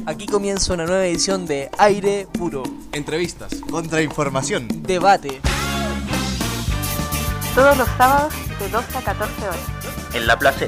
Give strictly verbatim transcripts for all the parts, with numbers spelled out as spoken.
Aquí comienza una nueva edición de Aire Puro. Entrevistas, contrainformación, debate. Todos los sábados de doce a catorce horas. En La Placera.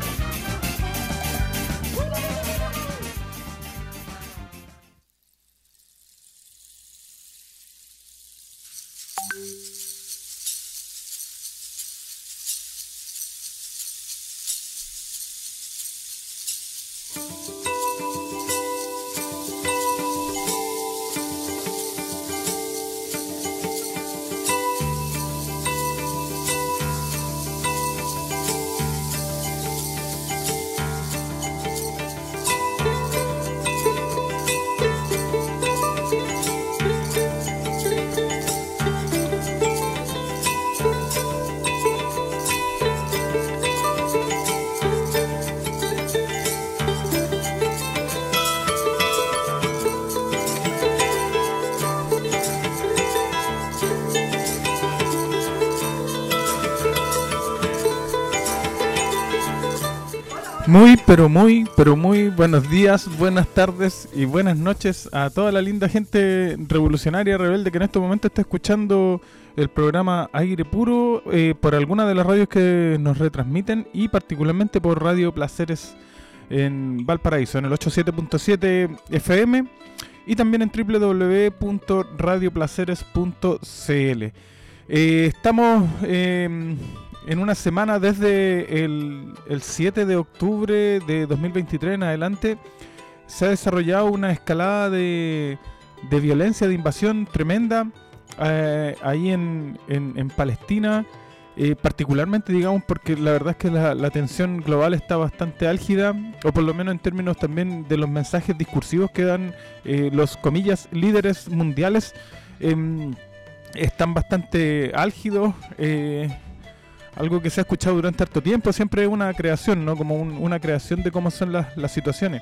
Muy, pero muy, pero muy buenos días, buenas tardes y buenas noches a toda la linda gente revolucionaria, rebelde que en este momento está escuchando el programa Aire Puro eh, por alguna de las radios que nos retransmiten y particularmente por Radio Placeres en Valparaíso, en el ochenta y siete punto siete F M y también en doble u doble u doble u punto radio placeres punto c l. Eh, estamos... Eh, En una semana desde el, el siete de octubre de dos mil veintitrés en adelante se ha desarrollado una escalada de, de violencia, de invasión tremenda eh, ahí en, en, en Palestina, eh, particularmente digamos porque la verdad es que la, la tensión global está bastante álgida, o por lo menos en términos también de los mensajes discursivos que dan eh, los comillas líderes mundiales, eh, están bastante álgidos. Eh, Algo que se ha escuchado durante harto tiempo, siempre es una creación, ¿no? Como un, una creación de cómo son las, las situaciones.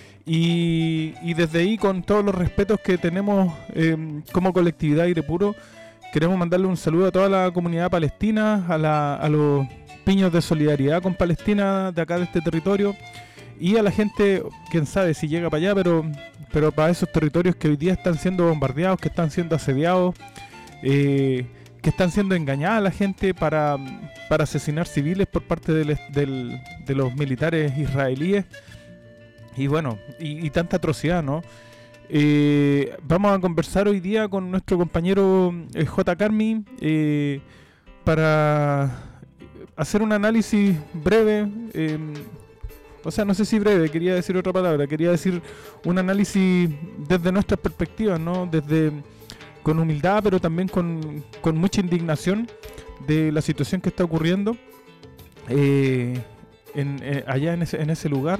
Y, y desde ahí, con todos los respetos que tenemos eh, como colectividad Aire Puro, queremos mandarle un saludo a toda la comunidad palestina, a, la, a los piños de solidaridad con Palestina de acá de este territorio, y a la gente, quién sabe si llega para allá, pero, pero para esos territorios que hoy día están siendo bombardeados, que están siendo asediados, eh, que están siendo engañada la gente para, para asesinar civiles por parte del, del, de los militares israelíes, y bueno, y, y tanta atrocidad, ¿no? Eh, vamos a conversar hoy día con nuestro compañero eh, J. Carmi eh, para hacer un análisis breve, eh, o sea, no sé si breve, quería decir otra palabra, quería decir un análisis desde nuestras perspectivas, ¿no? Desde... con humildad, pero también con, con mucha indignación de la situación que está ocurriendo eh, en, eh, allá en ese, en ese lugar,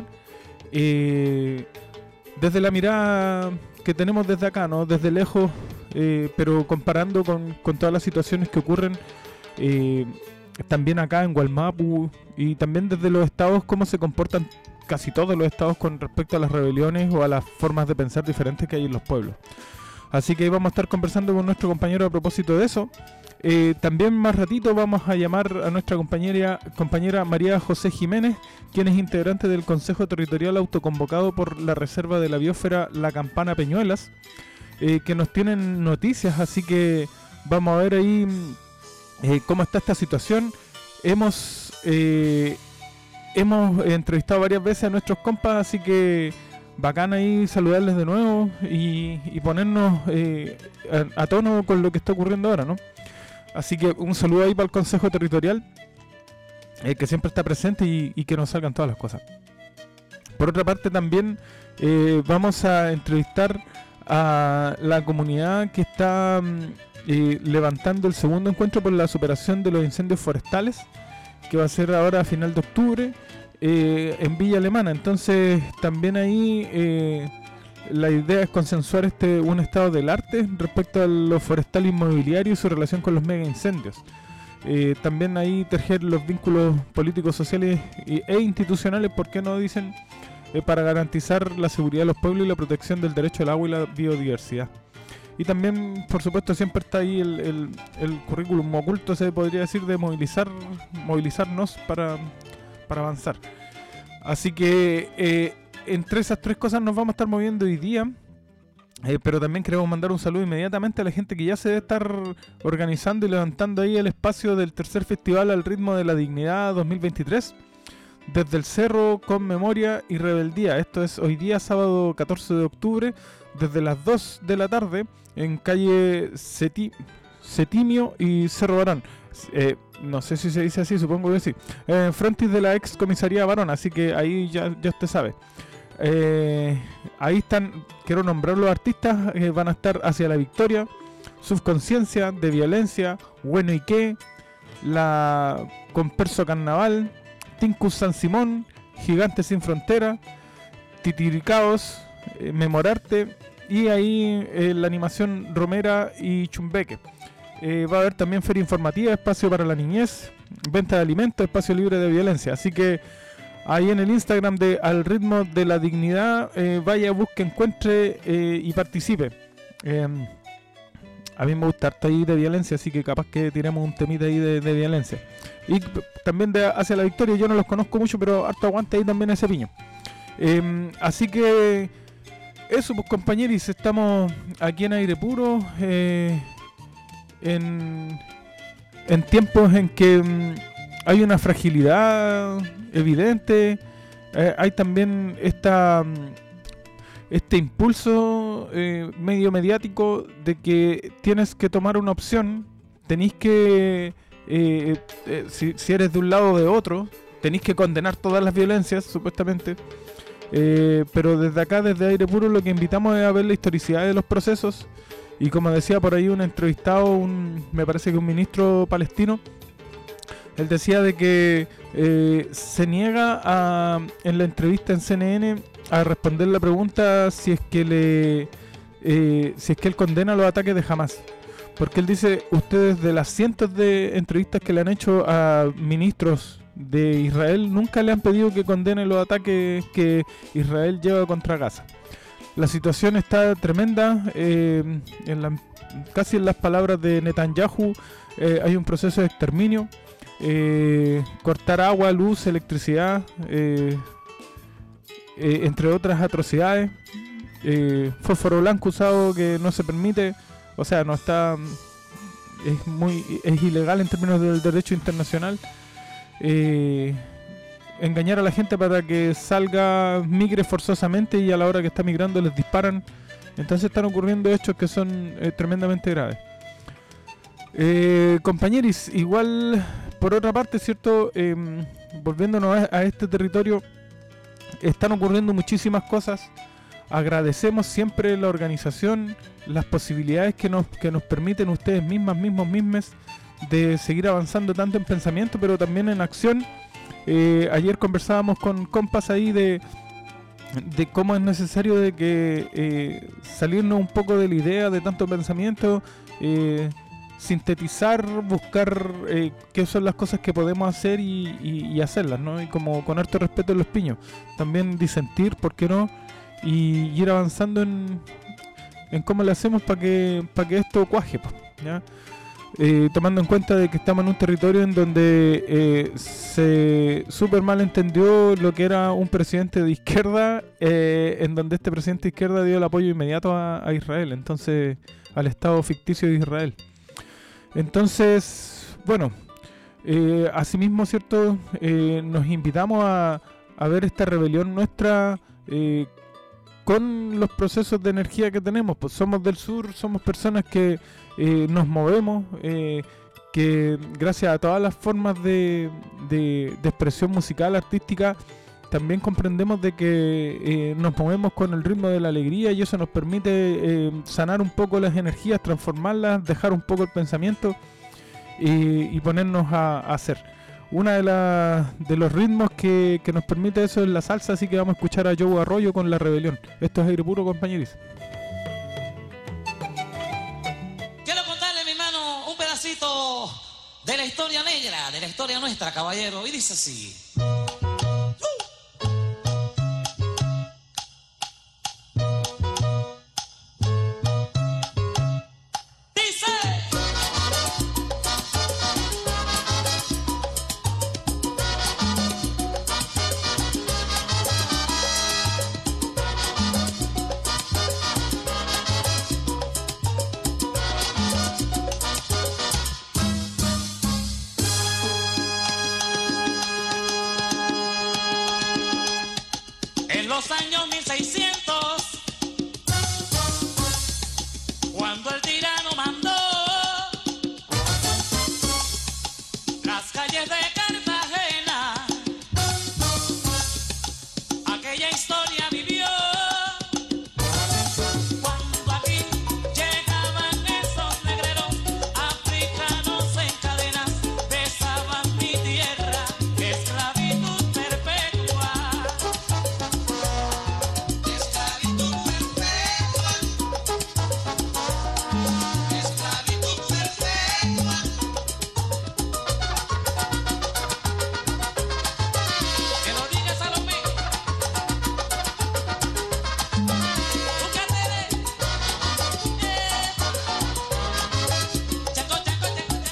eh, desde la mirada que tenemos desde acá, ¿no? Desde lejos, eh, pero comparando con, con todas las situaciones que ocurren eh, también acá en Gualmapu, y también desde los estados, cómo se comportan casi todos los estados con respecto a las rebeliones o a las formas de pensar diferentes que hay en los pueblos. Así que vamos a estar conversando con nuestro compañero a propósito de eso. Eh, también más ratito vamos a llamar a nuestra compañera, compañera María José Jiménez, quien es integrante del Consejo Territorial autoconvocado por la Reserva de la Biosfera La Campana Peñuelas, eh, que nos tienen noticias, así que vamos a ver ahí eh, cómo está esta situación. Hemos, eh, hemos entrevistado varias veces a nuestros compas, así que... bacán ahí saludarles de nuevo y, y ponernos eh, a, a tono con lo que está ocurriendo ahora, ¿no? Así que un saludo ahí para el Consejo Territorial, eh, que siempre está presente y, y que nos salgan todas las cosas. Por otra parte también eh, vamos a entrevistar a la comunidad que está eh, levantando el segundo encuentro por la superación de los incendios forestales, que va a ser ahora a final de octubre. Eh, en Villa Alemana. Entonces también ahí eh, la idea es consensuar este un estado del arte respecto a lo forestal inmobiliario y su relación con los mega incendios. Eh, también ahí tejer los vínculos políticos, sociales e, e institucionales, ¿por qué no dicen? Eh, para garantizar la seguridad de los pueblos y la protección del derecho al agua y la biodiversidad. Y también, por supuesto, siempre está ahí el, el, el currículum oculto, se podría decir, de movilizar movilizarnos para... para avanzar. Así que eh, entre esas tres cosas nos vamos a estar moviendo hoy día. Eh, pero también queremos mandar un saludo inmediatamente a la gente que ya se debe estar organizando y levantando ahí el espacio del tercer festival Al Ritmo de la Dignidad dos mil veintitrés. Desde el Cerro con Memoria y Rebeldía. Esto es hoy día, sábado catorce de octubre, desde las dos de la tarde, en calle Seti, Setimio y Cerro Barón. Eh, no sé si se dice así, supongo que sí. En eh, frente de la ex comisaría Barón, así que ahí ya, ya usted sabe. Eh, ahí están, quiero nombrar los artistas que van a estar hacia la victoria: Subconsciencia, De Violencia, Bueno y Qué, La Comperso Carnaval, Tincus San Simón, Gigantes Sin Frontera, Titiricaos, eh, Memorarte, y ahí eh, la animación Romera y Chumbeque. Eh, va a haber también feria informativa, espacio para la niñez, venta de alimentos, espacio libre de violencia. Así que ahí en el Instagram de Al Ritmo de la Dignidad, eh, vaya, busque, encuentre eh, y participe. Eh, a mí me gusta harto ahí de violencia, así que capaz que tiremos un temita ahí de, de violencia. Y también de Hacia la Victoria, yo no los conozco mucho, pero harto aguante ahí también ese piño. Eh, así que eso, pues compañeros, estamos aquí en Aire Puro, eh, en, en tiempos en que um, hay una fragilidad evidente. Eh, hay también esta este impulso eh, medio mediático de que tienes que tomar una opción, tenéis que eh, eh, si, si eres de un lado o de otro, tenéis que condenar todas las violencias supuestamente, eh, pero desde acá, desde Aire Puro, lo que invitamos es a ver la historicidad de los procesos. Y como decía por ahí un entrevistado, un, me parece que un ministro palestino, él decía de que eh, se niega a, en la entrevista en C N N a responder la pregunta si es que le eh, si es que él condena los ataques de Hamas, porque él dice: ustedes, de las cientos de entrevistas que le han hecho a ministros de Israel, nunca le han pedido que condene los ataques que Israel lleva contra Gaza. La situación está tremenda, eh, en la, casi en las palabras de Netanyahu, eh, hay un proceso de exterminio. Eh, cortar agua, luz, electricidad, eh, eh, entre otras atrocidades, eh, fósforo blanco usado que no se permite, o sea, no está, es muy, es ilegal en términos del derecho internacional. Eh, engañar a la gente para que salga, migre forzosamente, y a la hora que está migrando les disparan. Entonces están ocurriendo hechos que son eh, tremendamente graves. Eh, compañeros, igual por otra parte, ¿cierto? Eh, volviéndonos a, a este territorio, están ocurriendo muchísimas cosas. Agradecemos siempre la organización, las posibilidades que nos, que nos permiten ustedes mismas, mismos, mismes, de seguir avanzando tanto en pensamiento, pero también en acción. Eh, ayer conversábamos con compas ahí de, de cómo es necesario de que eh, salirnos un poco de la idea de tanto pensamiento, eh, sintetizar, buscar eh, qué son las cosas que podemos hacer y, y, y hacerlas, ¿no? Y como con harto respeto en los piños, también disentir, ¿por qué no? Y ir avanzando en, en cómo le hacemos para que para que esto cuaje, ¿ya? Eh, tomando en cuenta de que estamos en un territorio en donde eh, se súper mal entendió lo que era un presidente de izquierda, eh, en donde este presidente de izquierda dio el apoyo inmediato a, a Israel, entonces al Estado ficticio de Israel. Entonces, bueno, eh, asimismo, ¿cierto? Eh, nos invitamos a, a ver esta rebelión nuestra eh, con los procesos de energía que tenemos. Pues somos del sur, somos personas que eh, nos movemos, eh, que gracias a todas las formas de, de, de expresión musical, artística, también comprendemos de que eh, nos movemos con el ritmo de la alegría, y eso nos permite eh, sanar un poco las energías, transformarlas, dejar un poco el pensamiento y, y ponernos a, a hacer. Una de, la, de los ritmos que, que nos permite eso es la salsa, así que vamos a escuchar a Joe Arroyo con La Rebelión. Esto es Aire Puro, compañeros. Quiero contarle, mi hermano, un pedacito de la historia negra, de la historia nuestra, caballero, y dice así. los años mil seiscientos, cuando el tirano mandó las calles de Cartagena, aquella historia vivió. Cuando aquí llegaban esos negreros africanos en cadenas, besaban mi tierra, esclavitud perpetua. Esclavitud perpetua. Esclavitud perpetua. Que lo diga Salomé. Tú que eres. Eh. Chango, chango, chango, chango.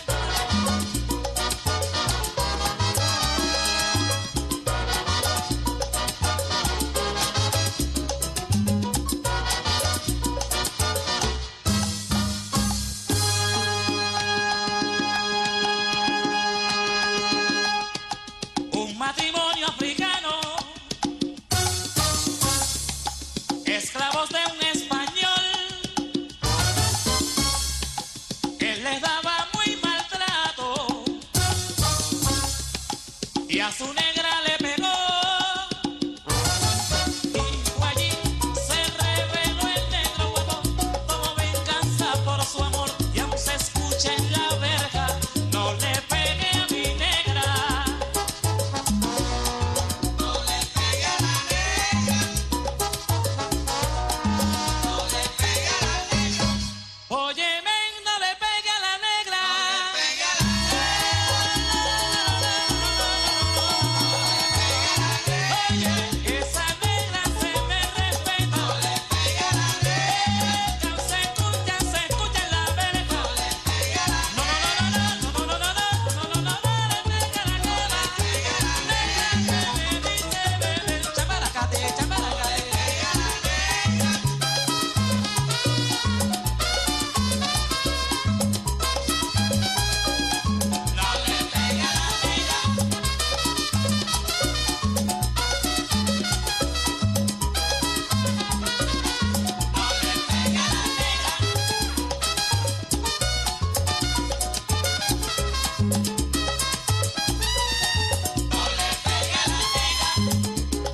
Un matrimonio africano, esclavos de un español, él les daba muy maltrato y a su negra le pegó. Y fue allí, se reveló el negro guapo, tomó venganza por su amor y aún se escucha en la verja: no le pegue a mi negra. No le pegue a la negra. No le pegue a la negra. Óyeme, no le pegue a la negra. No le pegue a la negra. Oye, esa negra se me respeta. No le pegue a la negra. Se escucha, se escucha en la verja. No le pegue a la negra. No, no, no, no, no, no, no, no, no, no le pegue a la negra. Negra que me dice bebé, chamaracate, chamaracate. No le pegue a la negra. No le pegue a la negra. No le pegue a la negra.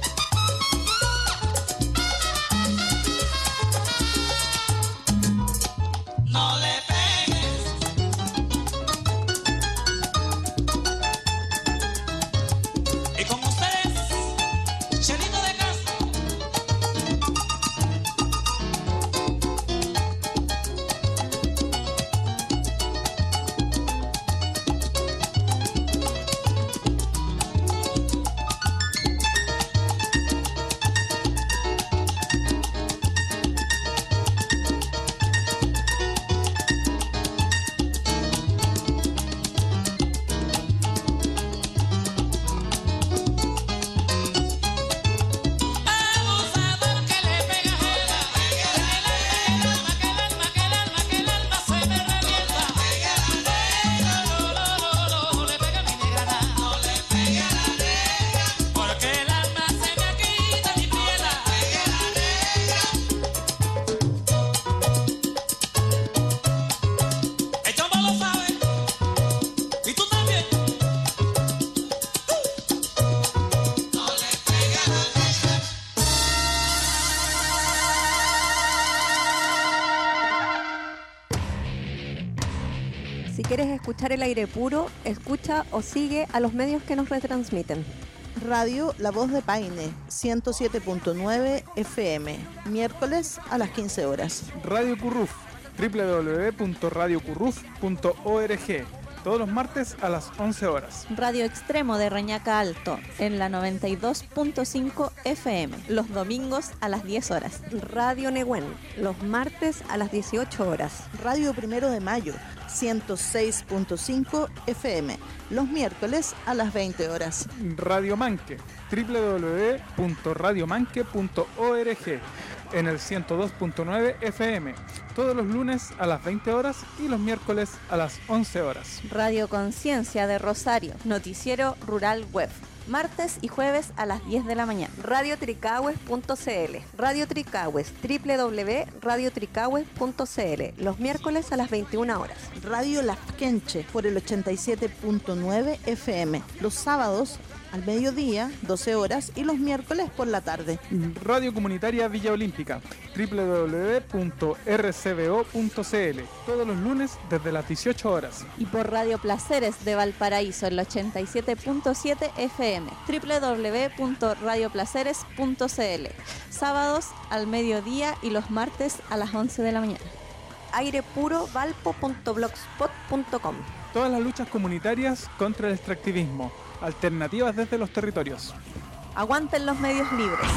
No le pegues. Y con ustedes, Chelito de Castro. Abusador que le pega a ella. En el alma, que el alma, que el alma, que el alma se me revienta. No, no, no, no, no le pega a mi negra. No le pegue a la negra. Porque el alma se me quita mi prieta. El chombo lo sabe. Y tú también. No le pegue a la negra. Si quieres escuchar el aire puro, escucha o sigue a los medios que nos retransmiten. Radio La Voz de Paine, ciento siete punto nueve F M, miércoles a las quince horas. Radio Curruf, doble u doble u doble u punto radio curruf punto org, todos los martes a las once horas. Radio Extremo de Reñaca Alto, en la noventa y dos punto cinco F M, los domingos a las diez horas. Radio Nehuen, los martes a las dieciocho horas. Radio Primero de Mayo, ciento seis punto cinco F M, los miércoles a las veinte horas. Radio Manque, doble u doble u doble u punto radio manque punto org, en el ciento dos punto nueve F M, todos los lunes a las veinte horas y los miércoles a las once horas. Radio Conciencia de Rosario, noticiero rural web, martes y jueves a las diez de la mañana. radio tricahue punto c l, Radio Tricahue, doble u doble u doble u punto radio tricahue punto c l, los miércoles a las veintiuna horas. Radio Lasquenche por el ochenta y siete punto nueve F M, los sábados al mediodía, doce horas, y los miércoles por la tarde. Radio Comunitaria Villa Olímpica, doble u doble u doble u punto r c b o punto c l, todos los lunes desde las dieciocho horas. Y por Radio Placeres de Valparaíso, el ochenta y siete punto siete F M, doble u doble u doble u punto radio placeres punto c l, sábados al mediodía y los martes a las once de la mañana. aire puro valpo punto blogspot punto com. Todas las luchas comunitarias contra el extractivismo, alternativas desde los territorios. Aguanten los medios libres.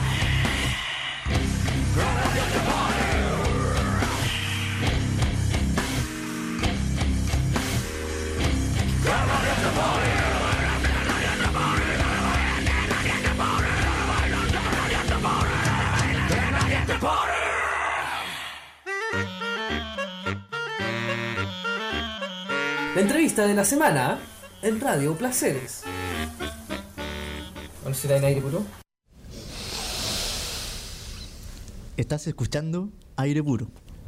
La entrevista de la semana en Radio Placeres. ¿Cuál será en aire puro? Estás escuchando Aire Puro.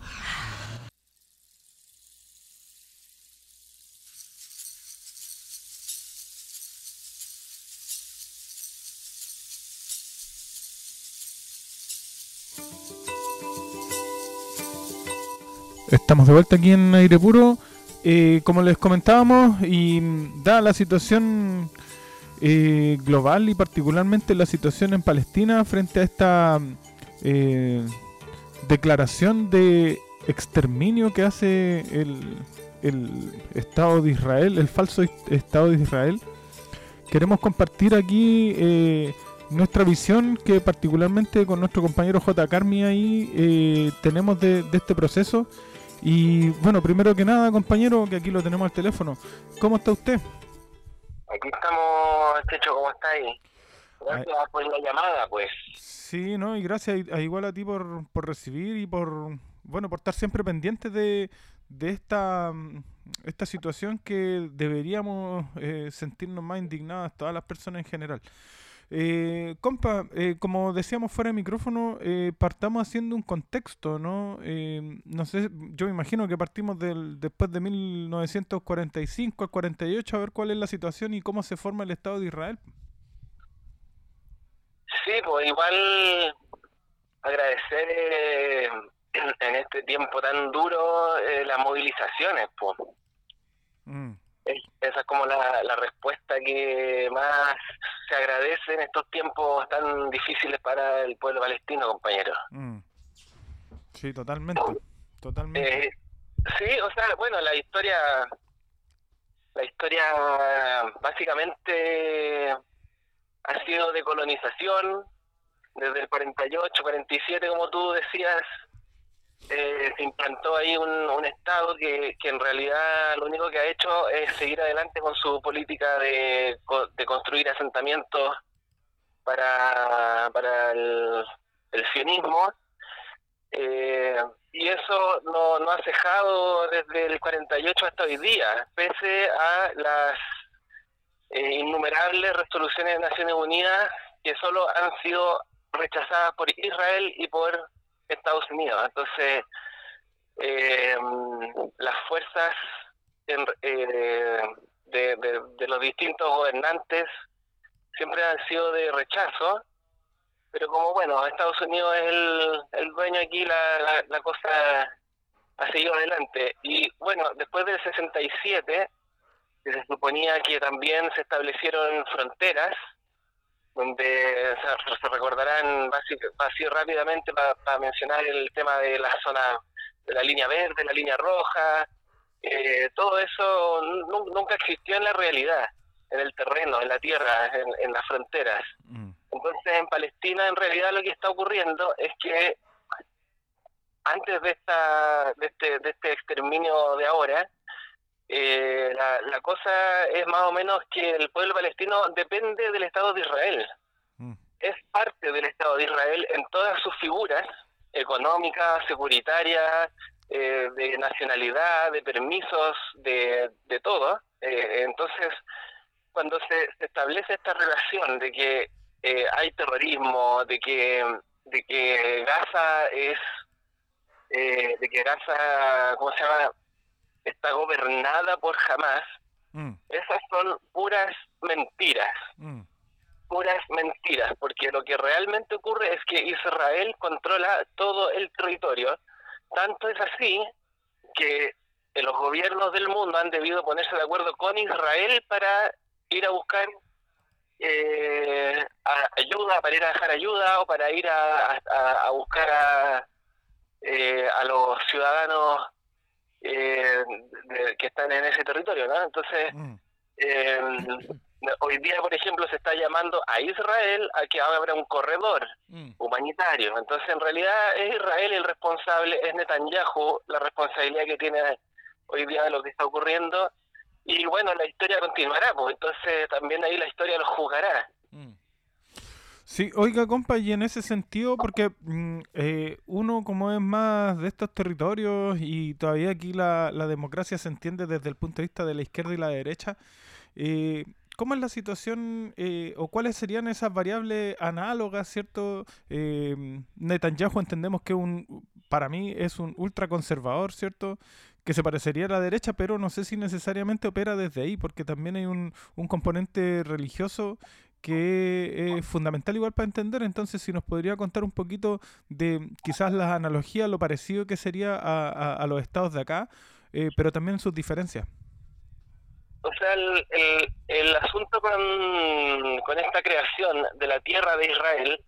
Estamos de vuelta aquí en Aire Puro. Eh, como les comentábamos, y dada la situación eh, global y particularmente la situación en Palestina frente a esta eh, declaración de exterminio que hace el, el Estado de Israel, el falso Estado de Israel, queremos compartir aquí eh, nuestra visión, que particularmente con nuestro compañero J. Carmi ahí eh, tenemos de, de este proceso. Y bueno, primero que nada, compañero, que aquí lo tenemos al teléfono, ¿cómo está usted? Aquí estamos, Checho, ¿cómo está ahí? Gracias Ay. por la llamada, pues. Sí, no, y gracias a, a igual a ti por, por recibir y por, bueno, por estar siempre pendientes de, de esta, esta situación que deberíamos eh, sentirnos más indignadas todas las personas en general. Eh, compa, eh, como decíamos fuera de micrófono, eh, partamos haciendo un contexto, ¿no? Eh, no sé, yo me imagino que partimos del, después de mil novecientos cuarenta y cinco al cuarenta y ocho a ver cuál es la situación y cómo se forma el Estado de Israel. Sí, pues igual agradecer eh, en este tiempo tan duro eh, las movilizaciones, pues. Mm. Esa es como la, la respuesta que más se agradece en estos tiempos tan difíciles para el pueblo palestino, compañero. Mm. Sí, totalmente, totalmente. Eh, sí, o sea, bueno, la historia, la historia básicamente ha sido de colonización, desde el cuarenta y ocho, cuarenta y siete, como tú decías. Eh, se implantó ahí un, un Estado que, que en realidad lo único que ha hecho es seguir adelante con su política de, de construir asentamientos para, para el, el sionismo, eh, y eso no, no ha cejado desde el cuarenta y ocho hasta hoy día, pese a las eh, innumerables resoluciones de Naciones Unidas que solo han sido rechazadas por Israel y por Estados Unidos. Entonces, eh, las fuerzas en, eh, de, de, de los distintos gobernantes siempre han sido de rechazo, pero como bueno, Estados Unidos es el, el dueño aquí, la, la, la cosa ha seguido adelante. Y bueno, después del sesenta y siete, que se suponía que también se establecieron fronteras, donde se, se recordarán así, así rápidamente para pa mencionar el tema de la zona de la línea verde, la línea roja, eh, todo eso n- nunca existió en la realidad, en el terreno, en la tierra, en, en las fronteras. Mm. Entonces en Palestina en realidad lo que está ocurriendo es que antes de esta de este, de este exterminio de ahora, Eh, la, la cosa es más o menos que el pueblo palestino depende del Estado de Israel. Mm. Es parte del Estado de Israel en todas sus figuras, económicas, securitarias, eh, de nacionalidad, de permisos, de, de todo. Eh, entonces, cuando se, se establece esta relación de que eh, hay terrorismo, de que de que Gaza es, eh, de que Gaza, ¿cómo se llama?, está gobernada por Hamás, mm. esas son puras mentiras. Mm. puras mentiras, porque lo que realmente ocurre es que Israel controla todo el territorio. Tanto es así que los gobiernos del mundo han debido ponerse de acuerdo con Israel para ir a buscar eh, a, ayuda, para ir a dejar ayuda o para ir a, a, a buscar a, eh, a los ciudadanos eh, de, que están en ese territorio, ¿no? Entonces, mm. eh, hoy día, por ejemplo, se está llamando a Israel a que abra un corredor mm. humanitario. Entonces, en realidad, es Israel el responsable, es Netanyahu la responsabilidad que tiene hoy día de lo que está ocurriendo. Y bueno, la historia continuará, pues entonces también ahí la historia lo juzgará. Mm. Sí, oiga, compa, y en ese sentido, porque mm, eh, uno como es más de estos territorios y todavía aquí la, la democracia se entiende desde el punto de vista de la izquierda y la derecha, eh, ¿cómo es la situación eh, o cuáles serían esas variables análogas, cierto? Eh, Netanyahu entendemos que un, para mí es un ultraconservador, ¿cierto?, que se parecería a la derecha, pero no sé si necesariamente opera desde ahí, porque también hay un, un componente religioso que es fundamental igual para entender. Entonces, si nos podría contar un poquito de quizás las analogías, lo parecido que sería a, a, a los estados de acá, eh, pero también sus diferencias. O sea, el, el, el asunto con, con esta creación de la tierra de Israel,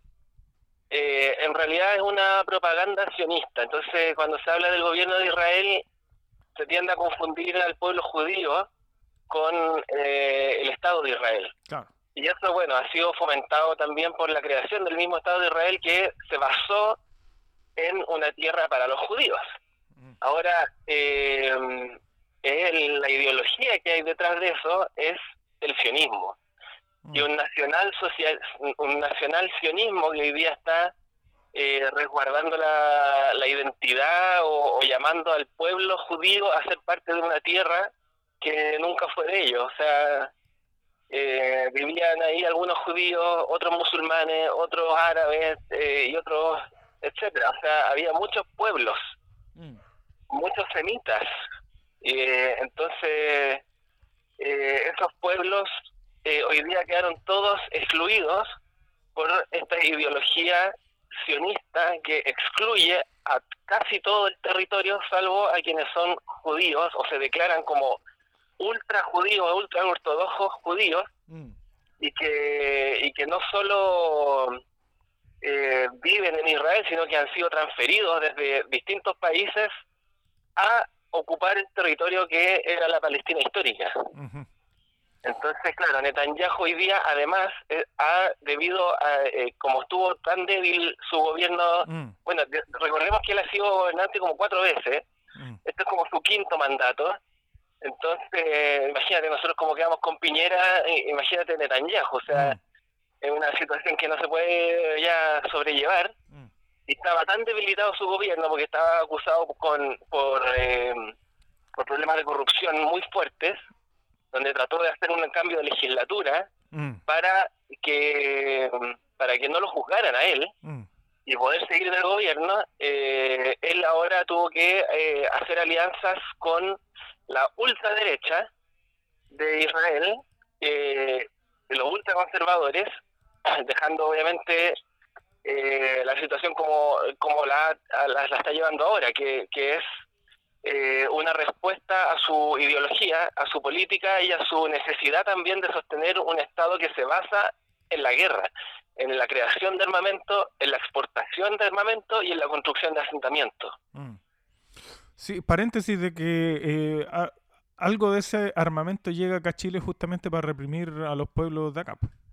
eh, en realidad es una propaganda sionista. Entonces, cuando se habla del gobierno de Israel, se tiende a confundir al pueblo judío con eh, el Estado de Israel. Claro. Y eso, bueno, ha sido fomentado también por la creación del mismo Estado de Israel, que se basó en una tierra para los judíos. Mm. Ahora, eh, el, la ideología que hay detrás de eso es el sionismo. Mm. Y un nacional social, un nacional sionismo que hoy día está Eh, resguardando la, la identidad o, o llamando al pueblo judío a ser parte de una tierra que nunca fue de ellos. O sea, eh, vivían ahí algunos judíos, otros musulmanes, otros árabes eh, y otros, etcétera. O sea, había muchos pueblos, mm. muchos semitas. Eh, entonces, eh, esos pueblos eh, hoy día quedaron todos excluidos por esta ideología sionista que excluye a casi todo el territorio, salvo a quienes son judíos o se declaran como ultra judíos, ultra ortodoxos judíos, mm. y que y que no solo eh, viven en Israel, sino que han sido transferidos desde distintos países a ocupar el territorio que era la Palestina histórica. Uh-huh. Entonces, claro, Netanyahu hoy día, además, eh, ha debido a, eh, como estuvo tan débil su gobierno, mm. bueno, de, recordemos que él ha sido gobernante como cuatro veces, mm. este es como su quinto mandato, entonces, eh, imagínate, nosotros como quedamos con Piñera, eh, imagínate Netanyahu, o sea, mm. es una situación que no se puede ya sobrellevar, mm. y estaba tan debilitado su gobierno porque estaba acusado con por, eh, por problemas de corrupción muy fuertes, donde trató de hacer un cambio de legislatura mm. para que para que no lo juzgaran a él mm. y poder seguir del gobierno. Eh, él ahora tuvo que eh, hacer alianzas con la ultraderecha de Israel, eh, los ultraconservadores, dejando obviamente eh, la situación como como la, la, la está llevando ahora, que, que es Eh, una respuesta a su ideología, a su política y a su necesidad también de sostener un Estado que se basa en la guerra, en la creación de armamento, en la exportación de armamento y en la construcción de asentamientos. Mm. Sí, paréntesis de que eh, a, algo de ese armamento llega acá a Chile justamente para reprimir a los pueblos de acá.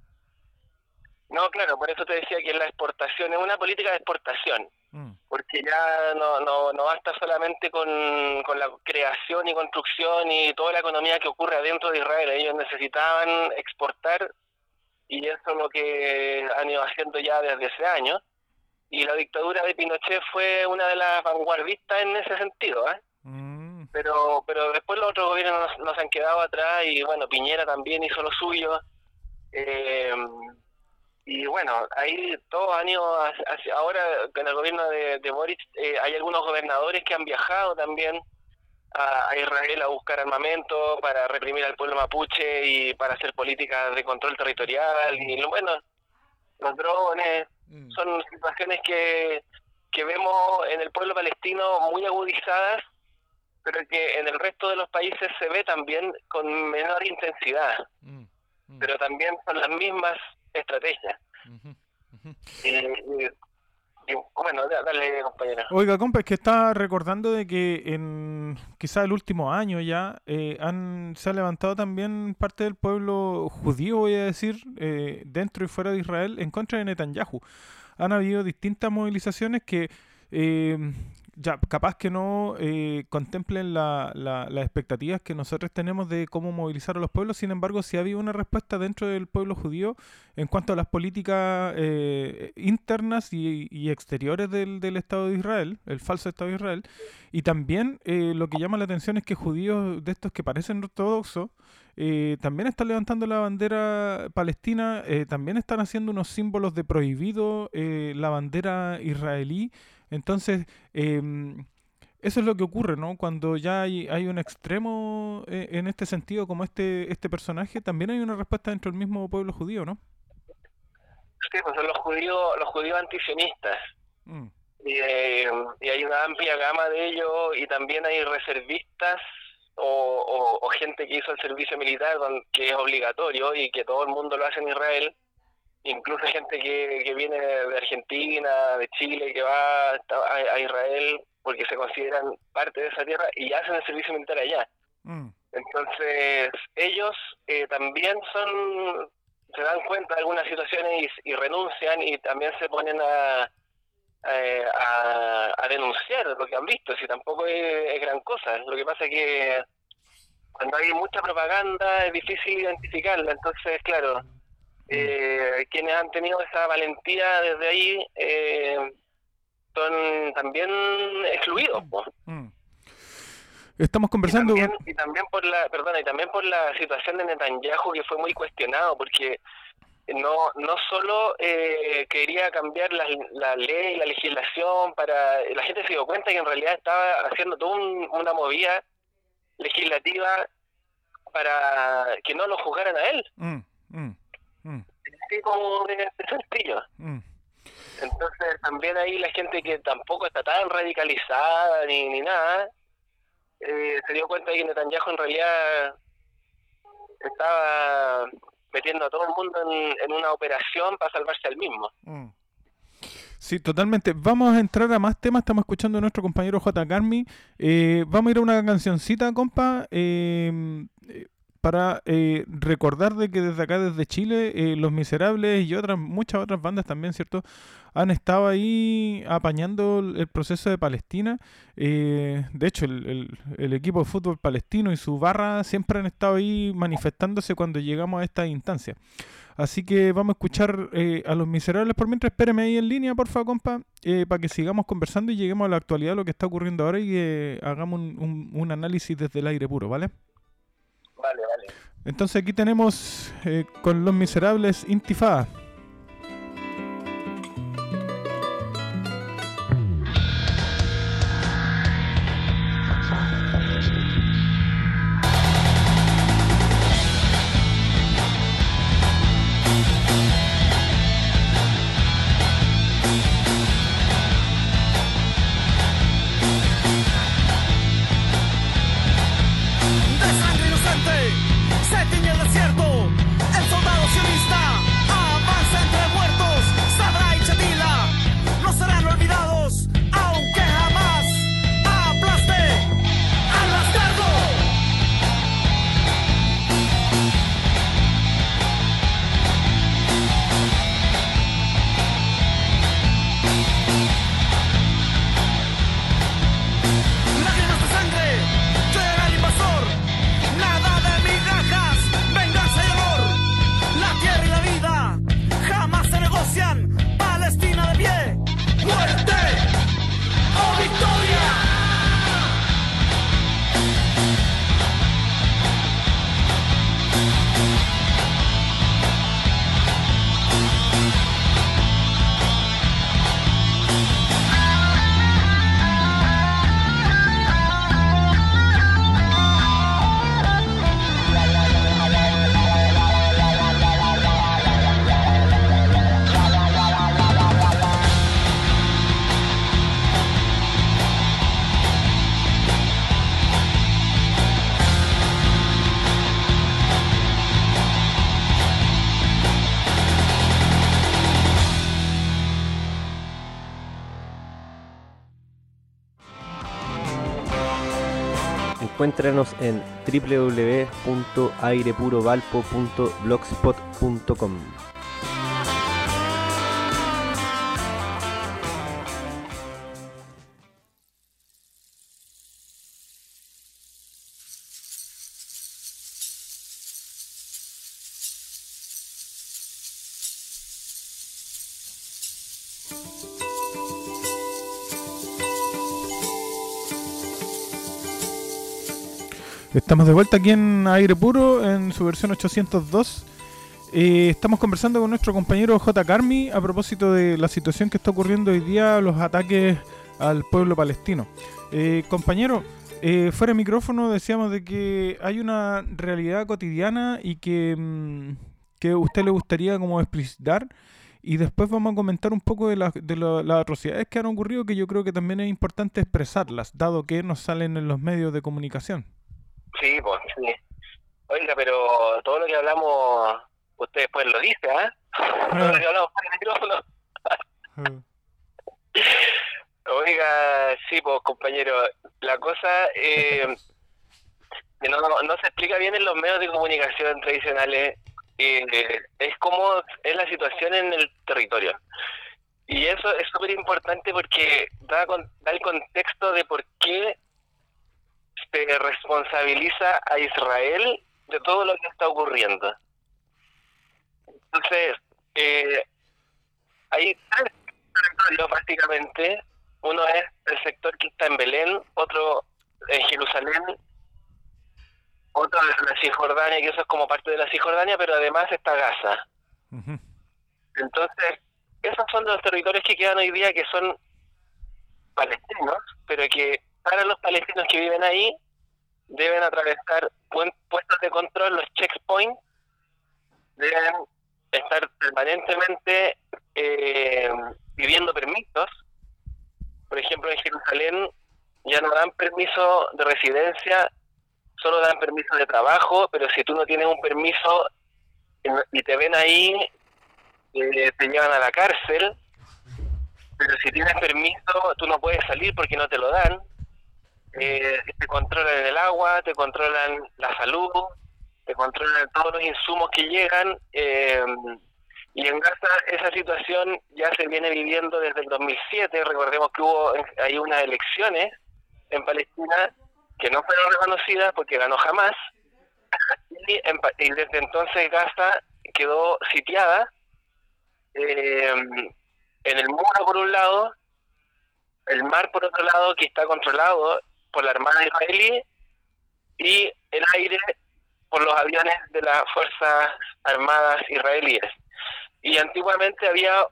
No, claro, por eso te decía que la exportación es una política de exportación. Porque ya no, no, no basta solamente con, con la creación y construcción y toda la economía que ocurre adentro de Israel. Ellos necesitaban exportar y eso es lo que han ido haciendo ya desde hace años. Y la dictadura de Pinochet fue una de las vanguardistas en ese sentido, ¿eh? Mm. pero pero después los otros gobiernos nos, nos han quedado atrás y bueno, Piñera también hizo lo suyo. Eh, y bueno, ahí todos han ido hacia, hacia- ahora con el gobierno de, de Boric eh, hay algunos gobernadores que han viajado también a, a Israel a buscar armamento para reprimir al pueblo mapuche y para hacer políticas de control territorial y lo- bueno, los drones son situaciones que, que vemos en el pueblo palestino muy agudizadas, pero que en el resto de los países se ve también con menor intensidad, pero también son las mismas estrategias. Y, y- y, bueno, da- dale, compañero. Oiga, compa, es que estaba recordando de que en quizá el último año ya eh, han se ha levantado también parte del pueblo judío, voy a decir, eh, dentro y fuera de Israel, en contra de Netanyahu. Han habido distintas movilizaciones que eh, ya capaz que no eh, contemplen la- la- las expectativas que nosotros tenemos de cómo movilizar a los pueblos. Sin embargo, sí ha habido una respuesta dentro del pueblo judío en cuanto a las políticas eh, internas y, y exteriores del, del Estado de Israel, el falso Estado de Israel. Y también eh, lo que llama la atención es que judíos de estos que parecen ortodoxos eh, también están levantando la bandera palestina, eh, también están haciendo unos símbolos de prohibido eh, la bandera israelí. Entonces, eh, eso es lo que ocurre, ¿no? Cuando ya hay, hay un extremo eh, en este sentido, como este este personaje, también hay una respuesta dentro del mismo pueblo judío, ¿no? Sí, pues son los judíos, los judíos antisionistas. Mm. Y, eh, y hay una amplia gama de ellos, y también hay reservistas o, o, o gente que hizo el servicio militar, con- que es obligatorio y que todo el mundo lo hace en Israel, incluso gente que, que viene de Argentina, de Chile, que va a, a Israel porque se consideran parte de esa tierra y hacen el servicio militar allá. Mm. Entonces ellos eh, también son, se dan cuenta de algunas situaciones y, y renuncian, y también se ponen a, eh, a, a denunciar lo que han visto, si tampoco es, es gran cosa. Lo que pasa es que cuando hay mucha propaganda es difícil identificarla, entonces claro, eh, quienes han tenido esa valentía desde ahí eh, son también excluidos, pues. Mm. Estamos conversando... Y también, y también por la, perdona, y también por la situación de Netanyahu, que fue muy cuestionado, porque no no solo eh, quería cambiar la, la ley, la legislación, para la gente se dio cuenta que en realidad estaba haciendo toda un- una movida legislativa para que no lo juzgaran a él, Mm, mm, mm, así como de, de sencillo. mm. Entonces también ahí la gente que tampoco está tan radicalizada ni, ni nada, eh, se dio cuenta de que Netanyahu en realidad estaba metiendo a todo el mundo en, en una operación para salvarse al mismo. Mm. Sí, totalmente. Vamos a entrar a más temas. Estamos escuchando a nuestro compañero J. Carmi. Eh, vamos a ir a una cancioncita, compa, eh, eh, para eh, recordar de que desde acá, desde Chile, eh, Los Miserables y otras muchas otras bandas también, ¿cierto?, han estado ahí apañando el, el proceso de Palestina. Eh, de hecho, el, el- el equipo de fútbol palestino y su barra siempre han estado ahí manifestándose cuando llegamos a esta instancia. Así que vamos a escuchar eh, a Los Miserables por mientras. Espéreme ahí en línea, porfa, compa, eh, para que sigamos conversando y lleguemos a la actualidad de lo que está ocurriendo ahora y que hagamos un, un- un análisis desde el aire puro, ¿vale? Vale, vale. Entonces aquí tenemos eh, con Los Miserables Intifada. De sangre inocente se tiñe el desierto. El soldado sionista avanza. encuéntranos en doble u doble u doble u punto aire puro valpo punto blogspot punto com. Estamos de vuelta aquí en Aire Puro, en su versión ochocientos dos. Eh, estamos conversando con nuestro compañero J. Carmi a propósito de la situación que está ocurriendo hoy día, los ataques al pueblo palestino. Eh, compañero, eh, fuera de micrófono decíamos de que hay una realidad cotidiana y que, mmm, que a usted le gustaría como explicitar, y después vamos a comentar un poco de, la, de la, las atrocidades que han ocurrido, que yo creo que también es importante expresarlas, dado que nos salen en los medios de comunicación. Sí, pues, sí. Oiga, pero todo lo que hablamos, usted después lo dice, ¿ah? ¿eh? Todo lo que hablamos por el micrófono. Oiga, sí, pues, compañero, la cosa eh, que no, no, no se explica bien en los medios de comunicación tradicionales, eh, es como es la situación en el territorio. Y eso es súper importante porque da, con, da el contexto de por qué se responsabiliza a Israel de todo lo que está ocurriendo. Entonces, eh, hay tres territorios básicamente. Uno es el sector que está en Belén, otro en Jerusalén, otro en la Cisjordania, que eso es como parte de la Cisjordania, pero además está Gaza. Uh-huh. Entonces, esos son los territorios que quedan hoy día, que son palestinos, pero que para los palestinos que viven ahí deben atravesar puestos de control, los checkpoints, deben estar permanentemente eh, pidiendo permisos. Por ejemplo, en Jerusalén ya no dan permiso de residencia, solo dan permiso de trabajo, pero si tú no tienes un permiso y te ven ahí, eh, te llevan a la cárcel. Pero si tienes permiso, tú no puedes salir porque no te lo dan. Eh, te controlan en el agua, te controlan la salud, te controlan todos los insumos que llegan. Eh, y en Gaza esa situación ya se viene viviendo desde el dos mil siete. Recordemos que hubo ahí unas elecciones en Palestina que no fueron reconocidas porque ganó Hamas. Y, en, y desde entonces Gaza quedó sitiada. Eh, en el muro por un lado, el mar por otro lado, que está controlado por la Armada israelí, y el aire por los aviones de las Fuerzas Armadas israelíes. Y antiguamente había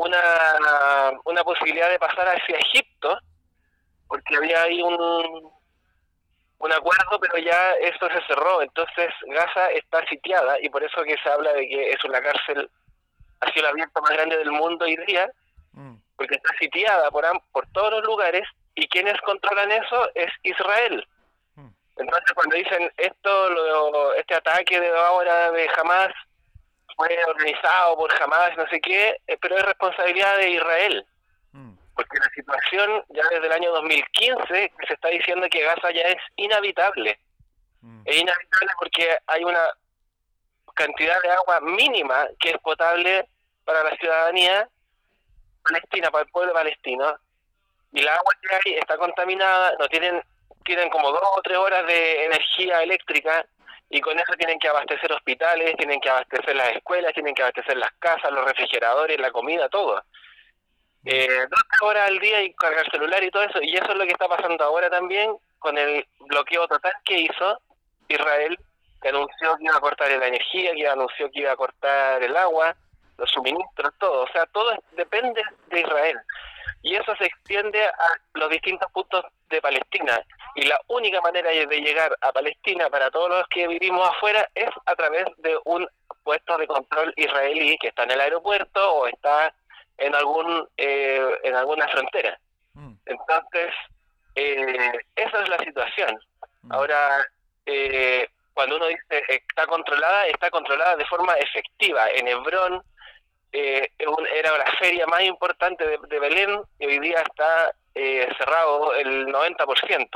una una posibilidad de pasar hacia Egipto, porque había ahí un un acuerdo, pero ya eso se cerró. Entonces Gaza está sitiada, y por eso que se habla de que es una cárcel a cielo abierto más grande del mundo hoy día, porque está sitiada por, por todos los lugares, y quienes controlan eso es Israel. Entonces cuando dicen esto, lo, este ataque de ahora de Hamas fue organizado por Hamas, no sé qué, eh, pero es responsabilidad de Israel, porque la situación ya desde el año dos mil quince se está diciendo que Gaza ya es inhabitable. Es inhabitable porque hay una cantidad de agua mínima que es potable para la ciudadanía palestina, para el pueblo palestino, y la agua que hay está contaminada. No tienen tienen como dos o tres horas de energía eléctrica, y con eso tienen que abastecer hospitales, tienen que abastecer las escuelas, tienen que abastecer las casas, los refrigeradores, la comida, todo. Eh, dos horas al día y cargar celular y todo eso, y eso es lo que está pasando ahora también con el bloqueo total que hizo Israel, que anunció que iba a cortar la energía, que anunció que iba a cortar el agua, los suministros, todo. O sea, todo depende de Israel. Y eso se extiende a los distintos puntos de Palestina. Y la única manera de llegar a Palestina para todos los que vivimos afuera es a través de un puesto de control israelí que está en el aeropuerto o está en algún eh, en alguna frontera. Entonces, eh, esa es la situación. Ahora, eh, cuando uno dice está controlada, está controlada de forma efectiva. En Hebrón eh, era la feria más importante de, de Belén, y hoy día está eh, cerrado el noventa por ciento.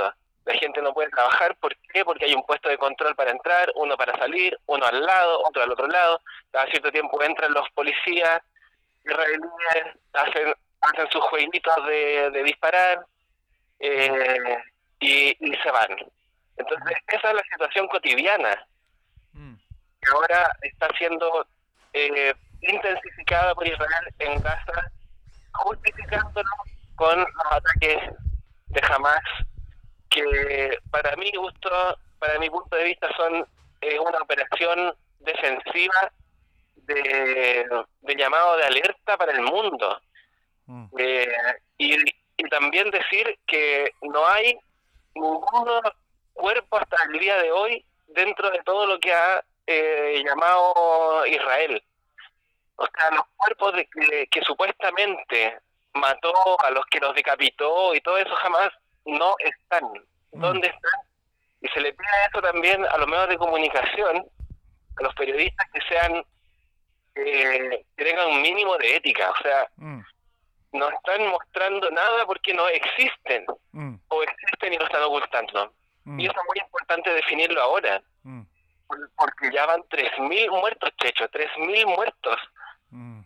la gente no puede trabajar. ¿Por qué? Porque hay un puesto de control para entrar, uno para salir, uno al lado, otro al otro lado. Cada cierto tiempo entran los policías israelíes, hacen hacen sus jueguitos de, de disparar eh, y, y se van. Entonces, esa es la situación cotidiana que ahora está siendo eh, intensificada por Israel en Gaza, justificándolo con los ataques de Hamas, que para mi gusto, para mi punto de vista son eh, una operación defensiva de, de llamado de alerta para el mundo. Mm. Eh, y, y también decir que no hay ningún cuerpo hasta el día de hoy dentro de todo lo que ha eh, llamado Israel. O sea, los cuerpos de que, que supuestamente mató, a los que los decapitó y todo eso jamás no están. ¿Dónde están? Y se le pide eso también a los medios de comunicación, a los periodistas, que sean eh, que tengan un mínimo de ética. O sea, mm. no están mostrando nada porque no existen, mm. o existen y lo están ocultando. Mm. Y eso es muy importante definirlo ahora, mm. porque ya van tres mil muertos, Checho, tres mil muertos. Mm.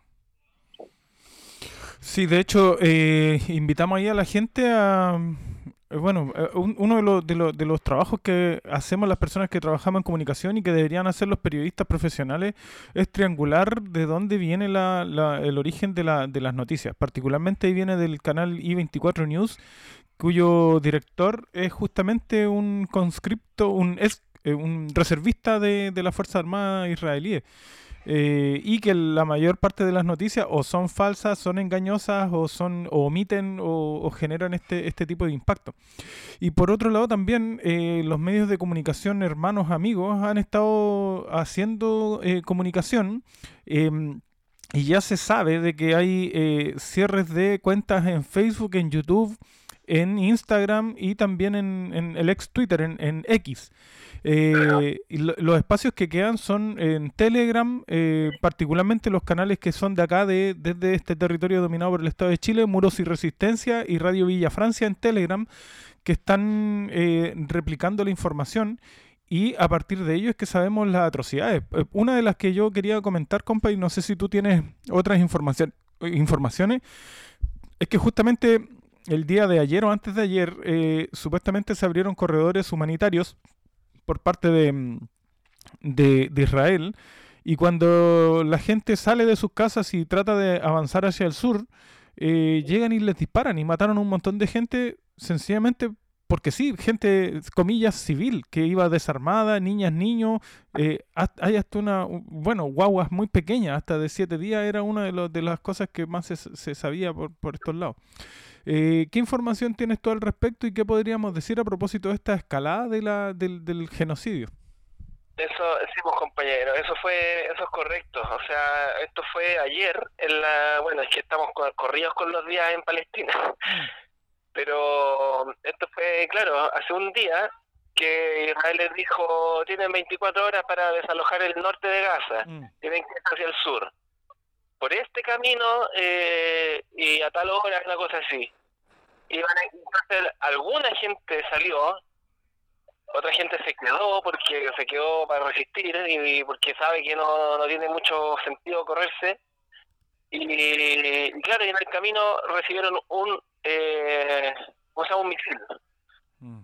Sí, de hecho, eh, invitamos ahí a la gente a... Eh, bueno, eh, un, uno de los, de, los, de los trabajos que hacemos las personas que trabajamos en comunicación y que deberían hacer los periodistas profesionales es triangular de dónde viene la, la, el origen de, la, de las noticias. Particularmente ahí viene del canal I veinticuatro News, cuyo director es justamente un conscripto, un, es, eh, un reservista de, de las Fuerzas Armadas israelíes. Eh, y que la mayor parte de las noticias o son falsas, son engañosas o son o omiten o, o generan este este tipo de impacto. Y por otro lado también eh, los medios de comunicación, hermanos, amigos, han estado haciendo eh, comunicación eh, y ya se sabe de que hay eh, cierres de cuentas en Facebook, en YouTube, en Instagram y también en, en el ex Twitter, en, en X. Eh, y lo, los espacios que quedan son en Telegram, eh, particularmente los canales que son de acá, de desde este territorio dominado por el Estado de Chile, Muros y Resistencia y Radio Villa Francia en Telegram, que están eh, replicando la información, y a partir de ello es que sabemos las atrocidades. Una de las que yo quería comentar, compa, y no sé si tú tienes otras información, informaciones, es que justamente el día de ayer o antes de ayer eh, supuestamente se abrieron corredores humanitarios por parte de, de, de Israel, y cuando la gente sale de sus casas y trata de avanzar hacia el sur, eh, llegan y les disparan y mataron a un montón de gente sencillamente porque sí, gente, comillas, civil, que iba desarmada, niñas, niños, eh, hay hasta una, bueno, guaguas muy pequeñas, hasta de siete días, era una de, los, de las cosas que más se, se sabía por, por estos lados. Eh, ¿Qué información tienes tú al respecto y qué podríamos decir a propósito de esta escalada de la, del, del genocidio? Eso, sí, pues, compañero, eso fue, eso es correcto. O sea, esto fue ayer, en la, bueno, es que estamos corridos con los días en Palestina, pero esto fue, claro, hace un día que Israel les dijo, tienen veinticuatro horas para desalojar el norte de Gaza, mm. tienen que ir hacia el sur. Por este camino eh, y a tal hora, una cosa así. Iban a, entonces, alguna gente salió, otra gente se quedó porque se quedó para resistir y porque sabe que no, no tiene mucho sentido correrse. Y, y claro, y en el camino recibieron un, eh, o sea, un misil. Mm.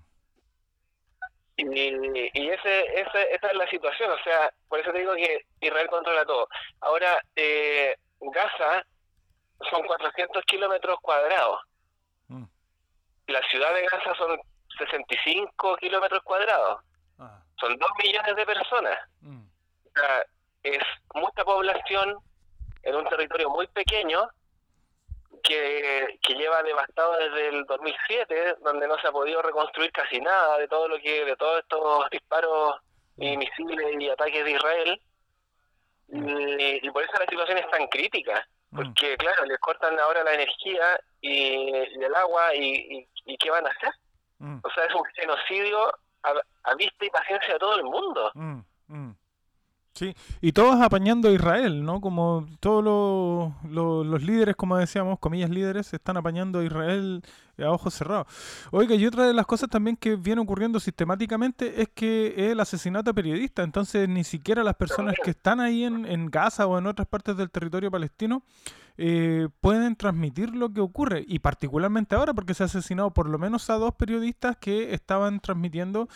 Y, y ese, ese, esa es la situación, o sea, por eso te digo que Israel controla todo. Ahora, eh, Gaza son cuatrocientos kilómetros cuadrados. Mm. La ciudad de Gaza son sesenta y cinco kilómetros cuadrados. Ah. Son dos millones de personas. Mm. O sea, es mucha población en un territorio muy pequeño que, que lleva devastado desde el dos mil siete, donde no se ha podido reconstruir casi nada de todo lo que de todos estos disparos y misiles y ataques de Israel. Y, y por eso la situación es tan crítica, porque mm. claro, les cortan ahora la energía y, y el agua y, y, y ¿qué van a hacer? Mm. O sea, es un genocidio a, a vista y paciencia de todo el mundo. Mm. Mm. Sí, y todos apañando a Israel, ¿no? Como todos los, los, los líderes, como decíamos, comillas líderes, están apañando a Israel a ojos cerrados. Oiga, y otra de las cosas también que viene ocurriendo sistemáticamente es que es el asesinato a periodistas. Entonces, ni siquiera las personas que están ahí en, en Gaza o en otras partes del territorio palestino eh, pueden transmitir lo que ocurre. Y particularmente ahora, porque se ha asesinado por lo menos a dos periodistas que estaban transmitiendo,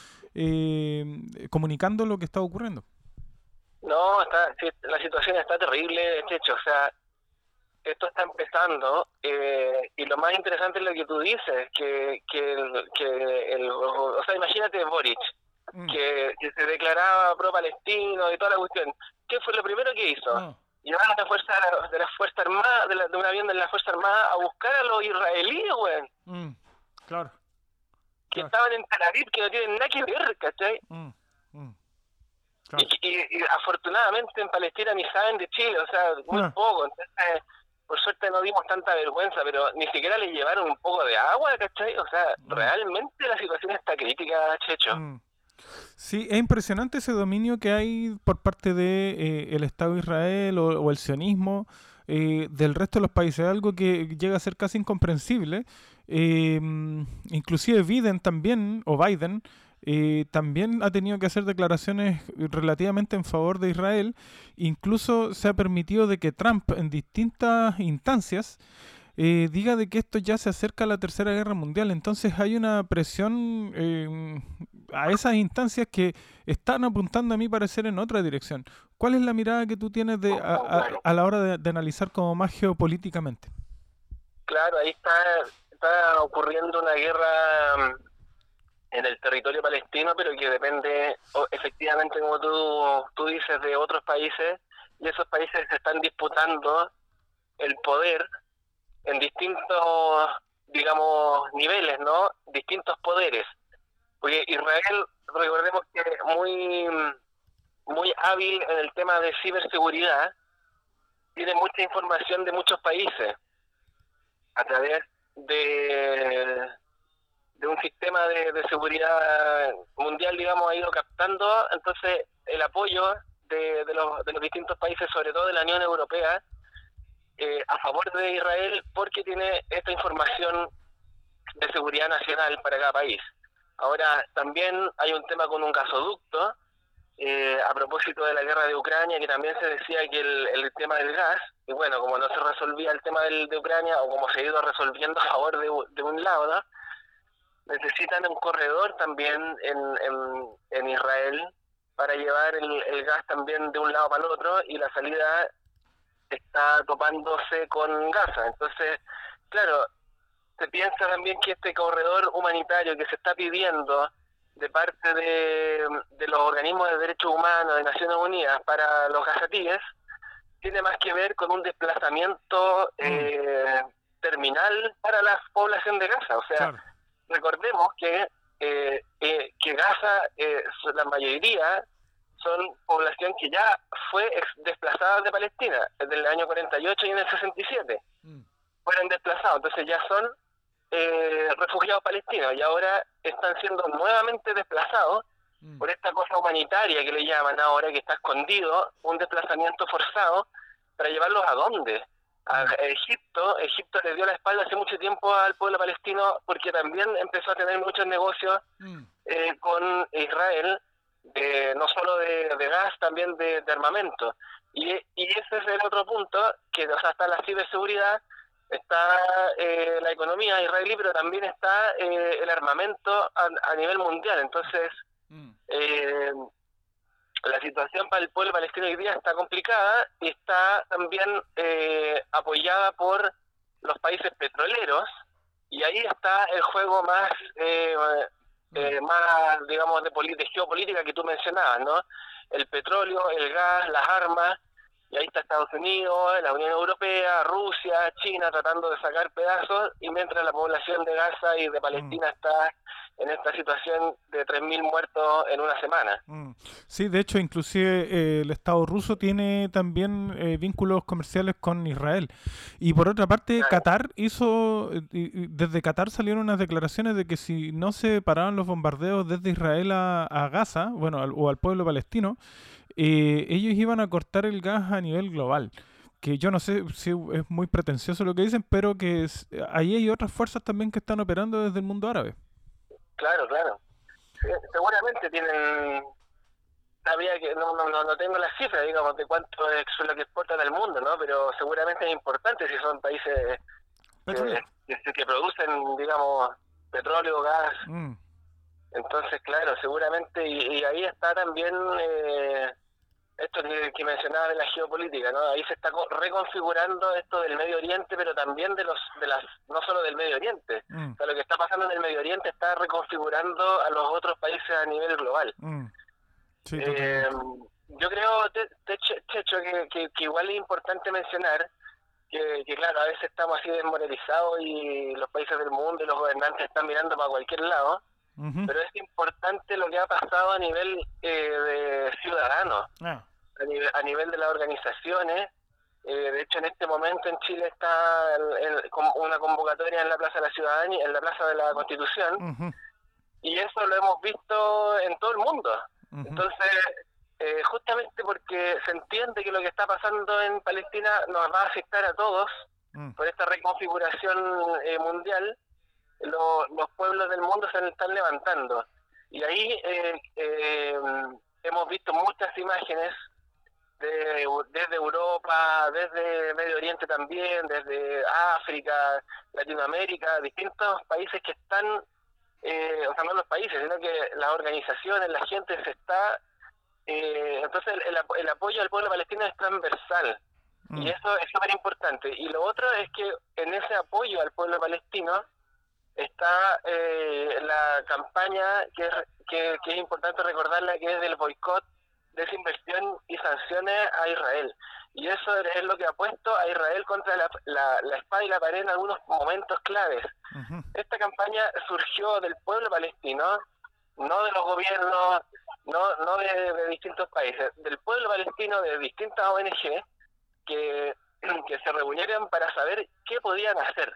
eh, comunicando lo que está ocurriendo. No, está, sí, la situación está terrible, Checho, o sea, esto está empezando, eh, y lo más interesante es lo que tú dices, que, que, el, que el, o sea, imagínate Boric, mm. que, que se declaraba pro-palestino y toda la cuestión. ¿Qué fue lo primero que hizo? Mm. Llevar a una fuerza de la Fuerza Armada, de, la, de un avión de la Fuerza Armada a buscar a los israelíes, güey. Mm. Claro. Que claro. estaban en Tel Aviv, que no tienen nada que ver, ¿cachai? Mm. Mm. Claro. Y, y, y afortunadamente en Palestina ni saben de Chile, o sea, muy no. poco. Entonces, por suerte no dimos tanta vergüenza, pero ni siquiera le llevaron un poco de agua, ¿cachai? O sea, mm. realmente la situación está crítica, Checho. Mm. Sí, es impresionante ese dominio que hay por parte de eh, el Estado de Israel o, o el sionismo eh, del resto de los países, algo que llega a ser casi incomprensible. Eh, inclusive Biden también, o Biden, Eh, también ha tenido que hacer declaraciones relativamente en favor de Israel. Incluso se ha permitido de que Trump en distintas instancias eh, diga de que esto ya se acerca a la Tercera Guerra Mundial. Entonces hay una presión eh, a esas instancias que están apuntando, a mi parecer, en otra dirección. ¿Cuál es la mirada que tú tienes de, a, a, a la hora de, de analizar como más geopolíticamente? Claro, ahí está, está ocurriendo una guerra en el territorio palestino, pero que depende efectivamente, como tú, tú dices, de otros países, y esos países se están disputando el poder en distintos, digamos, niveles, ¿no? Distintos poderes. Porque Israel, recordemos que es muy, muy hábil en el tema de ciberseguridad, tiene mucha información de muchos países a través de... de un sistema de, de seguridad mundial, digamos, ha ido captando, entonces el apoyo de, de, los, de los distintos países, sobre todo de la Unión Europea, eh, a favor de Israel, porque tiene esta información de seguridad nacional para cada país. Ahora, también hay un tema con un gasoducto, eh, a propósito de la guerra de Ucrania, que también se decía que el, el tema del gas, y bueno, como no se resolvía el tema del, de Ucrania, o como se ha ido resolviendo a favor de, de un lado, ¿no? Necesitan un corredor también en, en, en Israel para llevar el, el gas también de un lado para el otro, y la salida está topándose con Gaza. Entonces, claro, se piensa también que este corredor humanitario que se está pidiendo de parte de, de los organismos de derechos humanos de Naciones Unidas para los gazatíes tiene más que ver con un desplazamiento eh, terminal para la población de Gaza. O sea, claro. Recordemos que eh, eh, que Gaza, eh, la mayoría son población que ya fue ex desplazada de Palestina desde el año cuarenta y ocho y en el sesenta y siete. Mm. Fueron desplazados, entonces ya son eh, refugiados palestinos y ahora están siendo nuevamente desplazados mm. por esta cosa humanitaria que le llaman ahora, que está escondido, un desplazamiento forzado, para llevarlos ¿a dónde? A Egipto. Egipto le dio la espalda hace mucho tiempo al pueblo palestino porque también empezó a tener muchos negocios mm. eh, con Israel, de, no solo de, de gas, también de, de armamento. Y, y ese es el otro punto, que o sea, está la ciberseguridad, está eh, la economía israelí, pero también está eh, el armamento a, a nivel mundial. Entonces, mm. eh, la situación para el pueblo palestino hoy día está complicada y está también eh, apoyada por los países petroleros, y ahí está el juego más eh, eh, más digamos de, de geopolítica que tú mencionabas, ¿no? El petróleo, el gas, las armas, y ahí está Estados Unidos, la Unión Europea, Rusia, China tratando de sacar pedazos, y mientras la población de Gaza y de Palestina mm. está en esta situación de tres mil muertos en una semana. Mm. Sí, de hecho, inclusive eh, el Estado ruso tiene también eh, vínculos comerciales con Israel. Y por otra parte, claro. Qatar hizo, eh, desde Qatar salieron unas declaraciones de que si no se paraban los bombardeos desde Israel a, a Gaza, bueno, al, o al pueblo palestino, eh, ellos iban a cortar el gas a nivel global. Que yo no sé si es muy pretencioso lo que dicen, pero que es, ahí hay otras fuerzas también que están operando desde el mundo árabe. Claro, claro. Sí, seguramente tienen... Sabía que no, no, no tengo las cifras, digamos, de cuánto es lo que exportan al mundo, ¿no? Pero seguramente es importante si son países que, que, que producen, digamos, petróleo, gas. Mm. Entonces, claro, seguramente, y, y ahí está también eh, esto que, que mencionaba de la geopolítica, ¿no? Ahí se está co- reconfigurando esto del Medio Oriente, pero también de los, de las, no solo del Medio Oriente. Mm. O sea, lo que está pasando en el Medio Oriente está reconfigurando a los otros países a nivel global. Mm. Sí, eh, yo creo, te, te, Checho, que, que, que igual es importante mencionar que, que, claro, a veces estamos así desmoralizados y los países del mundo y los gobernantes están mirando para cualquier lado, uh-huh. pero es importante lo que ha pasado a nivel eh, de ciudadanos, ah. a, nivel, a nivel de las organizaciones. Eh, de hecho, en este momento en Chile está el, el, una convocatoria en la Plaza de la Ciudadanía, en la Plaza de la Constitución, uh-huh. y eso lo hemos visto en todo el mundo. Uh-huh. Entonces, eh, justamente porque se entiende que lo que está pasando en Palestina nos va a afectar a todos, uh-huh. por esta reconfiguración eh, mundial, lo, los pueblos del mundo se están levantando. Y ahí eh, eh, hemos visto muchas imágenes de, desde Europa, desde Medio Oriente también, desde África, Latinoamérica, distintos países que están... Eh, o sea, no los países, sino que las organizaciones, la gente se está... Eh, entonces el, el, el apoyo al pueblo palestino es transversal, mm. y eso es súper importante. Y lo otro es que en ese apoyo al pueblo palestino está eh, la campaña que es, que, que es importante recordarla, que es del boicot, desinversión y sanciones a Israel. Y eso es lo que ha puesto a Israel contra la, la, la espada y la pared en algunos momentos claves. Uh-huh. Esta campaña surgió del pueblo palestino, no de los gobiernos, no no de, de distintos países, del pueblo palestino, de distintas O N G que, que se reunieron para saber qué podían hacer.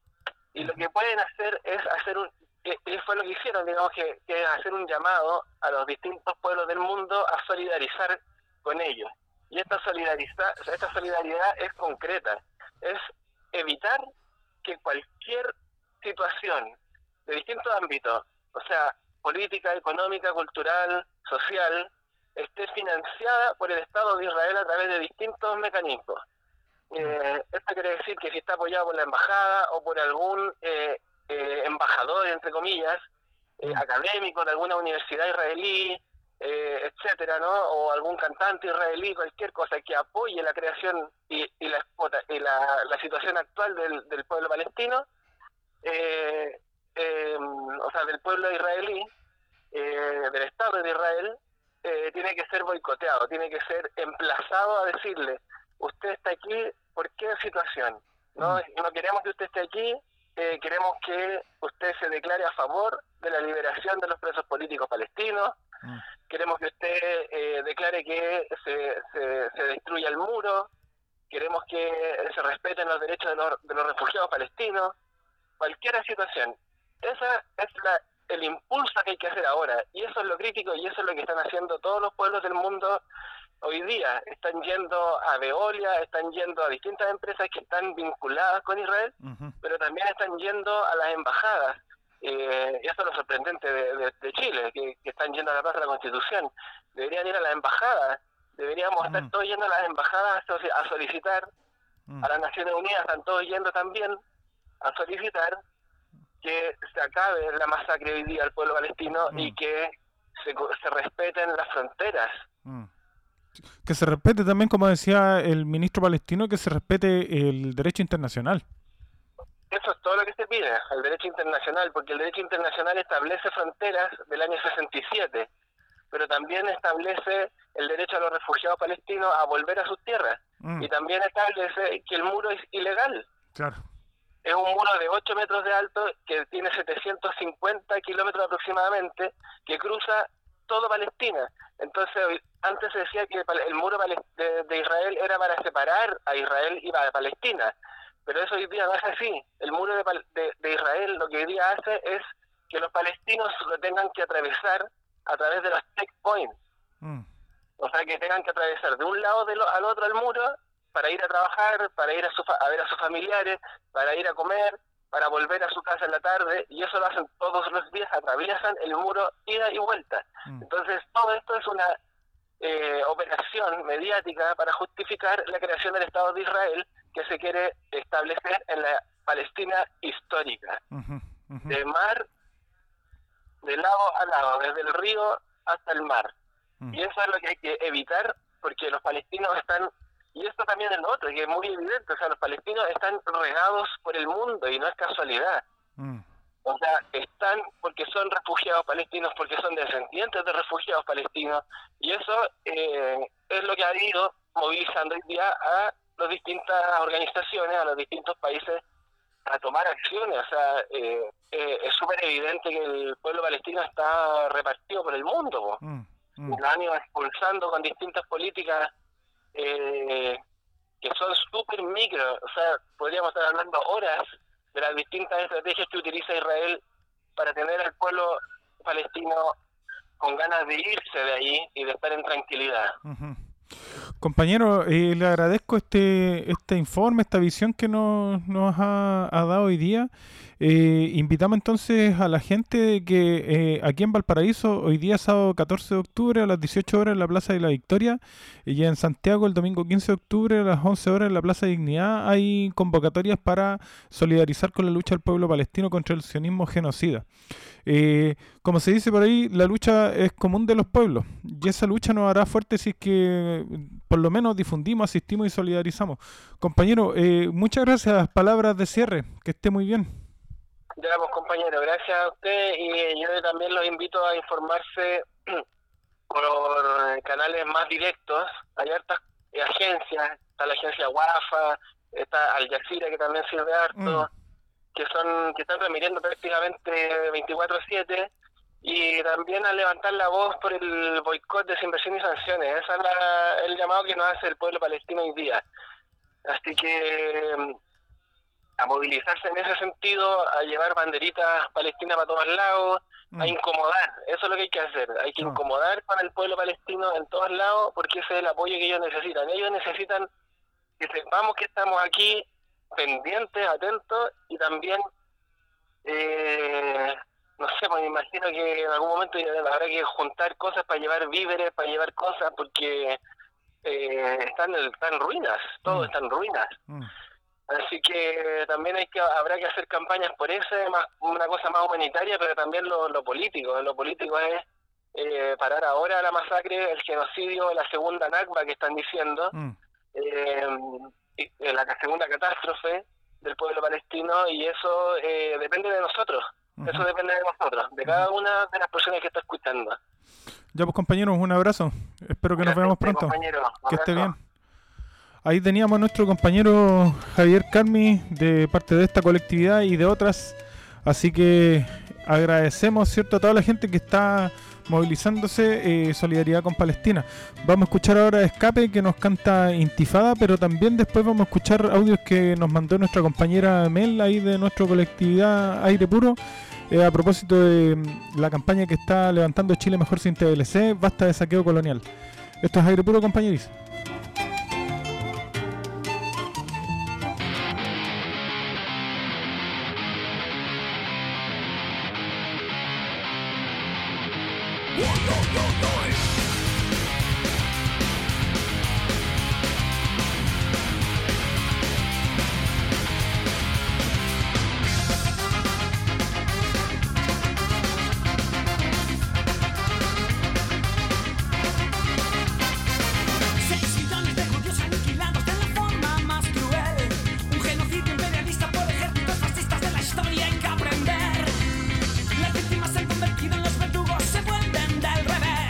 Y lo que pueden hacer es hacer un... que fue lo que hicieron, digamos, que, que es hacer un llamado a los distintos pueblos del mundo a solidarizar con ellos. Y esta solidariza, esta solidaridad es concreta, es evitar que cualquier situación de distintos ámbitos, o sea, política, económica, cultural, social, esté financiada por el Estado de Israel a través de distintos mecanismos. Eh, esto quiere decir que si está apoyado por la embajada o por algún eh, eh, embajador, entre comillas, eh, académico de alguna universidad israelí, eh, etcétera, ¿no? O algún cantante israelí, cualquier cosa que apoye la creación y, y, la, y la, la situación actual del, del pueblo palestino, eh, eh, o sea, del pueblo israelí, eh, del Estado de Israel, eh, tiene que ser boicoteado, tiene que ser emplazado a decirle: usted está aquí, ¿por qué situación? No, no queremos que usted esté aquí, eh, queremos que usted se declare a favor de la liberación de los presos políticos palestinos, mm. queremos que usted eh, declare que se, se, se destruya el muro, queremos que se respeten los derechos de los, de los refugiados palestinos, cualquier situación. Esa es la, el impulso que hay que hacer ahora, y eso es lo crítico, y eso es lo que están haciendo todos los pueblos del mundo. Hoy día están yendo a Veolia, están yendo a distintas empresas que están vinculadas con Israel, uh-huh. pero también están yendo a las embajadas. Eh, y eso es lo sorprendente de, de, de Chile, que, que están yendo a la Plaza de la Constitución. Deberían ir a las embajadas, deberíamos uh-huh. estar todos yendo a las embajadas a solicitar, uh-huh. a las Naciones Unidas están todos yendo también a solicitar que se acabe la masacre hoy día al pueblo palestino uh-huh. y que se, se respeten las fronteras. Uh-huh. Que se respete también, como decía el ministro palestino, que se respete el derecho internacional. Eso es todo lo que se pide, el derecho internacional, porque el derecho internacional establece fronteras del año sesenta y siete, pero también establece el derecho a los refugiados palestinos a volver a sus tierras, mm. y también establece que el muro es ilegal. Claro. Es un muro de ocho metros de alto que tiene setecientos cincuenta kilómetros aproximadamente, que cruza todo Palestina. Entonces, antes se decía que el muro de, de Israel era para separar a Israel y a Palestina, pero eso hoy día no es así. El muro de, de, de Israel lo que hoy día hace es que los palestinos lo tengan que atravesar a través de los checkpoints. Mm. O sea, que tengan que atravesar de un lado de lo, al otro el muro para ir a trabajar, para ir a, su, a ver a sus familiares, para ir a comer, para volver a su casa en la tarde, y eso lo hacen todos los días, atraviesan el muro ida y vuelta. Mm. Entonces, todo esto es una eh, operación mediática para justificar la creación del Estado de Israel que se quiere establecer en la Palestina histórica. Uh-huh, uh-huh. De mar, de lado a lado, desde el río hasta el mar. Uh-huh. Y eso es lo que hay que evitar, porque los palestinos están... Y esto también es lo otro, que es muy evidente, o sea, los palestinos están regados por el mundo y no es casualidad. Mm. O sea, están porque son refugiados palestinos, porque son descendientes de refugiados palestinos, y eso eh, es lo que ha ido movilizando hoy día a las distintas organizaciones, a los distintos países a tomar acciones. O sea, eh, eh, es súper evidente que el pueblo palestino está repartido por el mundo. Mm. Mm. Lo han ido expulsando con distintas políticas Eh, que son súper micro. O sea, podríamos estar hablando horas de las distintas estrategias que utiliza Israel para tener al pueblo palestino con ganas de irse de ahí y de estar en tranquilidad. Uh-huh. Compañero, eh, le agradezco este este informe, esta visión que nos, nos ha, ha dado hoy día. Eh, invitamos entonces a la gente de que eh, aquí en Valparaíso, hoy día sábado catorce de octubre a las dieciocho horas en la Plaza de la Victoria, y en Santiago el domingo quince de octubre a las once horas en la Plaza de Dignidad, hay convocatorias para solidarizar con la lucha del pueblo palestino contra el sionismo genocida. Eh, como se dice por ahí, la lucha es común de los pueblos, y esa lucha nos hará fuerte si es que por lo menos difundimos, asistimos y solidarizamos. Compañero, eh, muchas gracias. Palabras de cierre, que esté muy bien. Ya, pues compañero, gracias a usted, y yo también los invito a informarse por canales más directos. Hay hartas agencias, está la agencia Wafa, está Al Jazeera, que también sirve harto, mm. que son que están transmitiendo prácticamente veinticuatro siete, y también a levantar la voz por el boicot, desinversión y sanciones. Ese es la, el llamado que nos hace el pueblo palestino hoy día. Así que a movilizarse en ese sentido, a llevar banderitas palestinas para todos lados, mm. a incomodar. Eso es lo que hay que hacer. Hay que oh. incomodar con el pueblo palestino en todos lados, porque ese es el apoyo que ellos necesitan. Ellos necesitan que sepamos que estamos aquí pendientes, atentos, y también eh, no sé, pues me imagino que en algún momento habrá que juntar cosas para llevar víveres, para llevar cosas, porque eh, están, están en ruinas, todo mm. está en ruinas. Mm. Así que también hay que habrá que hacer campañas por eso, más, una cosa más humanitaria, pero también lo, lo político. Lo político es eh, parar ahora la masacre, el genocidio, la segunda Nakba que están diciendo, mm. eh, la segunda catástrofe del pueblo palestino, y eso eh, depende de nosotros. Uh-huh. Eso depende de nosotros, de cada una de las personas que está escuchando. Ya pues, compañeros, un abrazo. Espero que nos veamos pronto. Que esté bien. Ahí teníamos a nuestro compañero Javier Carmi, de parte de esta colectividad y de otras. Así que agradecemos, ¿cierto?, a toda la gente que está movilizándose, eh, solidaridad con Palestina. Vamos a escuchar ahora Escape, que nos canta Intifada, pero también después vamos a escuchar audios que nos mandó nuestra compañera Mel, ahí de nuestra colectividad Aire Puro, eh, a propósito de la campaña que está levantando Chile Mejor Sin T L C, basta de saqueo colonial. Esto es Aire Puro, compañeros. Las víctimas se han convertido en los verdugos, se vuelven del revés.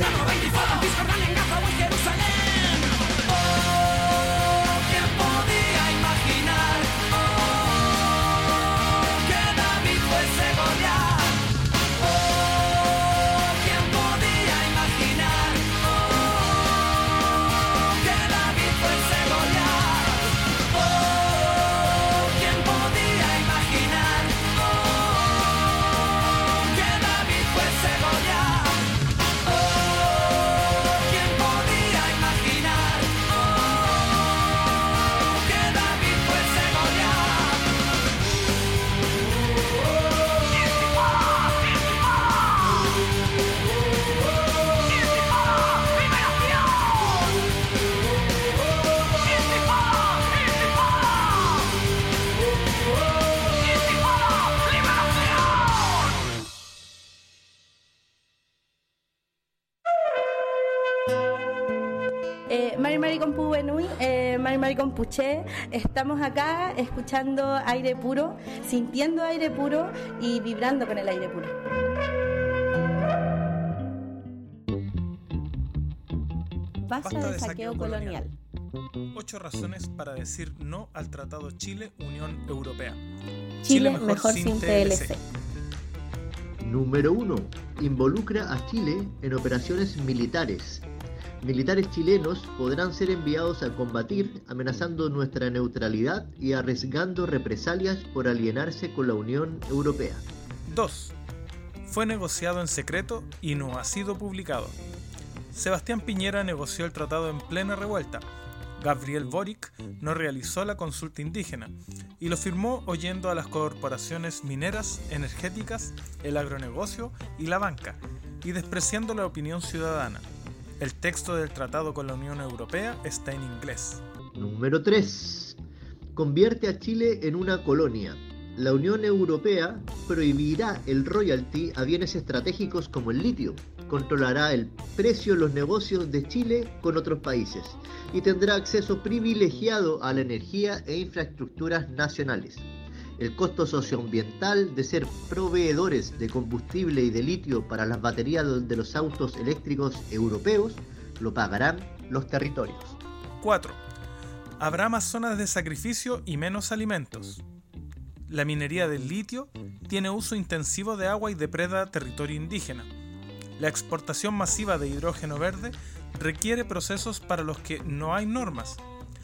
Milano, veinticuatro, Cisjordania, en Gaza o en Jerusalén. Oh, ¿quién podía imaginar? Oh, que David fuese Goliat. Oh, ¿quién podía imaginar? Oh, que David fuese Goliat. Oh, ¿quién podía imaginar? Oh, que David fuese Goliat. Oh, ¿quién podía imaginar? Oh, que David fuese Goliat. Eh, Mari Mari con Pubenui, eh, Mari Mari con Puché, estamos acá escuchando aire puro, sintiendo aire puro y vibrando con el aire puro. Basta de saqueo colonial. Ocho razones para decir no al Tratado Chile-Unión Europea. Chile mejor sin T L C. Número uno. Involucra a Chile en operaciones militares. Militares chilenos podrán ser enviados a combatir amenazando nuestra neutralidad y arriesgando represalias por alienarse con la Unión Europea. dos. Fue negociado en secreto y no ha sido publicado. Sebastián Piñera negoció el tratado en plena revuelta. Gabriel Boric no realizó la consulta indígena y lo firmó oyendo a las corporaciones mineras, energéticas, el agronegocio y la banca, y despreciando la opinión ciudadana. El texto del tratado con la Unión Europea está en inglés. Número tres. Convierte a Chile en una colonia. La Unión Europea prohibirá el royalty a bienes estratégicos como el litio, controlará el precio de los negocios de Chile con otros países y tendrá acceso privilegiado a la energía e infraestructuras nacionales. El costo socioambiental de ser proveedores de combustible y de litio para las baterías de los autos eléctricos europeos lo pagarán los territorios. cuatro. Habrá más zonas de sacrificio y menos alimentos. La minería del litio tiene uso intensivo de agua y depreda territorio indígena. La exportación masiva de hidrógeno verde requiere procesos para los que no hay normas.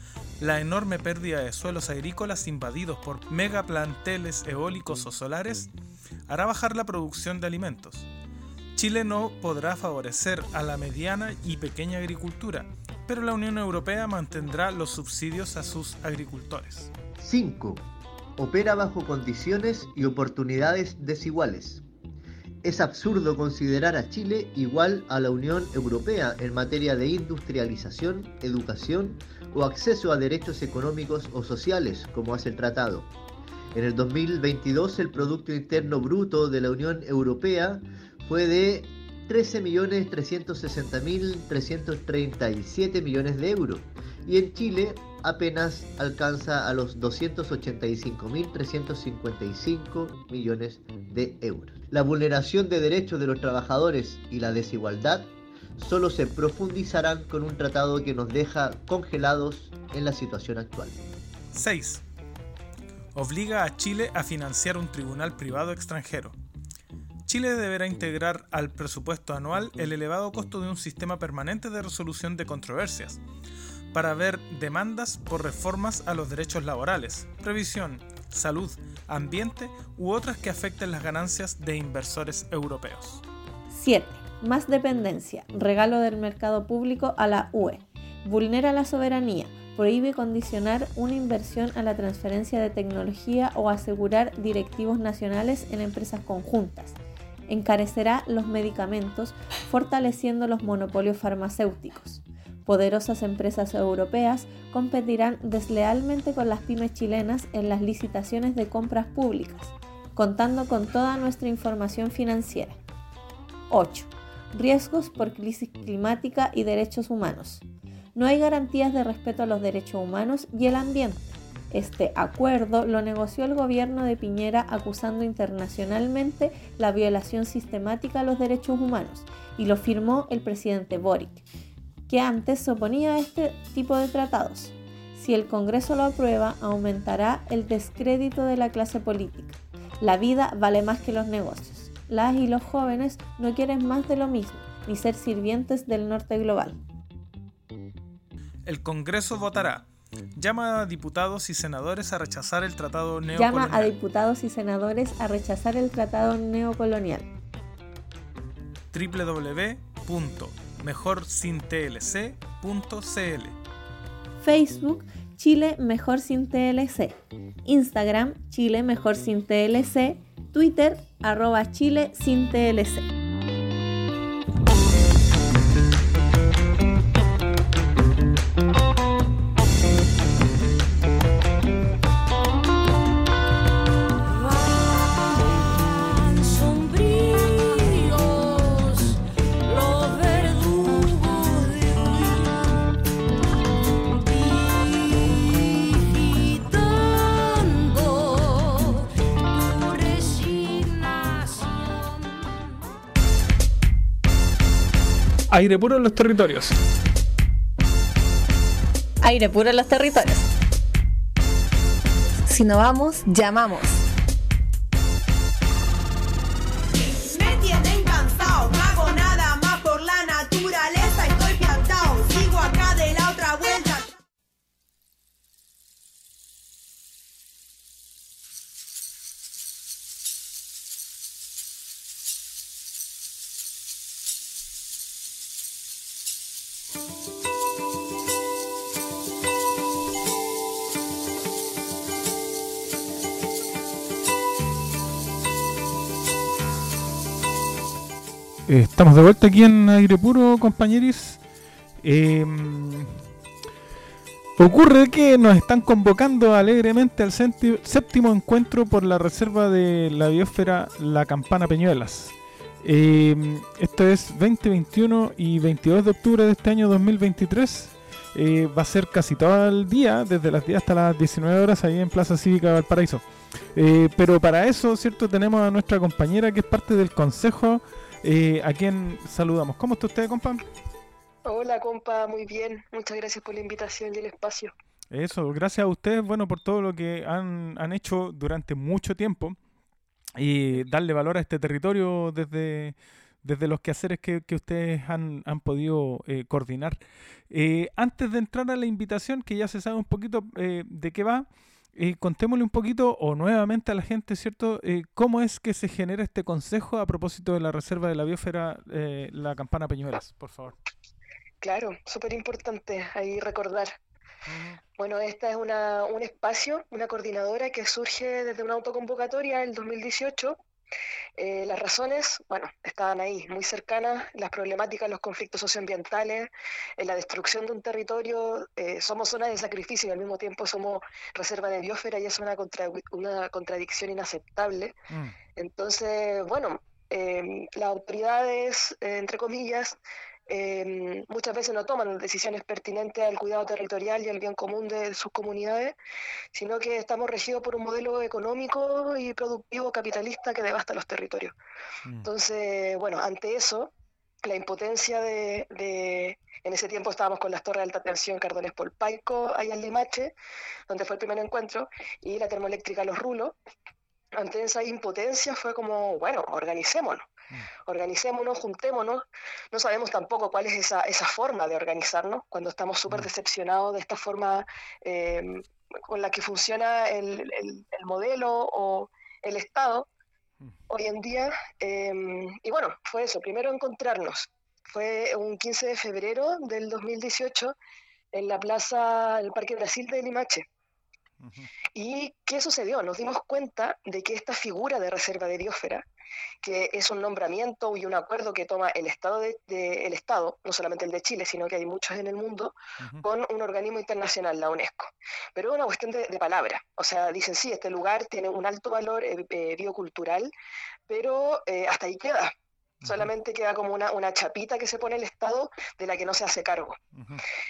La enorme pérdida de suelos agrícolas invadidos por megaplanteles eólicos o solares hará bajar la producción de alimentos. Chile no podrá favorecer a la mediana y pequeña agricultura, pero la Unión Europea mantendrá los subsidios a sus agricultores. cinco. Opera bajo condiciones y oportunidades desiguales. Es absurdo considerar a Chile igual a la Unión Europea en materia de industrialización, educación o acceso a derechos económicos o sociales, como hace el tratado. En el dos mil veintidós el Producto Interno Bruto de la Unión Europea fue de trece millones trescientos sesenta mil trescientos treinta y siete millones de euros y en Chile apenas alcanza a los doscientos ochenta y cinco mil trescientos cincuenta y cinco millones de euros. La vulneración de derechos de los trabajadores y la desigualdad solo se profundizarán con un tratado que nos deja congelados en la situación actual. seis. Obliga a Chile a financiar un tribunal privado extranjero. Chile deberá integrar al presupuesto anual el elevado costo de un sistema permanente de resolución de controversias, para ver demandas por reformas a los derechos laborales, previsión, salud, ambiente u otras que afecten las ganancias de inversores europeos. siete. Más dependencia, regalo del mercado público a la U E. Vulnera la soberanía, prohíbe condicionar una inversión a la transferencia de tecnología o asegurar directivos nacionales en empresas conjuntas. Encarecerá los medicamentos, fortaleciendo los monopolios farmacéuticos. Poderosas empresas europeas competirán deslealmente con las pymes chilenas en las licitaciones de compras públicas, contando con toda nuestra información financiera. ocho. Riesgos por crisis climática y derechos humanos. No hay garantías de respeto a los derechos humanos y el ambiente. Este acuerdo lo negoció el gobierno de Piñera acusando internacionalmente la violación sistemática a los derechos humanos y lo firmó el presidente Boric, que antes se oponía a este tipo de tratados. Si el Congreso lo aprueba, aumentará el descrédito de la clase política. La vida vale más que los negocios. Las y los jóvenes no quieren más de lo mismo, ni ser sirvientes del norte global. El Congreso votará. Llama a diputados y senadores a rechazar el tratado neocolonial. Llama a diputados y senadores a rechazar el tratado neocolonial. doble u doble u doble u punto mejor sin t l c punto c l. Facebook Chile Mejor Sin T L C. Instagram Chile Mejor Sin T L C. Twitter arroba Chile Sin T L C. Aire puro en los territorios. Aire puro en los territorios. Si no vamos, llamamos. Me tienen cansado, no hago nada más por la naturaleza, estoy piantao, sigo acá de la otra vuelta. Estamos de vuelta aquí en Aire Puro, compañeros. Eh, ocurre que nos están convocando alegremente al senti- séptimo encuentro por la reserva de la biosfera La Campana Peñuelas. Eh, esto es veinte, veintiuno y veintidós de octubre de este año dos mil veintitrés. Eh, va a ser casi todo el día, desde las diez hasta las diecinueve horas, ahí en Plaza Cívica Valparaíso. Eh, pero para eso, ¿cierto? Tenemos a nuestra compañera que es parte del consejo, eh, a quien saludamos. ¿Cómo está usted, compa? Hola, compa, muy bien. Muchas gracias por la invitación y el espacio. Eso, gracias a ustedes, bueno, por todo lo que han, han hecho durante mucho tiempo y darle valor a este territorio desde, desde los quehaceres que, que ustedes han, han podido eh, coordinar. Eh, antes de entrar a la invitación, que ya se sabe un poquito eh, de qué va, eh, contémosle un poquito o nuevamente a la gente, ¿cierto? Eh, ¿Cómo es que se genera este consejo a propósito de la reserva de la biosfera eh, La Campana Peñuelas, por favor? Claro, súper importante ahí recordar. Bueno, esta es una, un espacio, una coordinadora que surge desde una autoconvocatoria el dos mil dieciocho. Eh, las razones, bueno, estaban ahí, muy cercanas, las problemáticas, los conflictos socioambientales, eh, la destrucción de un territorio. Eh, somos zona de sacrificio y al mismo tiempo somos reserva de biosfera y es una, contra, una contradicción inaceptable. Mm. Entonces, bueno, eh, las autoridades, eh, entre comillas, Eh, muchas veces no toman decisiones pertinentes al cuidado territorial y al bien común de sus comunidades, sino que estamos regidos por un modelo económico y productivo capitalista que devasta los territorios. Mm. Entonces, bueno, ante eso, la impotencia de, de... En ese tiempo estábamos con las torres de alta tensión Cardones Polpaico, allá en Limache, donde fue el primer encuentro, y la termoeléctrica Los Rulos. Ante esa impotencia fue como, bueno, organicémonos. Organicémonos, juntémonos. No sabemos tampoco cuál es esa, esa forma de organizarnos cuando estamos súper decepcionados de esta forma eh, con la que funciona el, el, el modelo o el Estado hoy en día. Eh, y bueno, fue eso, primero encontrarnos. Fue un quince de febrero del dos mil dieciocho en la plaza, el Parque Brasil de Limache. Uh-huh. ¿Y qué sucedió? Nos dimos cuenta de que esta figura de reserva de biosfera, que es un nombramiento y un acuerdo que toma el Estado, de, de, el Estado, no solamente el de Chile, sino que hay muchos en el mundo, uh-huh. con un organismo internacional, la UNESCO. Pero es una cuestión de, de palabra. O sea, dicen, sí, este lugar tiene un alto valor eh, eh, biocultural, pero eh, hasta ahí queda. Uh-huh. Solamente queda como una, una chapita que se pone el Estado de la que no se hace cargo. Uh-huh.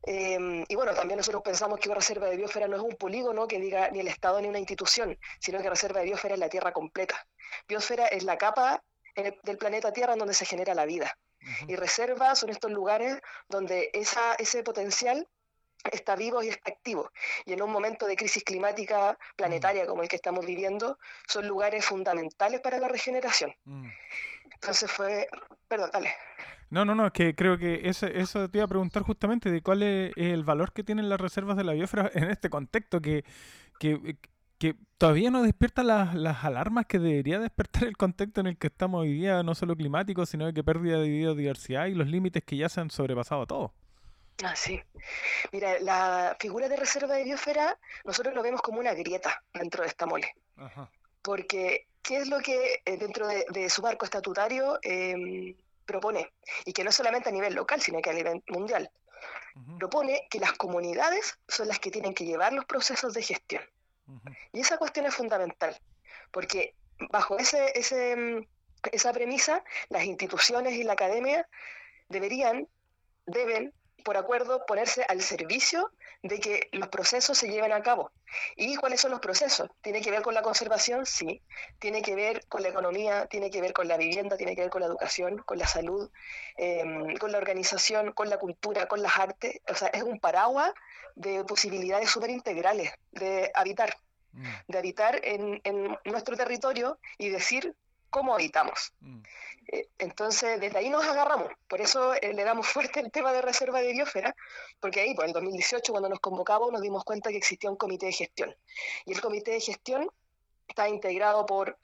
Eh, y bueno, también nosotros pensamos que una reserva de biosfera no es un polígono que diga ni el Estado ni una institución, sino que reserva de biosfera es la Tierra completa. Biosfera es la capa en el, del planeta Tierra en donde se genera la vida. Uh-huh. Y reservas son estos lugares donde esa, ese potencial está vivo y está activo. Y en un momento de crisis climática planetaria mm. como el que estamos viviendo, son lugares fundamentales para la regeneración. Mm. Entonces fue... Perdón, dale. No, no, no, es que creo que eso, eso te iba a preguntar justamente de cuál es el valor que tienen las reservas de la biosfera en este contexto, que, que, que todavía no despierta las, las alarmas que debería despertar el contexto en el que estamos hoy día, no solo climático, sino de que pérdida de biodiversidad y los límites que ya se han sobrepasado a todos. Ah, sí. Mira, la figura de reserva de biosfera nosotros lo vemos como una grieta dentro de esta mole. Ajá. Porque, ¿qué es lo que eh, dentro de, de su marco estatutario eh, propone? Y que no solamente a nivel local, sino que a nivel mundial. Uh-huh. Propone que las comunidades son las que tienen que llevar los procesos de gestión. Uh-huh. Y esa cuestión es fundamental, porque bajo ese, ese, esa premisa, las instituciones y la academia deberían, deben, por acuerdo, ponerse al servicio de que los procesos se lleven a cabo. ¿Y cuáles son los procesos? ¿Tiene que ver con la conservación? Sí. ¿Tiene que ver con la economía? ¿Tiene que ver con la vivienda? ¿Tiene que ver con la educación? ¿Con la salud? Eh, ¿Con la organización? ¿Con la cultura? ¿Con las artes? O sea, es un paraguas de posibilidades súper integrales de habitar. Mm. De habitar en, en nuestro territorio y decir cómo habitamos. Mm. Eh, entonces, desde ahí nos agarramos. Por eso eh, le damos fuerte el tema de reserva de biosfera, porque ahí, pues, en el dos mil dieciocho, cuando nos convocamos, nos dimos cuenta que existía un comité de gestión. Y el comité de gestión está integrado por,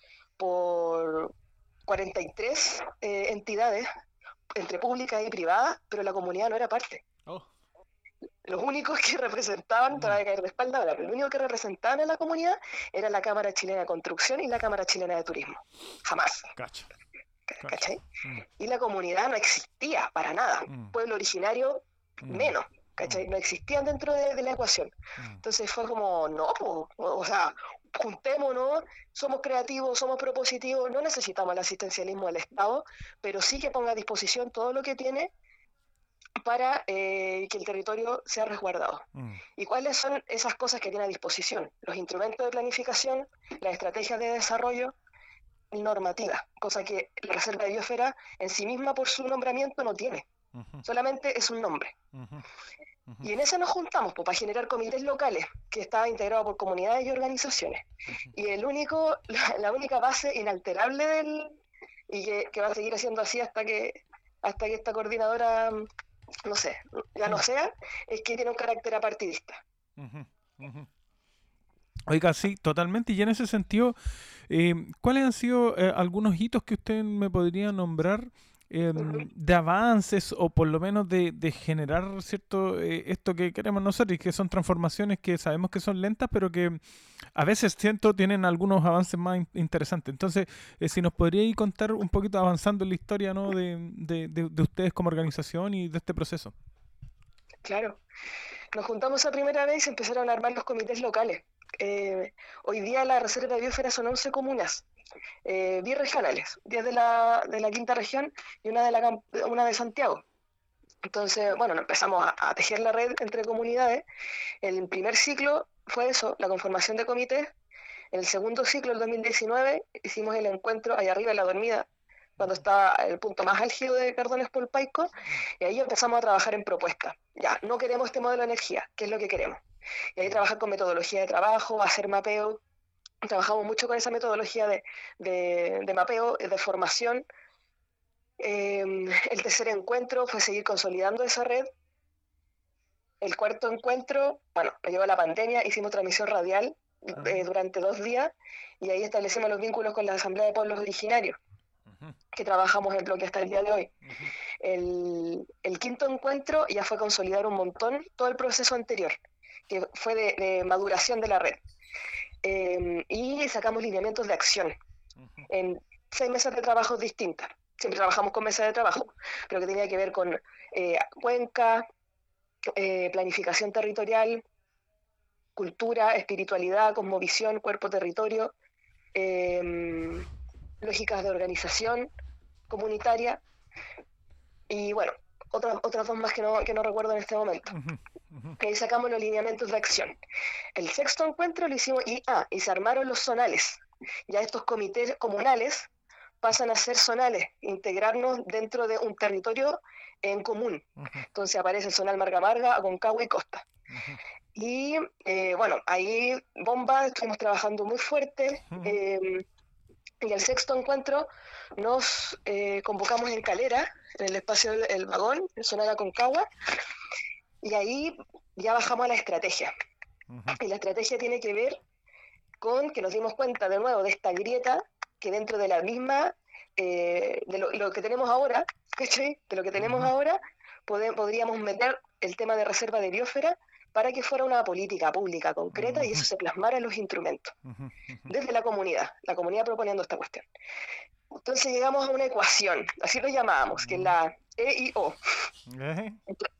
por cuarenta y tres eh, entidades, entre públicas y privadas, pero la comunidad no era parte. Oh. Los únicos que representaban, te va a caer de espalda ahora, pero lo único que representaban a la comunidad era la Cámara Chilena de Construcción y la Cámara Chilena de Turismo. Jamás. Cacho. ¿Cachai? Mm. Y la comunidad no existía para nada. Mm. Pueblo originario, mm. menos. ¿Cachai? No existían dentro de, de la ecuación. Mm. Entonces fue como, no, o, o sea, juntémonos, somos creativos, somos propositivos, no necesitamos el asistencialismo del Estado, pero sí que ponga a disposición todo lo que tiene para eh, que el territorio sea resguardado. Mm. ¿Y cuáles son esas cosas que tiene a disposición? Los instrumentos de planificación, las estrategias de desarrollo y normativa, cosa que la reserva de biosfera en sí misma por su nombramiento no tiene. Uh-huh. Solamente es un nombre. Uh-huh. Uh-huh. Y en eso nos juntamos pues, para generar comités locales, que estaba integrado por comunidades y organizaciones. Uh-huh. Y el único, la, la única base inalterable del, y que, que va a seguir haciendo así hasta que, hasta que esta coordinadora, no sé, ya no sea, es que tiene un carácter apartidista. Uh-huh. Uh-huh. Oiga, sí, totalmente. Y en ese sentido, eh, ¿cuáles han sido eh, algunos hitos que usted me podría nombrar eh, uh-huh. de avances o por lo menos de, de generar cierto eh, esto que queremos nosotros, y que son transformaciones que sabemos que son lentas, pero que a veces siento tienen algunos avances más in- interesantes? Entonces, eh, si nos podría contar un poquito avanzando en la historia, ¿no? de, de, de, de ustedes como organización y de este proceso. Claro. Nos juntamos a primera vez y empezaron a armar los comités locales. Eh, hoy día la reserva de biosfera son once comunas eh, birregionales, diez de la, de la quinta región y una de, la, una de Santiago. Entonces, bueno, empezamos a, a tejer la red entre comunidades. El primer ciclo fue eso, la conformación de comités. En el segundo ciclo, el dos mil diecinueve, hicimos el encuentro allá arriba en La Dormida, cuando estaba el punto más álgido de Cardones Polpaico, y ahí empezamos a trabajar en propuestas. Ya, no queremos este modelo de energía, ¿qué es lo que queremos? Y ahí trabajar con metodología de trabajo, hacer mapeo. Trabajamos mucho con esa metodología de, de, de mapeo, de formación. Eh, el tercer encuentro fue seguir consolidando esa red. El cuarto encuentro, bueno, me llegó la pandemia, hicimos transmisión radial eh, durante dos días, y ahí establecimos los vínculos con la Asamblea de Pueblos Originarios, uh-huh. que trabajamos en bloque hasta el día de hoy. Uh-huh. El, el quinto encuentro ya fue consolidar un montón todo el proceso anterior, que fue de, de maduración de la red. Eh, y sacamos lineamientos de acción uh-huh. en seis mesas de trabajo distintas. Siempre trabajamos con mesas de trabajo, pero que tenía que ver con eh, cuenca, eh, planificación territorial, cultura, espiritualidad, cosmovisión, cuerpo-territorio, eh, lógicas de organización comunitaria. Y bueno, otras, otras dos más que no, que no recuerdo en este momento. Que ahí sacamos los lineamientos de acción. El sexto encuentro lo hicimos y, ah, y se armaron los zonales. Ya estos comités comunales pasan a ser zonales, integrarnos dentro de un territorio en común. Entonces aparece el zonal Marga Marga, Aconcagua y Costa. Y eh, bueno, ahí bomba, estuvimos trabajando muy fuerte. Eh, y el sexto encuentro nos eh, convocamos en Calera, en el espacio del el vagón, el zonal Aconcagua, y ahí ya bajamos a la estrategia. Y la estrategia tiene que ver con que nos dimos cuenta de nuevo de esta grieta que dentro de la misma, eh, de lo, lo que tenemos ahora, ¿cachai? De lo que tenemos uh-huh. ahora, pod- podríamos meter el tema de reserva de biosfera para que fuera una política pública concreta uh-huh. y eso se plasmara en los instrumentos, uh-huh. desde la comunidad, la comunidad proponiendo esta cuestión. Entonces llegamos a una ecuación, así lo llamábamos, uh-huh. que es la E I O. Uh-huh.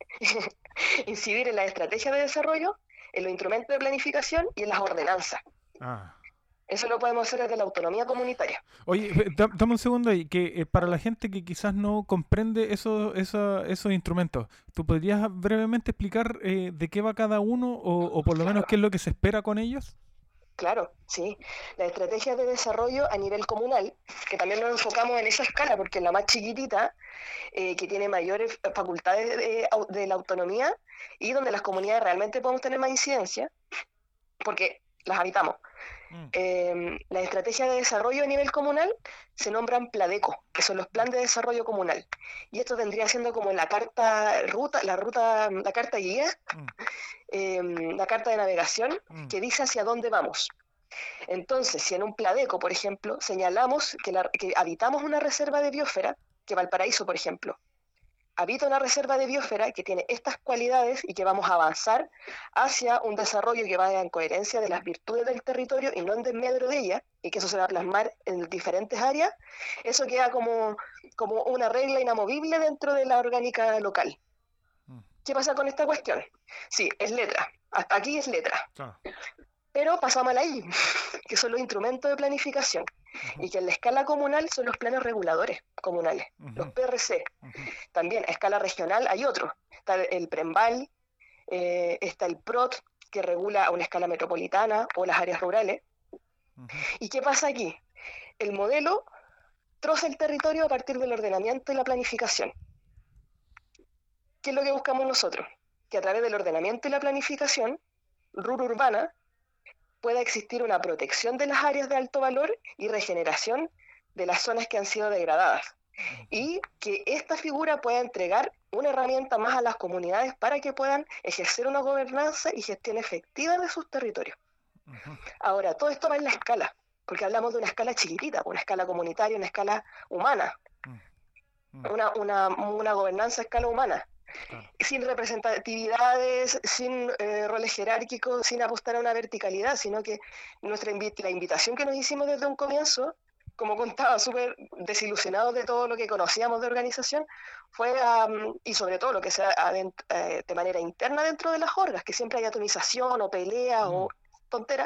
Incidir en la estrategia de desarrollo, en los instrumentos de planificación y en las ordenanzas. Ah. Eso lo podemos hacer desde la autonomía comunitaria. Oye, dame un segundo ahí, que eh, para la gente que quizás no comprende eso, eso, esos instrumentos, ¿tú podrías brevemente explicar eh, de qué va cada uno o, o por lo menos qué es lo que se espera con ellos? Claro, sí. La estrategia de desarrollo a nivel comunal, que también nos enfocamos en esa escala, porque es la más chiquitita, eh, que tiene mayores facultades de, de, de la autonomía y donde las comunidades realmente podemos tener más incidencia, porque las habitamos. Mm. Eh, la estrategia de desarrollo a nivel comunal se nombran PLADECO, que son los planes de desarrollo comunal. Y esto vendría siendo como la carta ruta, la ruta, la carta guía, mm. eh, la carta de navegación, mm. que dice hacia dónde vamos. Entonces, si en un PLADECO, por ejemplo, señalamos que, la, que habitamos una reserva de biosfera, que Valparaíso, por ejemplo, habita una reserva de biosfera que tiene estas cualidades y que vamos a avanzar hacia un desarrollo que vaya en coherencia de las virtudes del territorio y no en desmedro de ella, y que eso se va a plasmar en diferentes áreas, eso queda como, como una regla inamovible dentro de la orgánica local. ¿Qué pasa con esta cuestión? Sí, es letra, hasta aquí es letra. Ah. Pero pasamos a la I, que son los instrumentos de planificación, uh-huh. y que en la escala comunal son los planes reguladores comunales, uh-huh. los P R C. Uh-huh. También a escala regional hay otros, está el PREMBAL, eh, está el P R O T, que regula a una escala metropolitana o las áreas rurales. Uh-huh. ¿Y qué pasa aquí? El modelo troza el territorio a partir del ordenamiento y la planificación. ¿Qué es lo que buscamos nosotros? Que a través del ordenamiento y la planificación ruro-urbana pueda existir una protección de las áreas de alto valor y regeneración de las zonas que han sido degradadas. Y que esta figura pueda entregar una herramienta más a las comunidades para que puedan ejercer una gobernanza y gestión efectiva de sus territorios. Uh-huh. Ahora, todo esto va en la escala, porque hablamos de una escala chiquitita, una escala comunitaria, una escala humana, uh-huh. una, una, una gobernanza a escala humana. Claro. Sin representatividades, sin eh, roles jerárquicos, sin apostar a una verticalidad, sino que nuestra invi- la invitación que nos hicimos desde un comienzo, como contaba, súper desilusionados de todo lo que conocíamos de organización, fue, um, y sobre todo lo que sea adent- eh, de manera interna dentro de las orgas, que siempre hay atomización o pelea mm. o tontera,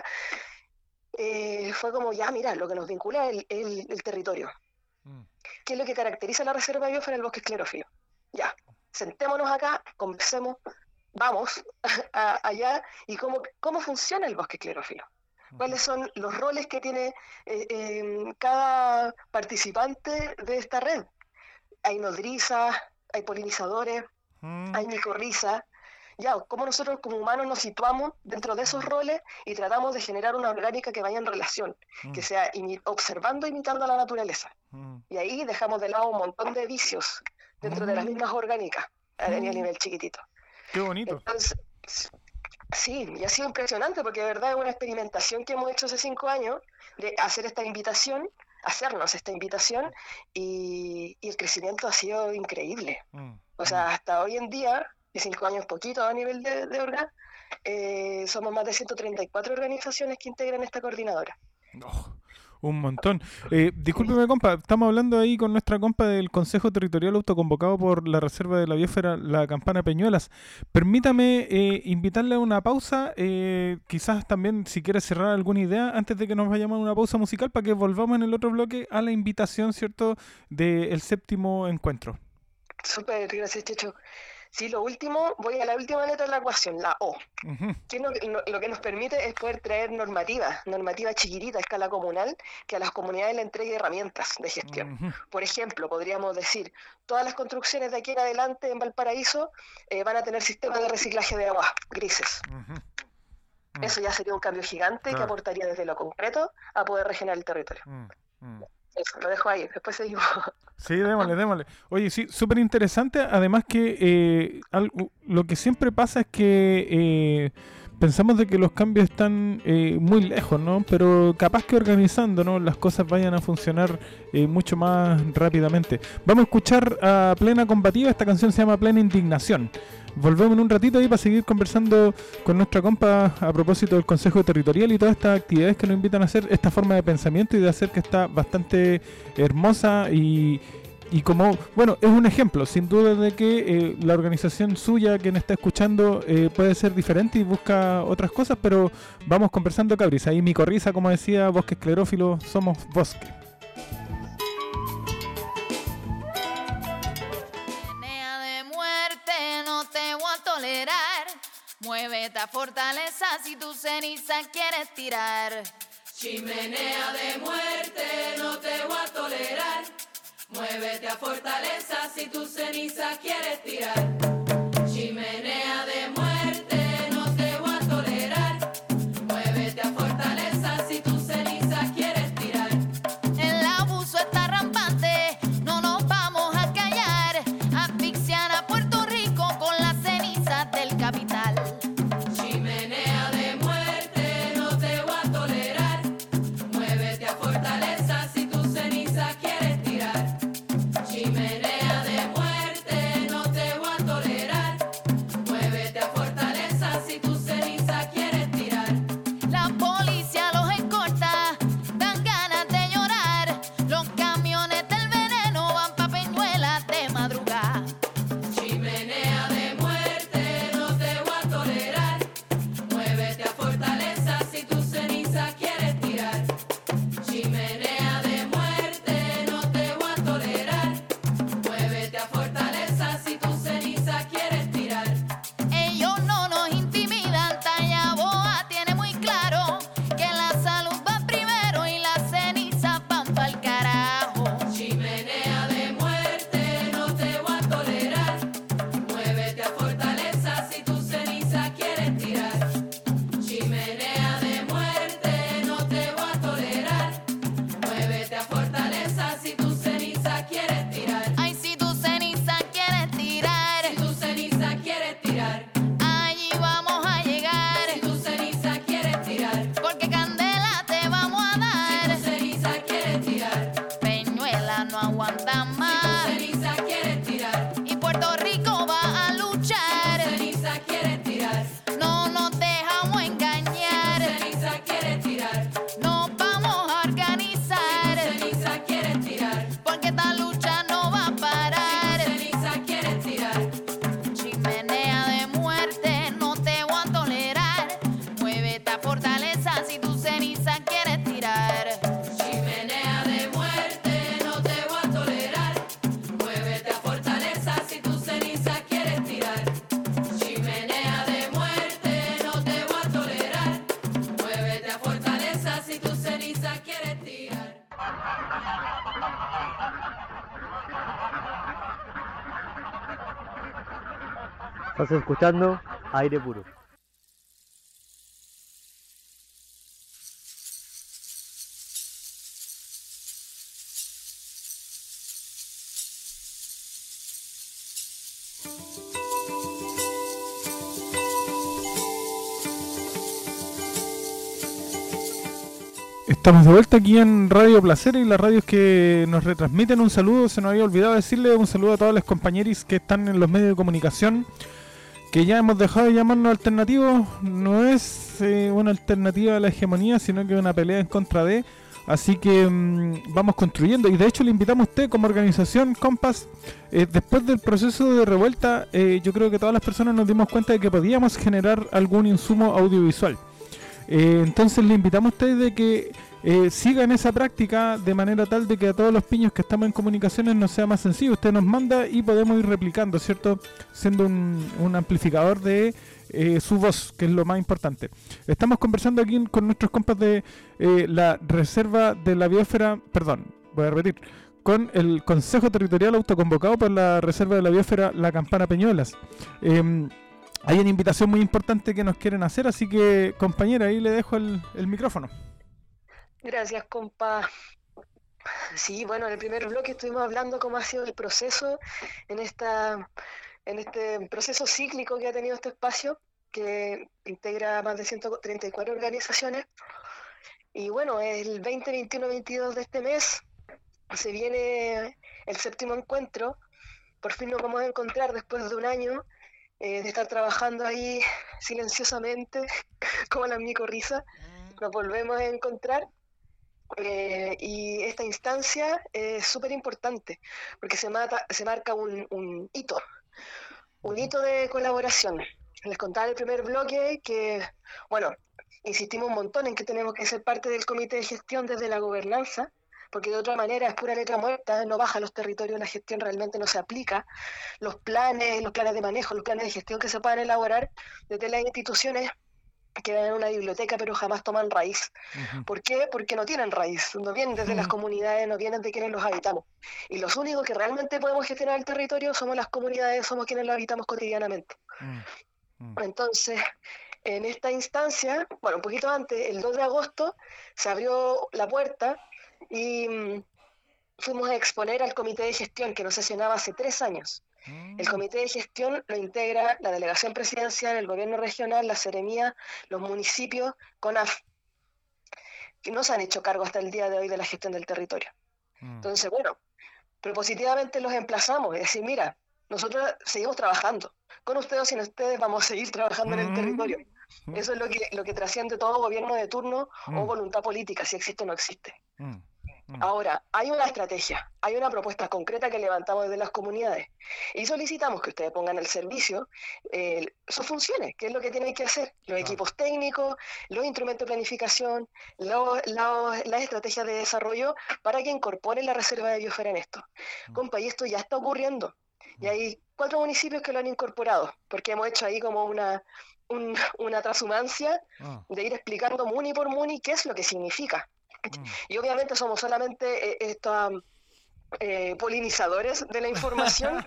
eh, fue como, ya, mira, lo que nos vincula es el, el, el territorio. Mm. ¿Qué es lo que caracteriza la reserva de biosfera en el bosque esclerófilo? Ya. Sentémonos acá, conversemos, vamos a, allá y cómo, cómo funciona el bosque esclerófilo. ¿Cuáles son los roles que tiene eh, eh, cada participante de esta red? Hay nodrizas, hay polinizadores, mm. hay micorrizas. Ya, cómo nosotros como humanos nos situamos dentro de esos roles y tratamos de generar una orgánica que vaya en relación, mm. que sea imi- observando e imitando a la naturaleza. Mm. Y ahí dejamos de lado un montón de vicios dentro mm. de las mismas orgánicas, a mm. nivel chiquitito. Qué bonito. Entonces, sí, y ha sido impresionante porque de verdad es una experimentación que hemos hecho hace cinco años de hacer esta invitación, hacernos esta invitación y, y el crecimiento ha sido increíble. Mm. O sea, hasta hoy en día, y cinco años poquito a nivel de, de orga, eh, somos más de ciento treinta y cuatro organizaciones que integran esta coordinadora. Oh. Un montón. Eh, discúlpeme, compa, estamos hablando ahí con nuestra compa del Consejo Territorial autoconvocado por la Reserva de la Biosfera, la Campana Peñuelas. Permítame eh, invitarle a una pausa, eh, quizás también si quiere cerrar alguna idea antes de que nos vayamos a una pausa musical para que volvamos en el otro bloque a la invitación, ¿cierto?, del séptimo encuentro. Súper, gracias, Checho. Sí, lo último, voy a la última letra de la ecuación, la O. Ujú. Que no- no- lo que nos permite es poder traer normativas, normativa chiquitita a escala comunal, que a las comunidades le entregue herramientas de gestión. Ujú. Por ejemplo, podríamos decir, todas las construcciones de aquí en adelante en Valparaíso eh, van a tener sistemas de reciclaje de aguas grises. Ujú. Eso ya sería un cambio gigante que Claro. aportaría desde lo concreto a poder regenerar el territorio. Mm, mm. Eso, lo dejo ahí, después seguimos. Sí, démosle, démosle. Oye, sí, súper interesante. Además que eh, algo- lo que siempre pasa es que eh, pensamos de que los cambios están eh, muy lejos, ¿no? Pero capaz que organizándonos las cosas vayan a funcionar eh, mucho más rápidamente. Vamos a escuchar a Plena Combativa. Esta canción se llama Plena Indignación. Volvemos en un ratito ahí para seguir conversando con nuestra compa a propósito del Consejo Territorial y todas estas actividades que nos invitan a hacer, esta forma de pensamiento y de hacer que está bastante hermosa y, y como, bueno, es un ejemplo, sin duda de que eh, la organización suya, quien está escuchando, eh, puede ser diferente y busca otras cosas, pero vamos conversando, cabris. Ahí mi corrisa, como decía, bosque esclerófilo, somos bosque. Chimenea de muerte, no te voy a tolerar. Muévete a fortaleza si tu ceniza quieres tirar. Chimenea de muerte, no te voy a tolerar. Muévete a fortaleza si tu ceniza quieres tirar. Chimenea de muerte, no te voy a tolerar. Muévete a fortaleza si tu ceniza quieres tirar. El abuso está rampante, no nos vamos a callar. Asfixian a Puerto Rico con las cenizas del capital. Chimenea de muerte, no te voy a tolerar. Muévete a fortaleza si tu ceniza quieres tirar. Chimenea de muerte, no te voy a tolerar. Muévete a fortaleza si tu ceniza quieres tirar. La policía los escolta, dan ganas de llorar. Los camiones del veneno van pa' Peñuelas de madrugada. Chimenea de muerte, no te voy a tolerar. Muévete a fortaleza si tu ceniza quieres tirar. Chimenea de muerte, no te voy a tolerar. Muévete a fortaleza si tu ceniza quieres tirar. Ellos no nos intimidan, Talla Boa tiene muy claro que la salud va primero y las cenizas van pa'l carajo. Chimenea de muerte, no te voy a tolerar. Muévete a fortaleza si tu ceniza quieres tirar. Chimenea de muerte, no te voy a tolerar. Muévete a fortaleza si tu ceniza quieres tirar. Ay, si tu ceniza quieres tirar, Si tu ceniza quieres tirar. allí vamos a llegar. Si tu ceniza quieres tirar. Porque candela te vamos a Si dar. tu ceniza quieres tirar. Peñuela no aguanta Si más. tu ceniza quieres tirar. Y Puerto Rico va a luchar. Si tu ceniza quieres tirar. No nos dejamos engañar. Si tu ceniza quieres tirar. Nos vamos a organizar. Si tu ceniza quieres tirar. Porque esta lucha no va a parar. Si tu ceniza quieres tirar. Chimenea de muerte, no te voy a tolerar. Muévete a fortaleza si tu ceniza quieres tirar. Chimenea de muerte, no te voy a tolerar. Muévete a fortaleza si tu ceniza quieres tirar. Chimenea de muerte, no te voy a tolerar. Muévete a fortaleza si tu ceniza quieres tirar. Estás escuchando Aire Puro. Estamos de vuelta aquí en Radio Placer y las radios que nos retransmiten. Un saludo, se nos había olvidado decirle un saludo a todos los compañeros que están en los medios de comunicación, que ya hemos dejado de llamarnos alternativos. No es eh, una alternativa a la hegemonía, sino que una pelea en contra de. Así que mmm, vamos construyendo. Y de hecho le invitamos a usted como organización, compas. Eh, después del proceso de revuelta, eh, yo creo que todas las personas nos dimos cuenta de que podíamos generar algún insumo audiovisual. Eh, entonces le invitamos a ustedes de que eh, sigan esa práctica de manera tal de que a todos los piños que estamos en comunicaciones nos sea más sencillo. Usted nos manda y podemos ir replicando, ¿cierto? Siendo un, un amplificador de eh, su voz, que es lo más importante. Estamos conversando aquí con nuestros compas de eh, la Reserva de la Biosfera, perdón, voy a repetir, con el Consejo Territorial autoconvocado por la Reserva de la Biosfera La Campana Peñuelas. Eh, hay una invitación muy importante que nos quieren hacer, así que, compañera, ahí le dejo el, el micrófono. Gracias, compa. Sí, bueno, en el primer bloque estuvimos hablando cómo ha sido el proceso en esta, en este proceso cíclico que ha tenido este espacio, que integra más de ciento treinta y cuatro organizaciones. Y bueno, el veinte, veintiuno, veintidós de este mes se viene el séptimo encuentro. Por fin nos vamos a encontrar después de un año eh, de estar trabajando ahí silenciosamente, como la micorrisa. Nos volvemos a encontrar. Eh, y esta instancia es súper importante porque se, mata, se marca un, un hito, un hito de colaboración. Les contaba en el primer bloque que, bueno, insistimos un montón en que tenemos que ser parte del comité de gestión desde la gobernanza, porque de otra manera es pura letra muerta, no baja a los territorios, la gestión realmente no se aplica. Los planes, los planes de manejo, los planes de gestión que se puedan elaborar desde las instituciones quedan en una biblioteca pero jamás toman raíz. Uh-huh. ¿Por qué? Porque no tienen raíz, no vienen desde uh-huh. las comunidades, no vienen de quienes los habitamos. Y los únicos que realmente podemos gestionar el territorio somos las comunidades, somos quienes lo habitamos cotidianamente. Uh-huh. Entonces, en esta instancia, bueno, un poquito antes, el dos de agosto, se abrió la puerta y mmm, fuimos a exponer al comité de gestión que nos sesionaba hace tres años. El comité de gestión lo integra la delegación presidencial, el gobierno regional, la seremía, los municipios, CONAF, que no se han hecho cargo hasta el día de hoy de la gestión del territorio. Mm. Entonces, bueno, propositivamente los emplazamos, es decir, mira, nosotros seguimos trabajando, con ustedes o sin ustedes vamos a seguir trabajando mm. en el territorio. Mm. Eso es lo que, lo que trasciende todo gobierno de turno mm. o voluntad política, si existe o no existe. Mm. Ahora, hay una estrategia, hay una propuesta concreta que levantamos desde las comunidades y solicitamos que ustedes pongan al servicio eh, sus funciones, que es lo que tienen que hacer, los equipos técnicos, los instrumentos de planificación, los, los, las estrategias de desarrollo para que incorporen la reserva de biosfera en esto. Mm. Compa, y esto ya está ocurriendo y hay cuatro municipios que lo han incorporado, porque hemos hecho ahí como una, un, una transhumancia oh. de ir explicando muni por muni qué es lo que significa. Mm. Y obviamente somos solamente eh, estos eh, polinizadores de la información,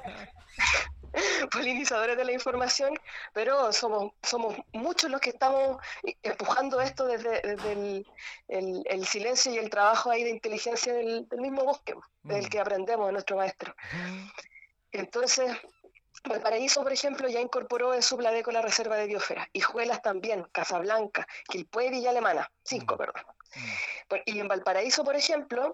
polinizadores de la información, pero somos somos muchos los que estamos empujando esto desde, desde el, el, el silencio y el trabajo ahí de inteligencia del, del mismo bosque, mm. del que aprendemos de nuestro maestro. Mm. Entonces, Valparaíso, por ejemplo, ya incorporó en su Pladeco la reserva de biosfera, Hijuelas también, Casablanca, Quilpué y Villa Alemana, cinco, mm. perdón. Mm. Y en Valparaíso, por ejemplo,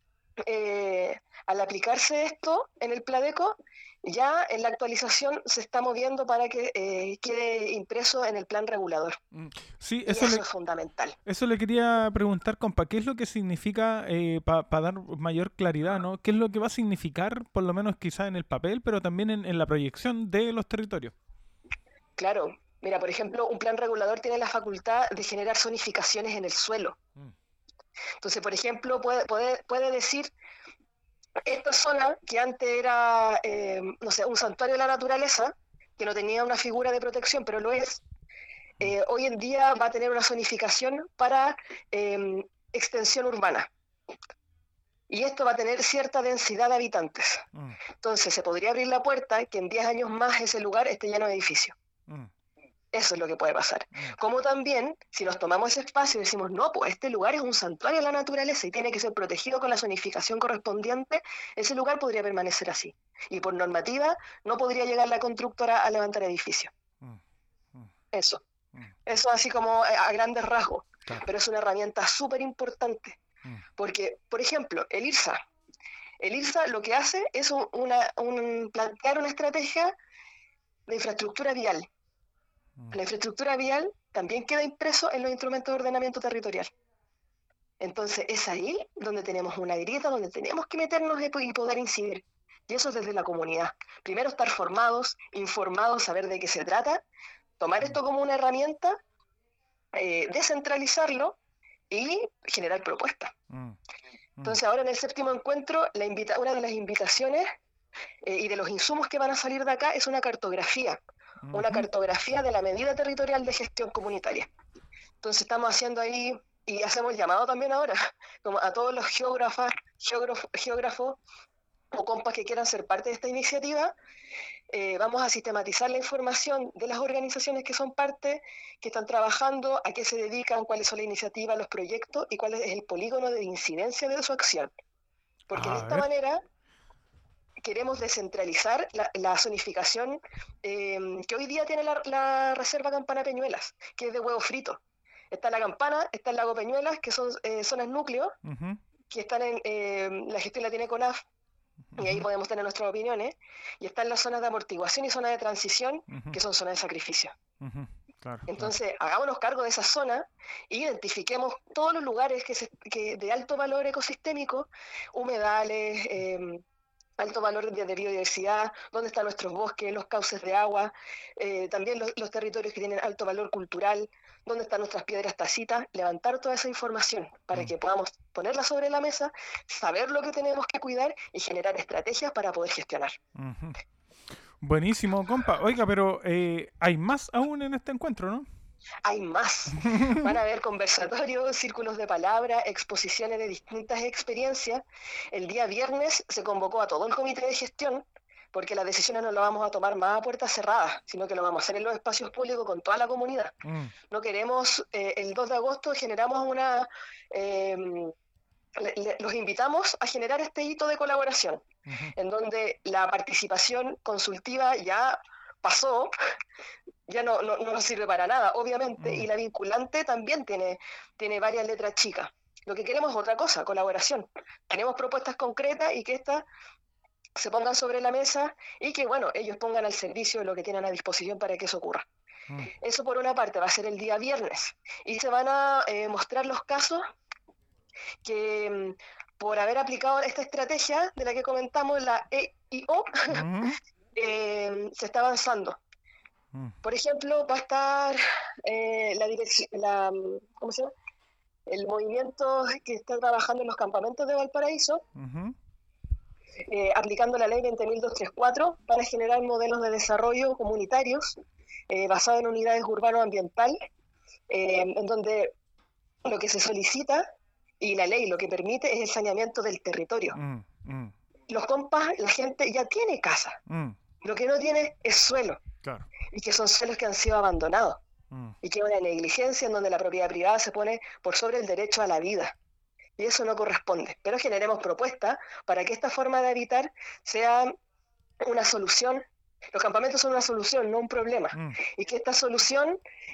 eh, al aplicarse esto en el Pladeco, ya en la actualización se está moviendo para que eh, quede impreso en el plan regulador. Sí, eso, eso le, es fundamental. Eso le quería preguntar, compa, ¿qué es lo que significa, eh, para pa dar mayor claridad, ¿no? ¿Qué es lo que va a significar, por lo menos quizá en el papel, pero también en, en la proyección de los territorios? Claro, mira, por ejemplo, un plan regulador tiene la facultad de generar zonificaciones en el suelo. Mm. Entonces, por ejemplo, puede, puede, puede decir, esta zona que antes era, eh, no sé, un santuario de la naturaleza, que no tenía una figura de protección, pero lo es, eh, hoy en día va a tener una zonificación para eh, extensión urbana. Y esto va a tener cierta densidad de habitantes. Mm. Entonces, se podría abrir la puerta que en diez años más ese lugar esté lleno de edificios. Mm. Eso es lo que puede pasar. Como también, si nos tomamos ese espacio y decimos, no, pues este lugar es un santuario de la naturaleza y tiene que ser protegido con la zonificación correspondiente, ese lugar podría permanecer así. Y por normativa, no podría llegar la constructora a levantar edificios. Eso. Eso así como a grandes rasgos. Claro. Pero es una herramienta súper importante. Porque, por ejemplo, el IRSA. El IRSA lo que hace es un, una, un, plantear una estrategia de infraestructura vial. La infraestructura vial también queda impreso en los instrumentos de ordenamiento territorial. Entonces es ahí donde tenemos una grieta, donde tenemos que meternos y poder incidir. Y eso es desde la comunidad. Primero estar formados, informados, saber de qué se trata, tomar esto como una herramienta, eh, descentralizarlo y generar propuestas. Mm. Entonces ahora en el séptimo encuentro, la invita una de las invitaciones eh, y de los insumos que van a salir de acá es una cartografía, una cartografía de la medida territorial de gestión comunitaria. Entonces estamos haciendo ahí, y hacemos el llamado también ahora, como a todos los geógrafos, geógrafos, geógrafos o compas que quieran ser parte de esta iniciativa, eh, vamos a sistematizar la información de las organizaciones que son parte, que están trabajando, a qué se dedican, cuáles son las iniciativas, los proyectos y cuál es el polígono de incidencia de su acción. Porque A de esta ver. manera queremos descentralizar la, la zonificación eh, que hoy día tiene la, la Reserva Campana Peñuelas, que es de huevo frito. Está la Campana, está el Lago Peñuelas, que son eh, zonas núcleo, Ujú. que están en, eh, la gestión la tiene CONAF, y ahí podemos tener nuestras opiniones, y están las zonas de amortiguación y zonas de transición, Ujú. que son zonas de sacrificio. Ujú. Claro. Entonces, hagámonos cargo de esa zona e identifiquemos todos los lugares que, se, que de alto valor ecosistémico, humedales, eh, alto valor de, de biodiversidad, dónde están nuestros bosques, los cauces de agua, eh, también los, los territorios que tienen alto valor cultural, dónde están nuestras piedras tacitas, levantar toda esa información para que podamos ponerla sobre la mesa, saber lo que tenemos que cuidar y generar estrategias para poder gestionar. Ujú. Buenísimo, compa. Oiga, pero eh, hay más aún en este encuentro, ¿no? Hay más. Van a haber conversatorios, círculos de palabra, exposiciones de distintas experiencias. El día viernes se convocó a todo el comité de gestión, porque las decisiones no las vamos a tomar más a puertas cerradas, sino que lo vamos a hacer en los espacios públicos con toda la comunidad. Mm. No queremos, eh, el dos de agosto generamos una... Eh, le- le- los invitamos a generar este hito de colaboración, en donde la participación consultiva ya pasó, ya no, no, no nos sirve para nada, obviamente, y la vinculante también tiene, tiene varias letras chicas. Lo que queremos es otra cosa, colaboración. Tenemos propuestas concretas y que estas se pongan sobre la mesa y que, bueno, ellos pongan al servicio lo que tienen a disposición para que eso ocurra. Eso por una parte va a ser el día viernes y se van a eh, mostrar los casos que mm, por haber aplicado esta estrategia de la que comentamos, la E I O, eh, se está avanzando. Por ejemplo, va a estar eh, la dirección, la, mm, ¿cómo se llama? El movimiento que está trabajando en los campamentos de Valparaíso, Ujú. eh, aplicando la ley veinte mil doscientos treinta y cuatro para generar modelos de desarrollo comunitarios eh, basados en unidades urbano-ambiental, eh, en donde lo que se solicita y la ley lo que permite es el saneamiento del territorio. Mm, mm, Los compas, la gente ya tiene casa, mm. lo que no tiene es suelo, Claro. y que son suelos que han sido abandonados, Mm. y que hay una negligencia en donde la propiedad privada se pone por sobre el derecho a la vida. Y eso no corresponde. Pero generemos propuestas para que esta forma de habitar sea una solución. Los campamentos son una solución, no un problema. Y que esta solución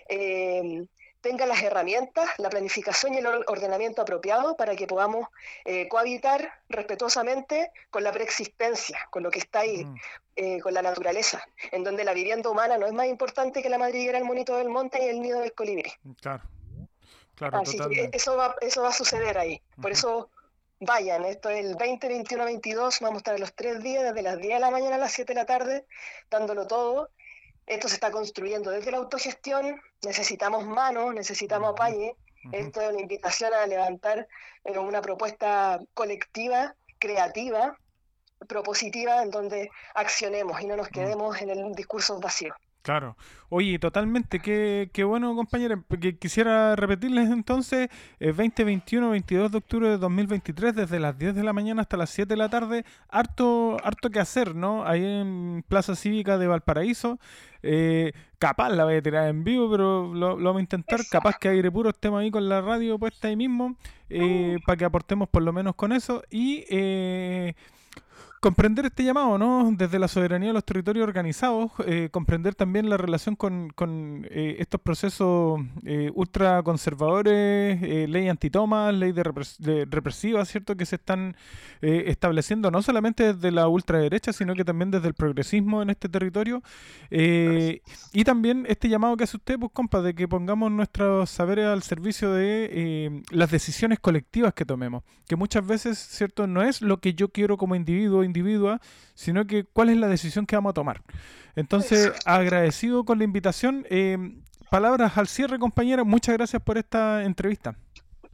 eh, tenga las herramientas, la planificación y el or- ordenamiento apropiado para que podamos eh, cohabitar respetuosamente con la preexistencia, con lo que está ahí, eh, con la naturaleza, en donde la vivienda humana no es más importante que la madriguera, el monito del monte y el nido del colibrí. Claro. Claro, Así que totalmente. eso va, eso va a suceder ahí. Por eso vayan, esto es el veinte, veintiuno, veintidós, vamos a estar los tres días, desde las diez de la mañana a las siete de la tarde, dándolo todo. Esto se está construyendo desde la autogestión, necesitamos manos, necesitamos apañe. Esto es una invitación a levantar eh, una propuesta colectiva, creativa, propositiva, en donde accionemos y no nos quedemos en el discurso vacío. Claro. Oye, totalmente, qué, qué bueno, compañera. Que quisiera repetirles entonces, eh, veinte, veintiuno, veintidós de octubre de dos mil veintitrés, desde las diez de la mañana hasta las siete de la tarde, harto, harto que hacer, ¿no? Ahí en Plaza Cívica de Valparaíso. Eh, capaz la voy a tirar en vivo, pero lo, lo vamos a intentar. Capaz que Aire Puro estemos ahí con la radio puesta ahí mismo, eh, para que aportemos por lo menos con eso. Y... Eh, comprender este llamado, ¿no? Desde la soberanía de los territorios organizados, eh, comprender también la relación con, con eh, estos procesos eh, ultraconservadores, eh, ley antitomas, ley de, repres de represiva, ¿cierto? Que se están eh, estableciendo no solamente desde la ultraderecha, sino que también desde el progresismo en este territorio. Eh, y también este llamado que hace usted, pues, compa, de que pongamos nuestros saberes al servicio de eh, las decisiones colectivas que tomemos. Que muchas veces, ¿cierto? No es lo que yo quiero como individuo, individua, sino que cuál es la decisión que vamos a tomar. Entonces, agradecido con la invitación. Eh, palabras al cierre, compañera. Muchas gracias por esta entrevista.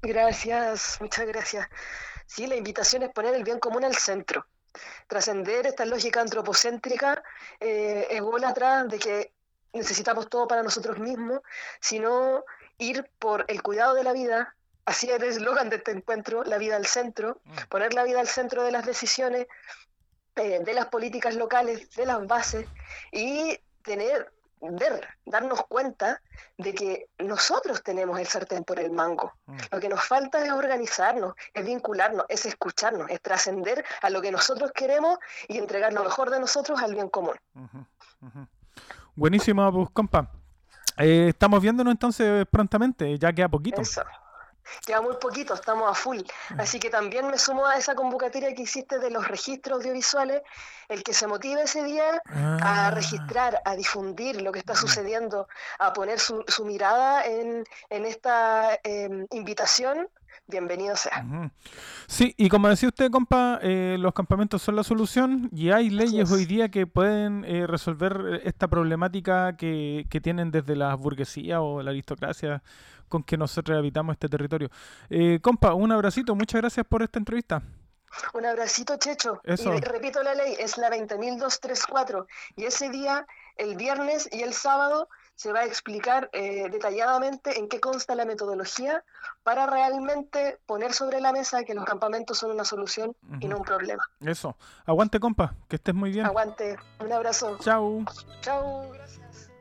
Gracias, muchas gracias. Sí, la invitación es poner el bien común al centro. Trascender esta lógica antropocéntrica, eh, ególatra de que necesitamos todo para nosotros mismos, sino ir por el cuidado de la vida. Así es el eslogan de este encuentro, la vida al centro, poner la vida al centro de las decisiones, eh, de las políticas locales, de las bases, y tener, ver, darnos cuenta de que nosotros tenemos el sartén por el mango. Mm. Lo que nos falta es organizarnos, es vincularnos, es escucharnos, es trascender a lo que nosotros queremos y entregar lo mejor de nosotros al bien común. Uh-huh, uh-huh. Buenísimo, pues, compa. Eh, estamos viéndonos entonces prontamente, ya queda poquito. Eso. Queda muy poquito, estamos a full. Así que también me sumo a esa convocatoria que hiciste de los registros audiovisuales, el que se motive ese día ah. a registrar, a difundir lo que está sucediendo, a poner su, su mirada en, en esta eh, invitación, bienvenido sea. Uh-huh. Sí, y como decía usted, compa, eh, los campamentos son la solución y hay leyes hoy día que pueden eh, resolver esta problemática que, que tienen desde la burguesía o la aristocracia con que nosotros habitamos este territorio. Eh, compa, un abracito, muchas gracias por esta entrevista. Un abracito, Checho. Eso. Y repito la ley, es la veinte mil doscientos treinta y cuatro. Y ese día, el viernes y el sábado, se va a explicar eh, detalladamente en qué consta la metodología para realmente poner sobre la mesa que los campamentos son una solución uh-huh. y no un problema. Eso. Aguante, compa, que estés muy bien. Aguante. Un abrazo. Chau. Chau, gracias.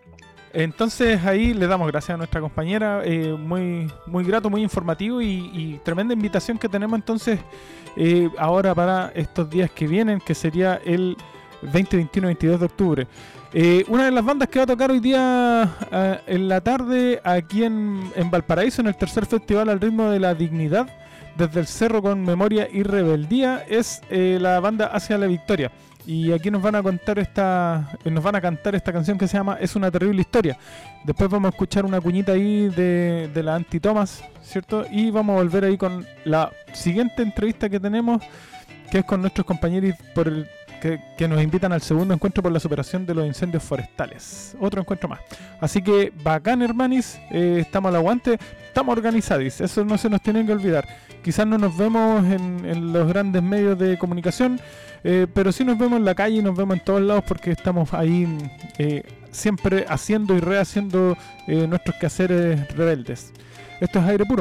Entonces ahí le damos gracias a nuestra compañera, eh, muy muy grato, muy informativo y, y tremenda invitación que tenemos entonces eh, ahora para estos días que vienen, que sería el veinte, veintiuno, veintidós de octubre. Eh, una de las bandas que va a tocar hoy día uh, en la tarde aquí en, en Valparaíso, en el tercer festival al ritmo de la dignidad, desde el cerro con memoria y rebeldía, es eh, la banda Hacia la Victoria. Y aquí nos van a contar esta, nos van a cantar esta canción que se llama Es una terrible historia. Después vamos a escuchar una cuñita ahí de, de la Anti Thomas, ¿cierto? Y vamos a volver ahí con la siguiente entrevista que tenemos, que es con nuestros compañeros por el, que, que nos invitan al segundo encuentro por la superación de los incendios forestales. Otro encuentro más. Así que bacán, hermanis, eh, estamos al aguante, estamos organizados, eso no se nos tiene que olvidar. Quizás no nos vemos en, en los grandes medios de comunicación, eh, pero sí nos vemos en la calle y nos vemos en todos lados porque estamos ahí eh, siempre haciendo y rehaciendo eh, nuestros quehaceres rebeldes. Esto es Aire Puro.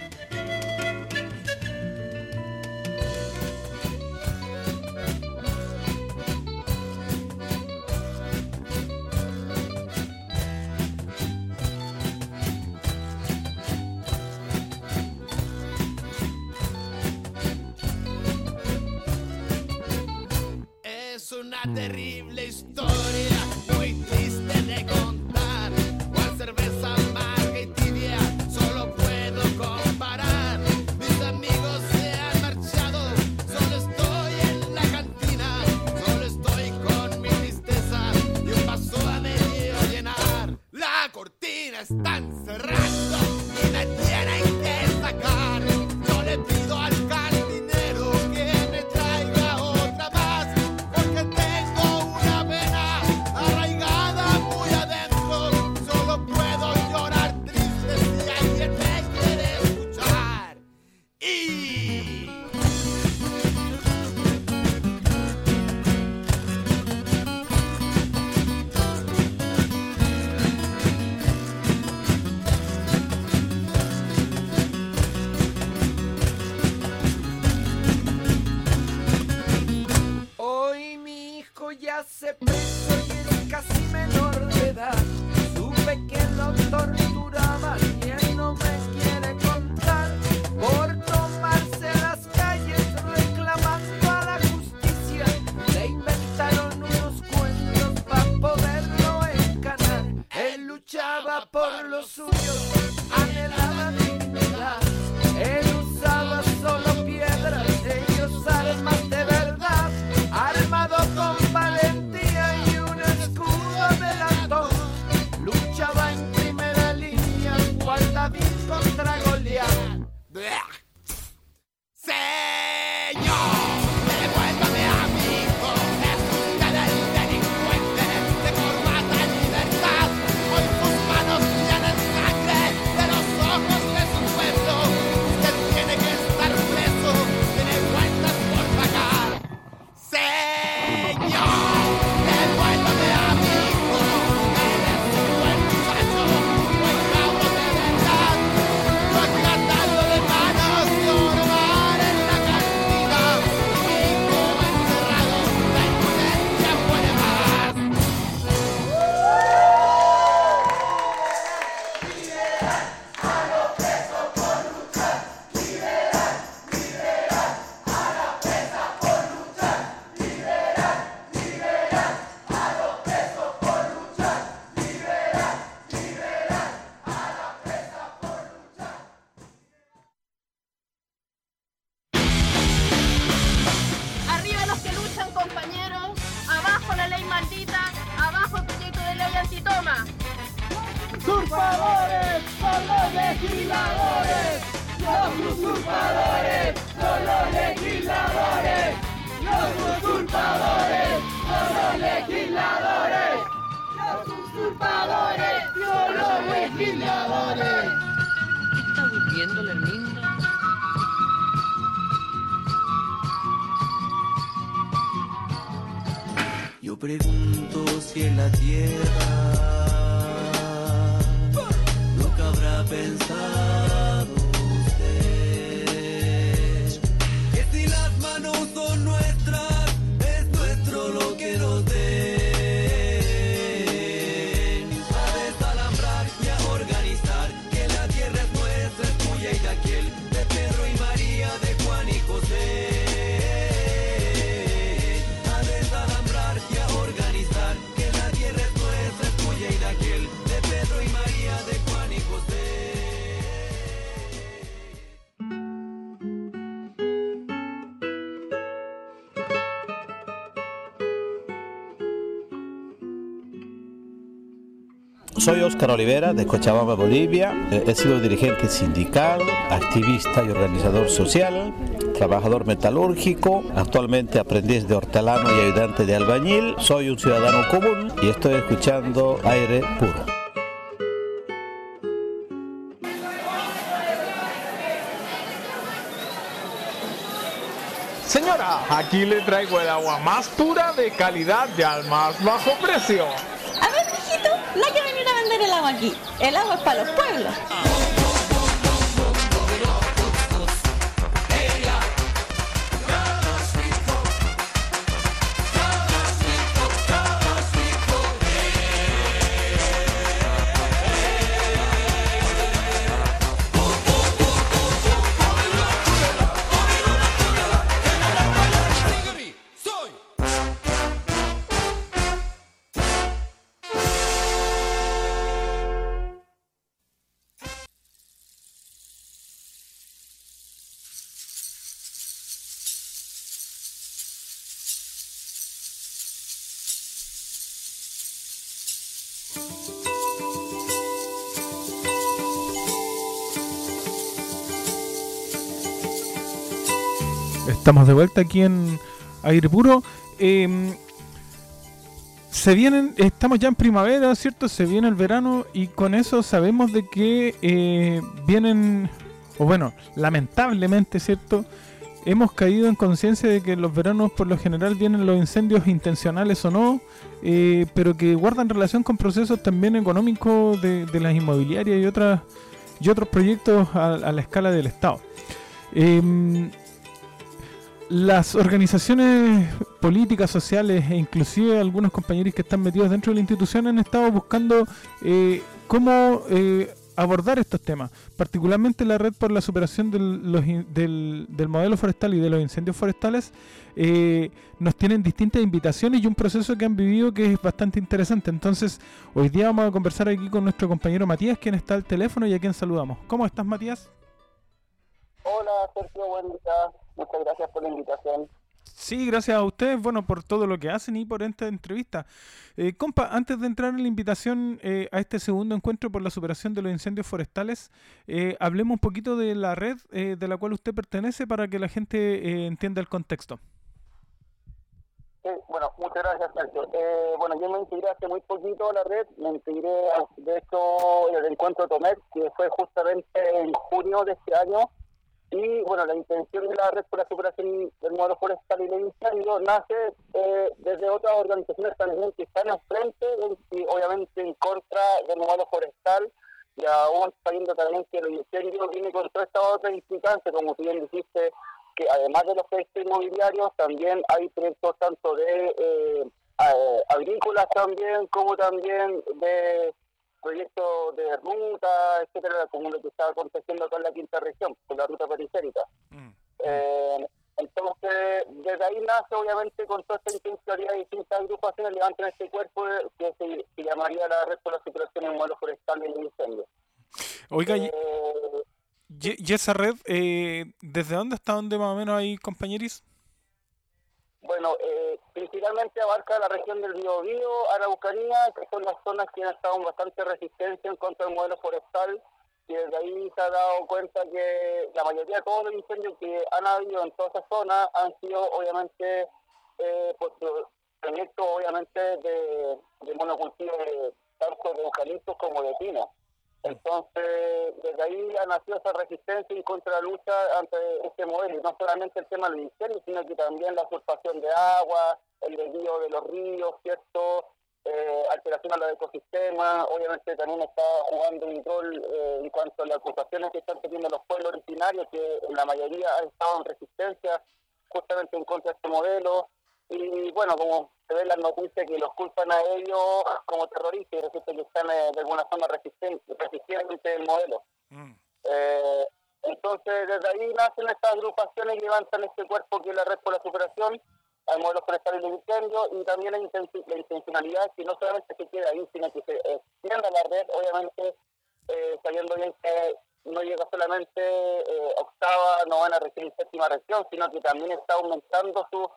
Una terrible historia, muy triste de contar. Cual cerveza amarga y tibia, solo puedo comparar. Mis amigos se han marchado, solo estoy en la cantina. Solo estoy con mi tristeza y un vaso a medio llenar. La cortina está cerrando y me tienen que sacar. Yo le pido al cantinero que me traiga otra más. Tengo una pena arraigada muy adentro. Solo puedo llorar triste si alguien me quiere escuchar. Y... Hoy mi hijo ya se preso y es casi menor de edad. Supe que lo torturaban y él no me quiere contar. Por tomarse las calles reclamando a la justicia, le inventaron unos cuentos para poderlo encanar. Él luchaba por los suyos, anhelaba dignidad. Él usaba solo piedras, ellos armas de verdad. Armado con valentía y un escudo de latón, luchaba en primera línea, cual David contra Goliat. Señor, devuélvame a mi hijo, es usted el delincuente de corbata en libertad. Hoy sus manos tienen sangre de los usurpadores son los legisladores. Los usurpadores son los legisladores. Los usurpadores son los legisladores. Los usurpadores son los legisladores. ¿Está durmiendo la linda? Yo pregunto si en la tierra nunca habrá pensado usted que si las manos son nuestras, es nuestro lo que nos den. A desalambrar y a organizar, que la tierra es nuestra, es tuya y de aquel, de Pedro y María, de Juan y José. Soy Óscar Olivera, de Cochabamba, Bolivia. He sido dirigente sindical, activista y organizador social, trabajador metalúrgico, actualmente aprendiz de hortelano y ayudante de albañil. Soy un ciudadano común y estoy escuchando Aire Puro. Señora, aquí le traigo el agua más pura de calidad y al más bajo precio. A ver, mijito, no hay que venir a vender el agua aquí. El agua es para los pueblos. Estamos de vuelta aquí en Aire Puro. Eh, se vienen, estamos ya en primavera, ¿cierto? Se viene el verano y con eso sabemos de que eh, vienen, o bueno, lamentablemente, ¿cierto? Hemos caído en conciencia de que en los veranos por lo general vienen los incendios intencionales o no, eh, pero que guardan relación con procesos también económicos de, de las inmobiliarias y otras y otros proyectos a, a la escala del Estado. Eh, Las organizaciones políticas, sociales e inclusive algunos compañeros que están metidos dentro de la institución han estado buscando eh, cómo eh, abordar estos temas, particularmente la Red por la Superación del, los, del, del Modelo Forestal y de los Incendios Forestales. Eh, nos tienen distintas invitaciones y un proceso que han vivido que es bastante interesante. Entonces, hoy día vamos a conversar aquí con nuestro compañero Matías, quien está al teléfono y a quien saludamos. ¿Cómo estás, Matías? Hola, Sergio, buen día. Muchas gracias por la invitación. Sí, gracias a ustedes, bueno, por todo lo que hacen y por esta entrevista. Eh, compa, antes de entrar en la invitación eh, a este segundo encuentro por la superación de los incendios forestales, eh, hablemos un poquito de la red eh, de la cual usted pertenece para que la gente eh, entienda el contexto. Sí, bueno, muchas gracias, Sergio. Eh, bueno, yo me integré hace muy poquito a la red, me integré, de hecho, en el encuentro Tomex, que fue justamente en junio de este año. Y bueno, la intención de la Red por la Superación del Modelo Forestal y del Incendio nace eh, desde otras organizaciones también que están al frente y obviamente en contra del modelo forestal, y aún sabiendo también que el incendio viene con toda esta otra implicancia, como tú bien dijiste, que además de los proyectos inmobiliarios también hay proyectos tanto de eh, eh, agrícolas también, como también de proyectos de ruta, etcétera, como lo que está aconteciendo acá en la quinta región, con la ruta periférica. Mm. Eh, entonces, desde ahí nace, obviamente, con toda esta intencionalidad de distintas agrupaciones, levantan este cuerpo que se, se llamaría la Red por la Superación del Modelo Forestal y el Incendio. Oiga, eh, ¿y, y esa red, eh, desde dónde hasta dónde más o menos hay compañeros? Bueno, eh, principalmente abarca la región del Biobío, Araucanía, que son las zonas que han estado en bastante resistencia en contra del modelo forestal, y desde ahí se ha dado cuenta que la mayoría de todos los incendios que han habido en toda esa zona han sido obviamente eh, por proyectos obviamente de, de monocultivo de tanto de eucaliptos como de pino. Entonces, desde ahí ha nacido esa resistencia en contra de la lucha ante este modelo, y no solamente el tema del incendio, sino que también la usurpación de agua, el desvío de los ríos, ¿cierto? Eh, alteración a los ecosistemas, obviamente también está jugando un rol eh, en cuanto a las acusaciones que están teniendo los pueblos originarios, que en la mayoría han estado en resistencia justamente en contra de este modelo. Y bueno, como se ve en las noticias que los culpan a ellos como terroristas, y resulta que están eh, de alguna forma resistentes resistentes del modelo. Mm. Eh, entonces, desde ahí nacen estas agrupaciones y levantan este cuerpo que es la Red por la Superación al modelo forestal y de incendio, y también la, inten- la intencionalidad que no solamente se quede ahí, sino que se extienda la red, obviamente eh, sabiendo bien que no llega solamente eh, octava, novena región y séptima región, sino que también está aumentando su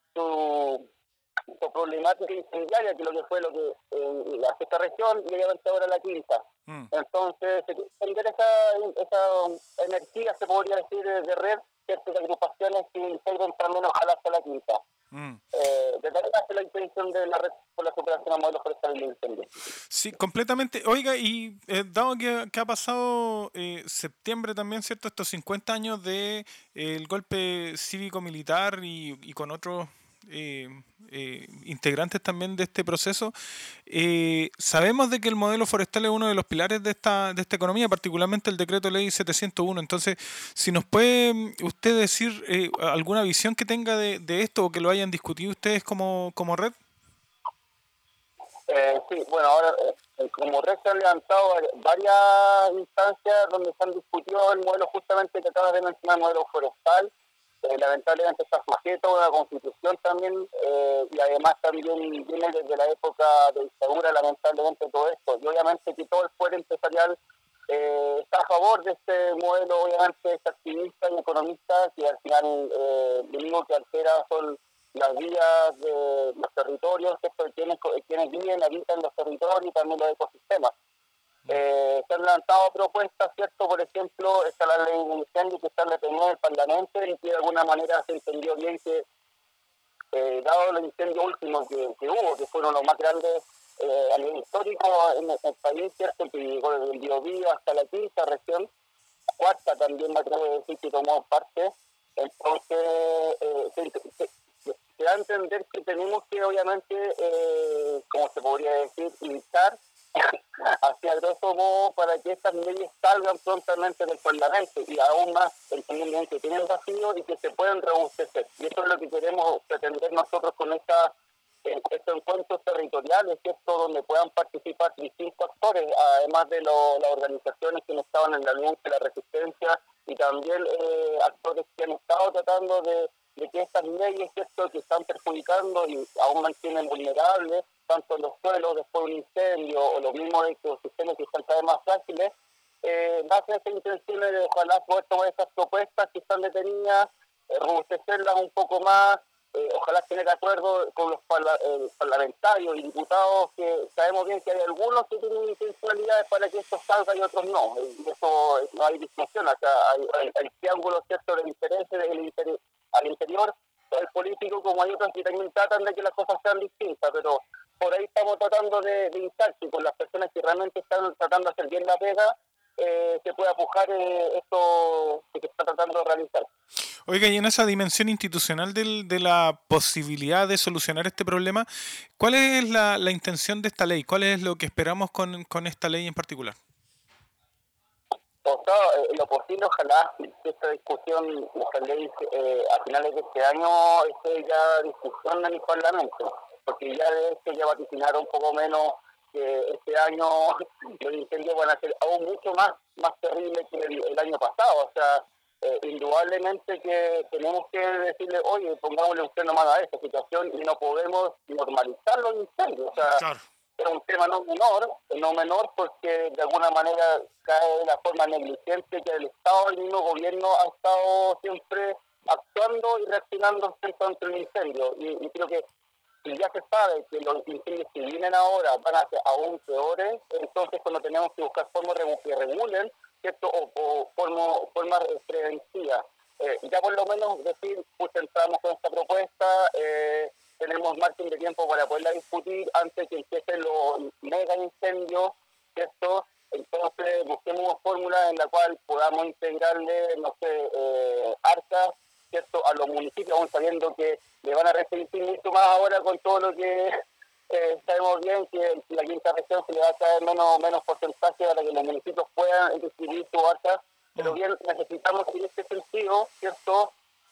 su, su problemática incendiaria, que lo que fue lo que eh, la sexta región y obviamente ahora la quinta. Mm. Entonces, se quiere entender esa, esa energía, se podría decir, de, de red, ciertas agrupaciones que integran también ojalá hasta la quinta. Mm. Eh, de tal manera la intención de la Red por la Superación a modelos forestales de incendio. Sí, completamente. Oiga, y eh, dado que, que ha pasado eh, septiembre también, ¿cierto? Estos cincuenta años de eh, el golpe cívico-militar y, y con otros eh, eh, integrantes también de este proceso, eh, sabemos de que el modelo forestal es uno de los pilares de esta de esta economía, particularmente el decreto ley setecientos uno. Entonces, si nos puede usted decir eh, alguna visión que tenga de, de esto, o que lo hayan discutido ustedes como, como red. Eh, sí, bueno, ahora eh, como red se han levantado varias instancias donde se han discutido el modelo justamente que acabas de mencionar, el modelo forestal. Eh, lamentablemente está sujeto a una constitución también, eh, y además también viene desde la época de dictadura, lamentablemente, todo esto. Y obviamente que todo el poder empresarial eh, está a favor de este modelo, obviamente es activista y economista, que al final eh, lo único que altera son las vías de los territorios, que quienes, quienes viven, habitan los territorios y también los ecosistemas. Eh, se han lanzado propuestas, ¿cierto? Por ejemplo, está la ley de incendio que está detenida en el Parlamento, y que de alguna manera se entendió bien que, eh, dado los incendios últimos que, que hubo, que fueron los más grandes eh, a nivel histórico en el, en el país, ¿cierto? Que llegó desde el Biobío hasta la quinta región, cuarta también me atrevo a decir que tomó parte. Entonces, eh, se, se, se da a entender que tenemos que, obviamente, eh, como se podría decir, luchar hacia grosso modo para que estas leyes salgan prontamente del Parlamento, y aún más entendiendo que tienen vacío y que se pueden robustecer. Y eso es lo que queremos pretender nosotros con esta, eh, estos encuentros territoriales, ¿cierto? Donde puedan participar distintos actores, además de lo, las organizaciones que estaban en la lucha, la resistencia, y también eh, actores que han estado tratando de, de que estas leyes, ¿cierto?, que están perjudicando y aún mantienen vulnerables tanto los suelos después de un incendio o los mismos ecosistemas que están cada vez más frágiles, eh, nacen estas intenciones de ojalá poder tomar estas propuestas que están detenidas, eh, robustecerlas un poco más, eh, ojalá tener acuerdo con los parla- eh, parlamentarios y diputados, que sabemos bien que hay algunos que tienen intencionalidades para que esto salga y otros no, y eso no hay discusión, acá hay, hay, hay triángulos, ¿cierto?, de intereses del inter- al interior del político, como hay otros que también tratan de que las cosas sean distintas, pero por ahí estamos tratando de, de instar que con las personas que realmente están tratando de hacer bien la pega, eh, se pueda pujar eh, esto que se está tratando de realizar. Oiga, y en esa dimensión institucional del, de la posibilidad de solucionar este problema, ¿cuál es la, la intención de esta ley? ¿Cuál es lo que esperamos con, con esta ley en particular? O sea, en lo posible, ojalá que esta discusión, esta ley, eh, a finales de este año esté ya discusión en el Parlamento, porque ya de esto ya vaticinaron un poco menos que este año los incendios van a ser aún mucho más más terribles que el, el año pasado. O sea, eh, indudablemente que tenemos que decirle, oye, pongámosle un freno más a esta situación, y no podemos normalizar los incendios. O sea, claro, es un tema no menor, no menor porque de alguna manera cae de la forma negligente que el Estado, el mismo gobierno, ha estado siempre actuando y reaccionando frente ante el incendio. Y, y creo que si ya se sabe que los incendios que vienen ahora van a ser aún peores, entonces cuando tenemos que buscar formas que regulen, ¿cierto? O, o formas, formas preventivas. Eh, ya por lo menos decir, pues entramos con esta propuesta, eh, tenemos margen de tiempo para poderla discutir antes que empiecen los mega incendios, ¿cierto? Entonces busquemos fórmulas en la cual podamos integrarle, no sé, eh, arcas, ¿cierto? A los municipios, aún sabiendo que le van a restringir mucho más ahora con todo lo que eh, sabemos bien, que la quinta región se le va a caer menos, menos porcentaje para que los municipios puedan distribuir sus arcas. Pero bien, necesitamos en este sentido, ¿cierto?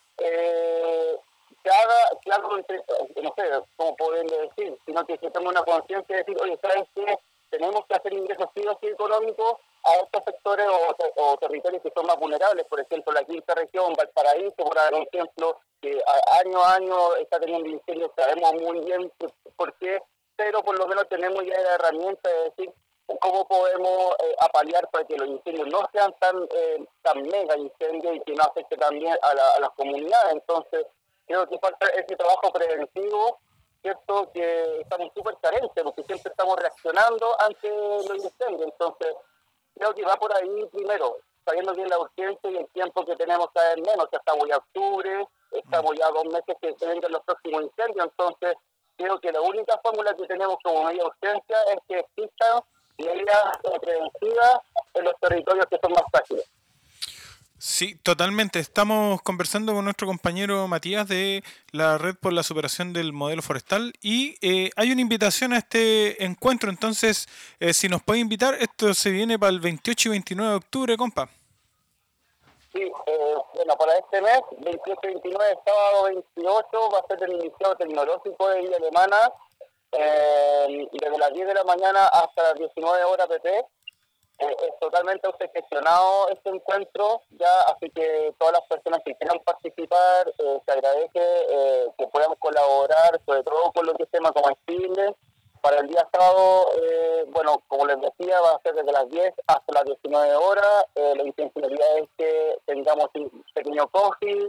Eh, que haga, que algo, no sé cómo poderle decir, sino que se tome una conciencia de decir, oye, ¿sabes qué? Tenemos que hacer ingresos sí o sí económicos a estos sectores o, o territorios que son más vulnerables, por ejemplo, la quinta región, Valparaíso, por ejemplo, que a, año a año está teniendo incendios, sabemos muy bien por qué, pero por lo menos tenemos ya la herramienta de decir cómo podemos eh, apalear para que los incendios no sean tan eh, tan mega incendios y que no afecte también a, la, a las comunidades. Entonces, creo que falta ese trabajo preventivo, ¿cierto? Que estamos súper carentes, porque siempre estamos reaccionando ante los incendios. Entonces, creo que va por ahí primero, sabiendo bien la urgencia y el tiempo que tenemos cada vez menos, que estamos ya octubre, estamos ya dos meses que se vengan los próximos incendios. Entonces, creo que la única fórmula que tenemos como medida de urgencia es que existan medidas preventivas en los territorios que son más frágiles. Sí, totalmente. Estamos conversando con nuestro compañero Matías de la Red por la Superación del Modelo Forestal y eh, hay una invitación a este encuentro. Entonces, eh, si nos puede invitar, esto se viene para el veintiocho y veintinueve de octubre, compa. Sí, eh, bueno, para este mes, veintiocho y veintinueve, sábado veintiocho, va a ser el Liceo Tecnológico de Villa Alemana, eh, desde las diez de la mañana hasta las diecinueve horas P P. Eh, es totalmente autogestionado este encuentro, ya, así que todas las personas que quieran participar, eh, se agradece eh, que puedan colaborar, sobre todo con lo que es tema comestible. Para el día sábado, eh, bueno, como les decía, va a ser desde las diez hasta las diecinueve horas. Eh, la intencionalidad es que tengamos un pequeño coffee,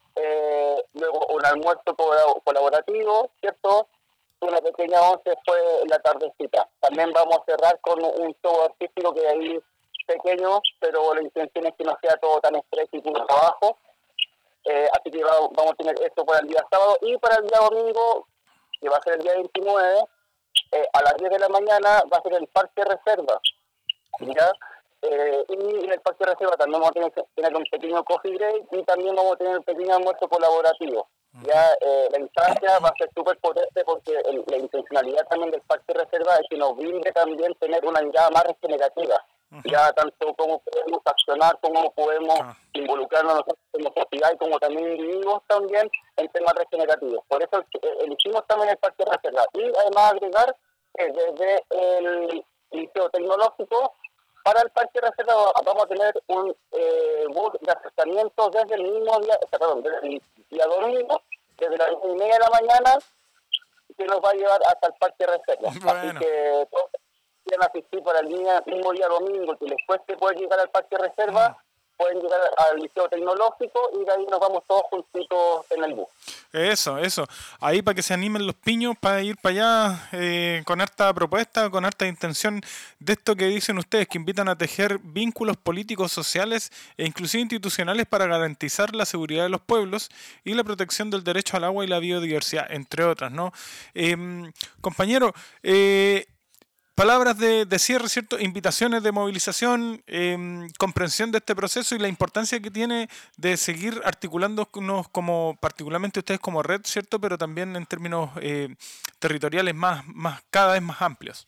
eh, luego un almuerzo colaborativo, ¿cierto? Una pequeña once fue la tardecita. También vamos a cerrar con un show artístico que ahí pequeño, pero la intención es que no sea todo tan estrés y puro trabajo. Eh, así que va, vamos a tener esto para el día sábado. Y para el día domingo, que va a ser el día veintinueve, eh, a las diez de la mañana va a ser el Parque Reserva. ¿Ya? Eh, y en el Parque Reserva también vamos a tener, tener un pequeño coffee break y también vamos a tener un pequeño almuerzo colaborativo. Ya eh, la instancia va a ser súper potente porque el, la intencionalidad también del Parque Reserva es que nos brinde también tener una mirada más regenerativa. Uh-huh. Ya tanto cómo podemos accionar, cómo podemos uh-huh. involucrarnos nosotros como sociedad y como también individuos también en temas regenerativos. Por eso eh, elegimos también el Parque Reserva. Y además agregar que desde el Liceo Tecnológico para el Parque Reserva vamos a tener un eh, bus de acercamiento desde el mismo día, perdón, desde el día domingo, desde las diez y media de la mañana, que nos va a llevar hasta el Parque Reserva. Bueno. Así que todos quieran asistir para el día, mismo día domingo, que después que pueden llegar al Parque Reserva, mm. pueden llegar al Liceo Tecnológico y de ahí nos vamos todos juntitos en el bus. Eso, eso. Ahí para que se animen los piños para ir para allá eh, con harta propuesta, con harta intención de esto que dicen ustedes, que invitan a tejer vínculos políticos, sociales e inclusive institucionales para garantizar la seguridad de los pueblos y la protección del derecho al agua y la biodiversidad, entre otras, ¿no? Eh, compañero, eh, palabras de, de cierre, ¿cierto? Invitaciones de movilización, eh, comprensión de este proceso y la importancia que tiene de seguir articulándonos como, particularmente ustedes como red, ¿cierto? Pero también en términos eh, territoriales más, más, cada vez más amplios.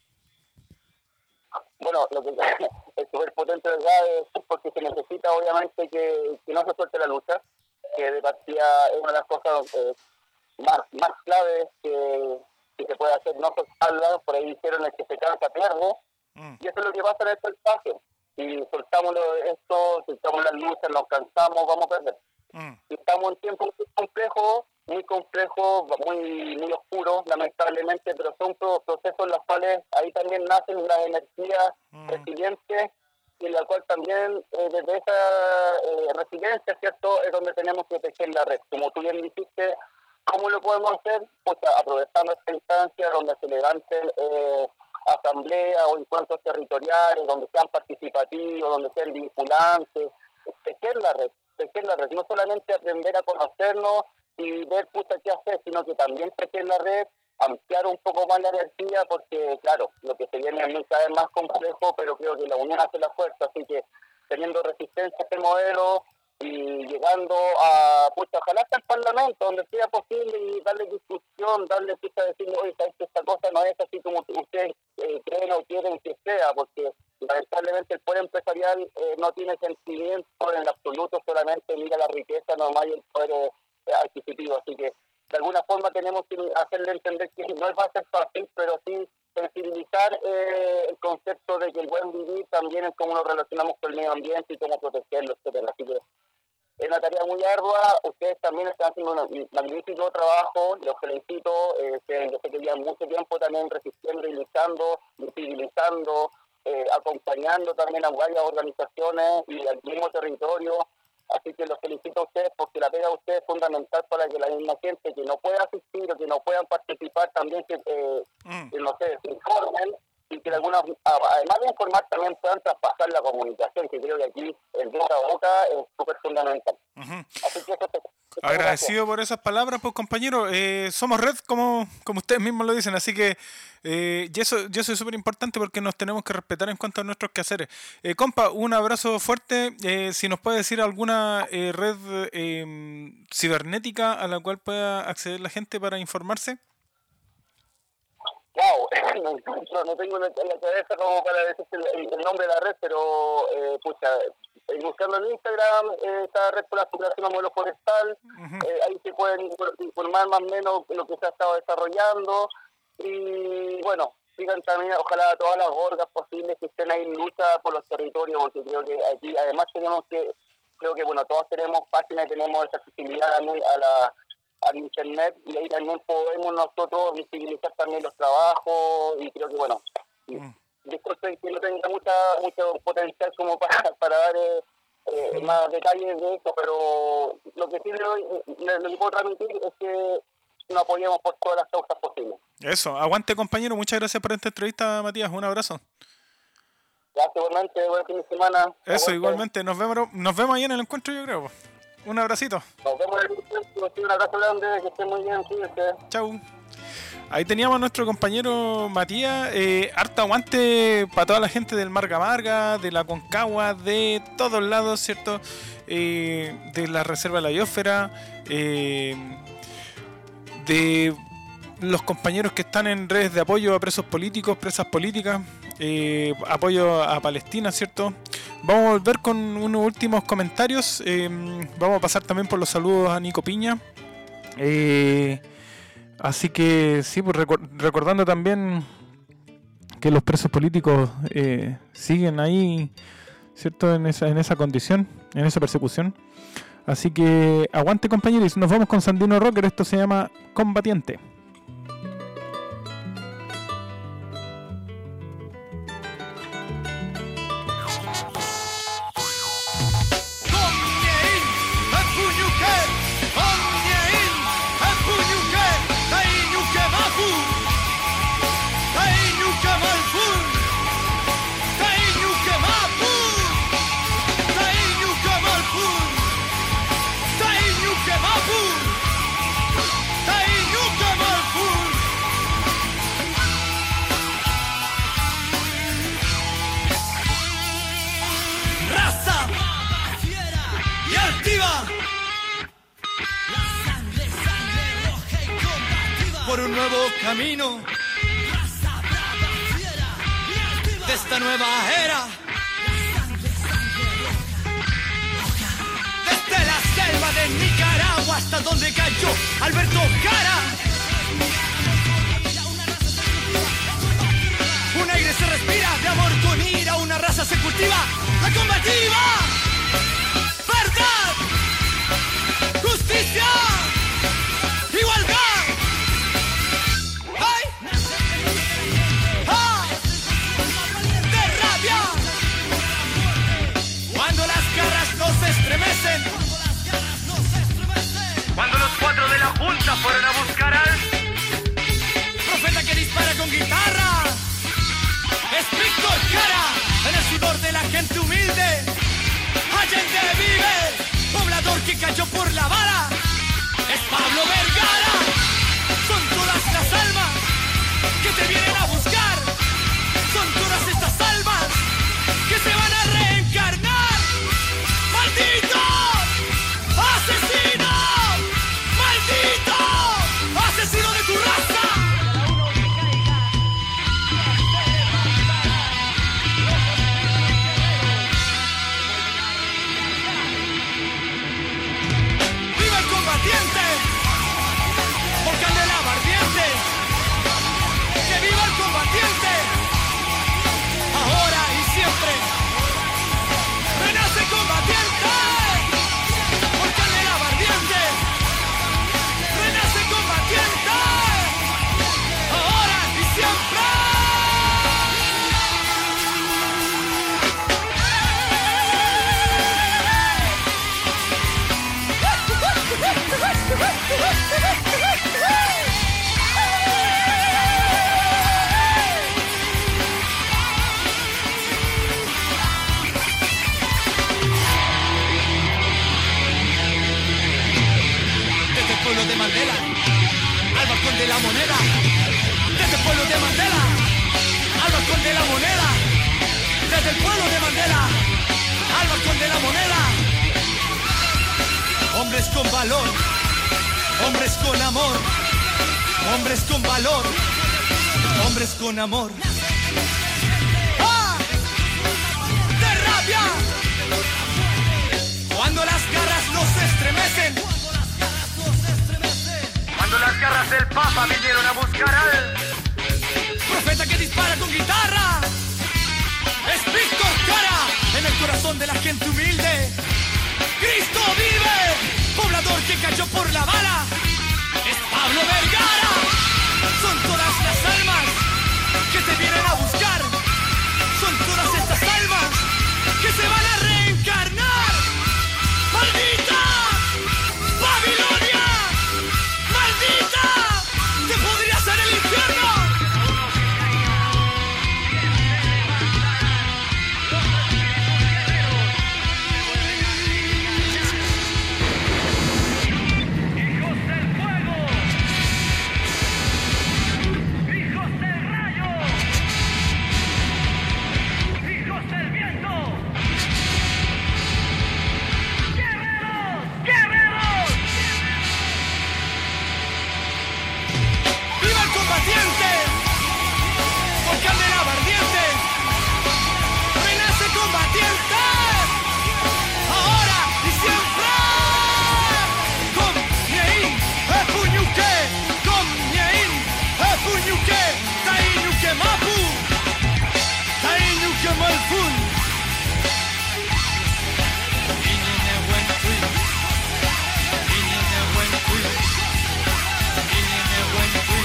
Bueno, lo que es súper potente, ¿verdad? Es porque se necesita obviamente que, que no se suelte la lucha, que de partida es una de las cosas eh, más, más claves que... que se puede hacer, no soltarla, por ahí dijeron el que se cansa pierde, mm. y eso es lo que pasa en este espacio. Si soltamos esto, soltamos las luchas, nos cansamos, vamos a perder. Mm. Estamos en tiempos muy complejos, muy complejos, muy, muy oscuros, lamentablemente, pero son procesos en los cuales ahí también nacen las energías mm. resilientes, y en la cual también eh, desde esa eh, resiliencia, ¿cierto?, es donde tenemos que tejer la red. Como tú bien dijiste, ¿Cómo lo podemos hacer? Pues aprovechando esta instancia donde se levanten eh, asambleas o encuentros territoriales, donde sean participativos, donde sean vinculantes, tejer la red, tejer la red, no solamente aprender a conocernos y ver puta qué hacer, sino que también tejer la red, ampliar un poco más la energía, porque claro, lo que se viene es muy cada vez más complejo, pero creo que la unión hace la fuerza, así que teniendo resistencia a este modelo y llegando a, pues ojalá hasta el Parlamento, donde sea posible, y darle discusión, darle pista a decir, oye, sabes que esta cosa no es así como ustedes eh, creen o quieren que sea, porque lamentablemente el poder empresarial eh, no tiene sentimiento en el absoluto, solamente mira la riqueza nomás y el poder eh, adquisitivo, así que de alguna forma tenemos que hacerle entender que no va a ser fácil, pero sí sensibilizar eh, el concepto de que el buen vivir también es cómo nos relacionamos con el medio ambiente y cómo protegerlo, etcétera. Así que es una tarea muy ardua, ustedes también están haciendo un magnífico trabajo, los felicito, eh, yo sé que llevan mucho tiempo también resistiendo y luchando, visibilizando, eh, acompañando también a varias organizaciones y al mismo territorio. Así que los felicito a ustedes porque la pega de ustedes es fundamental para que la misma gente que no pueda asistir o que no puedan participar también, que, eh, mm. que no sé, se informen y que de alguna, además de informar, también puedan traspasar la comunicación, que creo que aquí el boca a boca es súper fundamental. Uh-huh. Así que eso te, te Agradecido por esas palabras, pues compañero. Eh, somos red, como, como ustedes mismos lo dicen, así que eh, y eso, y eso es súper importante porque nos tenemos que respetar en cuanto a nuestros quehaceres. Eh, compa, un abrazo fuerte. Eh, si nos puede decir alguna eh, red eh, cibernética a la cual pueda acceder la gente para informarse. Wow, no, no tengo en la cabeza como para decir el, el nombre de la red, pero eh, pucha, buscando en Instagram, eh, está Red por la Fundación Modelo Forestal, uh-huh. eh, ahí se pueden informar más o menos lo que se ha estado desarrollando, y bueno, sigan también, ojalá todas las orgas posibles que estén ahí en lucha por los territorios, porque creo que aquí además tenemos que, creo que bueno, todos tenemos páginas y tenemos esa accesibilidad también a la al internet, y ahí también podemos nosotros visibilizar también los trabajos, y creo que bueno, mm. disculpen que no tenga mucha mucho potencial como para, para dar eh, eh, mm. más detalles de esto, pero lo que sí le doy, le, lo que puedo transmitir es que nos apoyemos por todas las causas posibles. Eso, aguante compañero, muchas gracias por esta entrevista, Matías, un abrazo. Gracias igualmente, buen fin de semana. Eso, aguante. Igualmente, nos vemos, nos vemos ahí en el encuentro, yo creo. Un abracito. Nos vemos en el encuentro, un abrazo grande, que estén muy bien, cuídense. Chau. Ahí teníamos a nuestro compañero Matías, eh, harta aguante para toda la gente del Marga Marga, de la Concagua, de todos lados, ¿cierto? Eh, de la Reserva de la Biosfera, eh, de los compañeros que están en redes de apoyo a presos políticos, presas políticas, eh, apoyo a Palestina, ¿cierto? Vamos a volver con unos últimos comentarios, eh, vamos a pasar también por los saludos a Nico Piña. Eh... Así que sí, pues recor- recordando también que los presos políticos eh, siguen ahí, ¿cierto? En esa, en esa condición, en esa persecución. Así que aguante, compañeros, nos vamos con Sandino Rocker, esto se llama Combatiente. Por un nuevo camino de esta nueva era, desde la selva de Nicaragua hasta donde cayó Alberto Jara. Un aire se respira de amor con ira, una raza se cultiva, la combativa. Verdad, justicia, igualdad. Cuando los cuatro de la Junta fueron cara en el sudor de la gente humilde. Allende vive, poblador que cayó por la bala. Es Pablo Vergara. Son todas las almas que te vienen a buscar. Son todas estas almas que se van a reencarnar. ¡Maldito asesino! ¡Maldito asesino de tu raza! ¡Viva el combatiente! ¡Por Candela Bardiente! ¡Que viva el combatiente! Ahora y siempre renace combatiente. Por Candela Bardiente renace combatiente. Ahora y siempre. Desde el pueblo de Mandela al balcón de la moneda. Desde el pueblo de Mandela al balcón de la moneda. Desde el pueblo de Mandela al balcón de la moneda. Hombres con valor, hombres con amor, hombres con valor, hombres con amor. ¡Ah! ¡De rabia! Cuando las garras nos estremecen, cuando las garras del Papa vinieron a buscar al profeta que dispara con guitarra. Es Víctor Jara en el corazón de la gente humilde. Cristo vive, poblador que cayó por la bala. Es Pablo Vergara. Son todas las almas que te vienen a buscar. Son todas estas almas que se van a reencarnar. ¡Maldita Babilonia! ¡Maldita! ¡Te podría ser el infierno! Por Candela Bardiente renace combatiente. Ahora y siempre. Con Ñein e Puñuque, con Ñein e Puñuque, Taiñuque Mapu, Taiñuque Malfun. Iñene Huentui, Iñene Huentui, Iñene Huentui.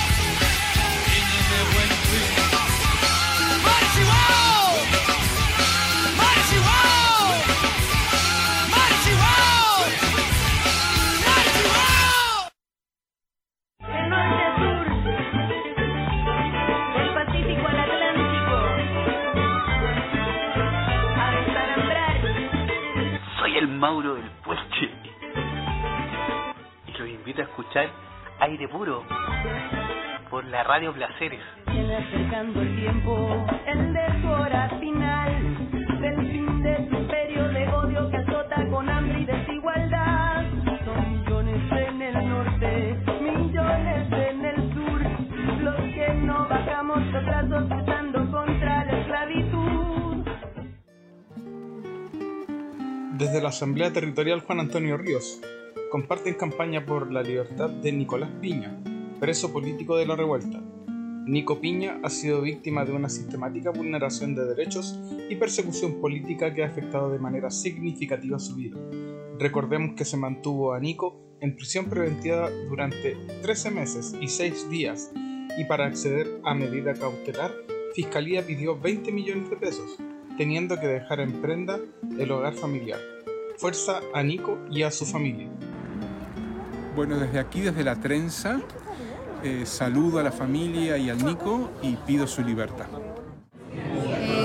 Soy el Mauro del Puelche y los invito a escuchar Aire Puro por la Radio Placeres. Viene acercando el tiempo, el de su hora final, del fin de su imperio de odio que azota con hambre y desigualdad. Son millones en el norte, millones en el sur, los que no bajamos los brazos luchando contra la esclavitud. Desde la Asamblea Territorial Juan Antonio Ríos, comparten campaña por la libertad de Nicolás Piña, preso político de la revuelta. Nico Piña ha sido víctima de una sistemática vulneración de derechos y persecución política que ha afectado de manera significativa su vida. Recordemos que se mantuvo a Nico en prisión preventiva durante trece meses y seis días, y para acceder a medida cautelar, Fiscalía pidió veinte millones de pesos, teniendo que dejar en prenda el hogar familiar. Fuerza a Nico y a su familia. Bueno, desde aquí, desde la trenza, eh, saludo a la familia y al Nico y pido su libertad. Eh,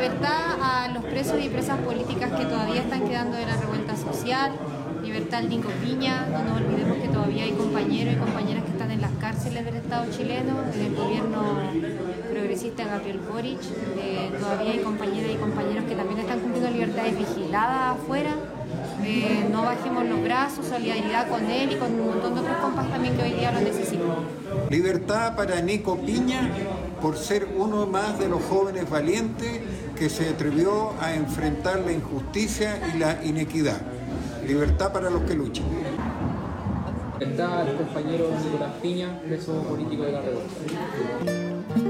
libertad a los presos y presas políticas que todavía están quedando de la revuelta social, libertad al Nico Piña, no nos olvidemos que todavía hay compañeros y compañeras que están en las cárceles del Estado chileno, en el gobierno progresista Gabriel Boric, eh, todavía hay compañeras y compañeros que también están cumpliendo libertades vigiladas afuera. Eh, no bajemos los brazos, solidaridad con él y con un montón de otros compas también que hoy día lo necesitan. Libertad para Nico Piña por ser uno más de los jóvenes valientes que se atrevió a enfrentar la injusticia y la inequidad. Libertad para los que luchan. Está el compañero Nicolás Piña, preso político de la revuelta.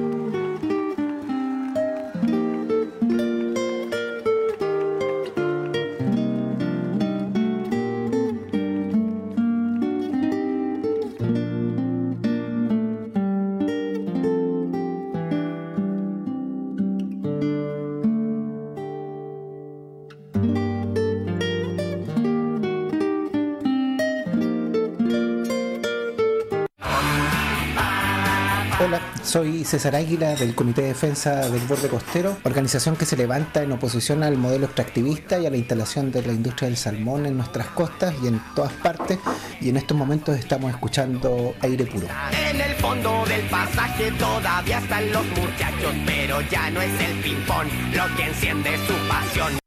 Hola, soy César Águila del Comité de Defensa del Borde Costero, organización que se levanta en oposición al modelo extractivista y a la instalación de la industria del salmón en nuestras costas y en todas partes, y en estos momentos estamos escuchando Aire Puro. En el fondo del pasaje todavía están los muchachos, pero ya no es el ping-pong lo que enciende su pasión.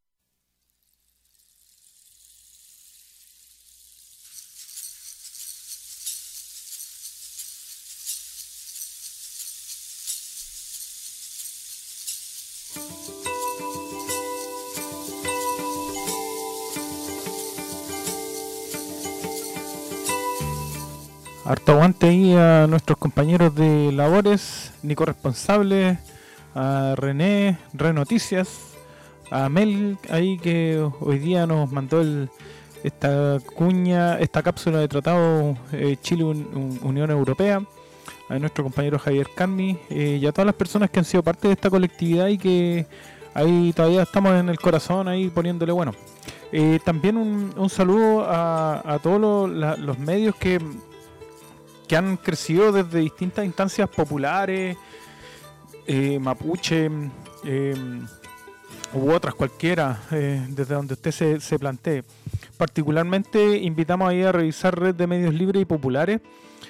Harto aguante ahí a nuestros compañeros de labores, Nico Responsables, a René, Re Noticias, a Mel ahí que hoy día nos mandó el, esta cuña, esta cápsula de tratado eh, Chile-Unión Europea, a nuestro compañero Javier Carmi eh, y a todas las personas que han sido parte de esta colectividad y que ahí todavía estamos en el corazón ahí poniéndole bueno. Eh, también un, un saludo a, a todos los, la, los medios que que han crecido desde distintas instancias populares, eh, mapuche, eh, u otras cualquiera, eh, desde donde usted se, se plantee. Particularmente invitamos ahí a revisar Red de Medios Libres y Populares,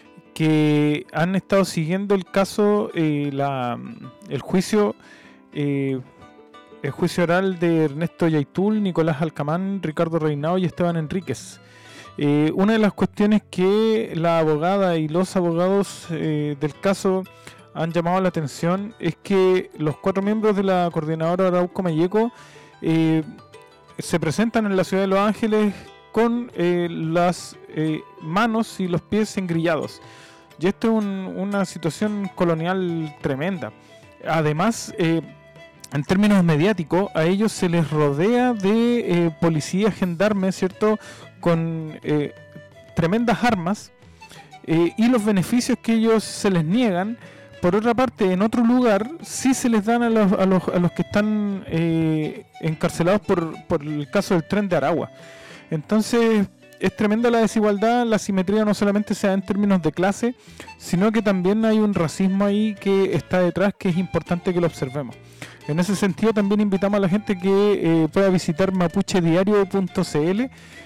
que han estado siguiendo el caso, eh, la, el juicio, eh, el juicio oral de Ernesto Yaitul, Nicolás Alcamán, Ricardo Reinao y Esteban Enríquez. Eh, una de las cuestiones que la abogada y los abogados eh, del caso han llamado la atención es que los cuatro miembros de la coordinadora Arauco Mayeco eh, se presentan en la ciudad de Los Ángeles con eh, las eh, manos y los pies engrillados. Y esto es un, una situación colonial tremenda. Además, eh, en términos mediáticos, a ellos se les rodea de eh, policías, gendarmes, ¿cierto?, con eh, tremendas armas eh, y los beneficios que ellos se les niegan. Por otra parte, en otro lugar sí se les dan a los, a los, a los que están eh, encarcelados por, por el caso del tren de Aragua. Entonces es tremenda la desigualdad, la asimetría no solamente se da en términos de clase, sino que también hay un racismo ahí que está detrás, que es importante que lo observemos. En ese sentido también invitamos a la gente que eh, pueda visitar mapuche diario punto c l.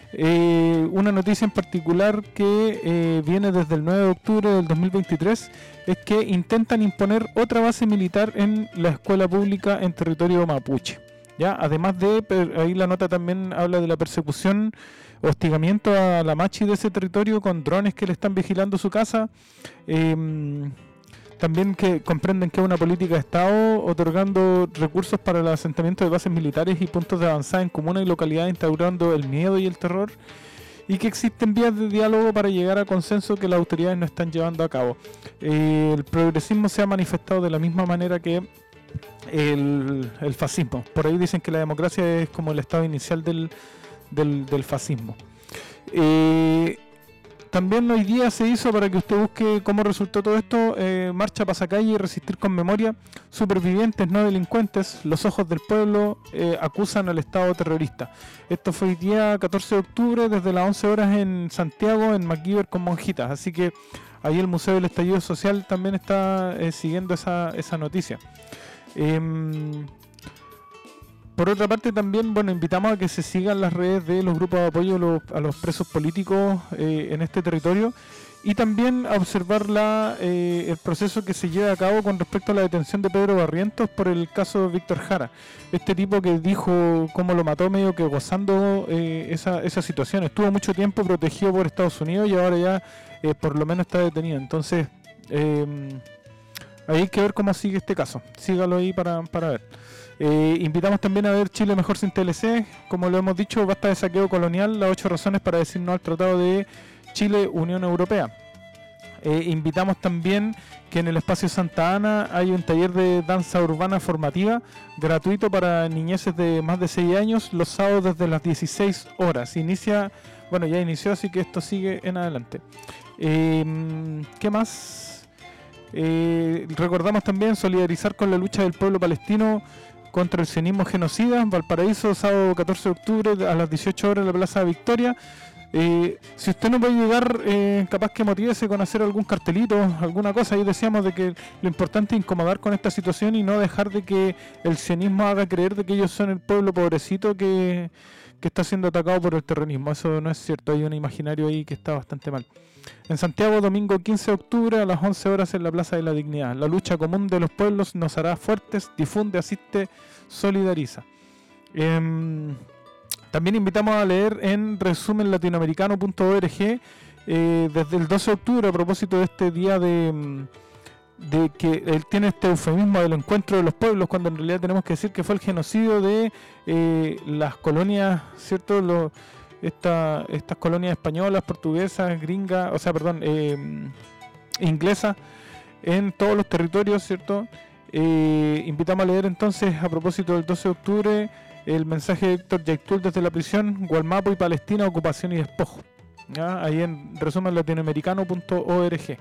Eh, una noticia en particular que eh, viene desde el nueve de octubre del dos mil veintitrés es que intentan imponer otra base militar en la escuela pública en territorio mapuche. Ya, además de, ahí la nota también habla de la persecución, hostigamiento a la machi de ese territorio con drones que le están vigilando su casa. Eh, También que comprenden que es una política de Estado otorgando recursos para el asentamiento de bases militares y puntos de avanzada en comunas y localidades, instaurando el miedo y el terror, y que existen vías de diálogo para llegar a consenso que las autoridades no están llevando a cabo. Eh, el progresismo se ha manifestado de la misma manera que el, el fascismo. Por ahí dicen que la democracia es como el estado inicial del, del, del fascismo. Eh, También hoy día se hizo, para que usted busque cómo resultó todo esto, eh, marcha pasacalle, resistir con memoria, supervivientes, no delincuentes, los ojos del pueblo eh, acusan al Estado terrorista. Esto fue el día catorce de octubre, desde las once horas en Santiago, en MacGyver con Monjitas. Así que ahí el Museo del Estallido Social también está eh, siguiendo esa, esa noticia. Eh, por otra parte también, bueno, invitamos a que se sigan las redes de los grupos de apoyo a los, a los presos políticos eh, en este territorio, y también a observar la, eh, el proceso que se lleva a cabo con respecto a la detención de Pedro Barrientos por el caso de Víctor Jara. Este tipo que dijo cómo lo mató, medio que gozando eh, esa, esa situación. Estuvo mucho tiempo protegido por Estados Unidos y ahora ya eh, por lo menos está detenido. Entonces, eh, hay que ver cómo sigue este caso. Sígalo ahí para, para ver. Eh, invitamos también a ver Chile Mejor sin T L C. Como lo hemos dicho, basta de saqueo colonial, las ocho razones para decir no al Tratado de Chile-Unión Europea. Eh, invitamos también que en el espacio Santa Ana hay un taller de danza urbana formativa gratuito para niñeces de más de seis años los sábados desde las dieciséis horas. Inicia, bueno, ya inició, así que esto sigue en adelante. Eh, ¿Qué más? Eh, recordamos también solidarizar con la lucha del pueblo palestino contra el sionismo genocida. Valparaíso, sábado catorce de octubre a las dieciocho horas en la Plaza de Victoria. Eh, si usted no puede llegar, eh, capaz que motívese con hacer algún cartelito, alguna cosa. Ahí decíamos de que lo importante es incomodar con esta situación y no dejar de que el sionismo haga creer de que ellos son el pueblo pobrecito que, que está siendo atacado por el terrorismo. Eso no es cierto, hay un imaginario ahí que está bastante mal. En Santiago, domingo quince de octubre a las once horas en la Plaza de la Dignidad. La lucha común de los pueblos nos hará fuertes, difunde, asiste, solidariza. Eh, También invitamos a leer en resumen latinoamericano punto org eh, desde el doce de octubre a propósito de este día de, de que él tiene este eufemismo del encuentro de los pueblos, cuando en realidad tenemos que decir que fue el genocidio de eh, las colonias, ¿cierto? Los, esta, estas colonias españolas, portuguesas, gringas, o sea, perdón, eh, inglesas en todos los territorios, ¿cierto? Eh, invitamos a leer entonces a propósito del doce de octubre el mensaje de Héctor Yaitul desde la prisión, Gualmapo y Palestina, ocupación y despojo. ¿Ya? Ahí en resumen latinoamericano punto org.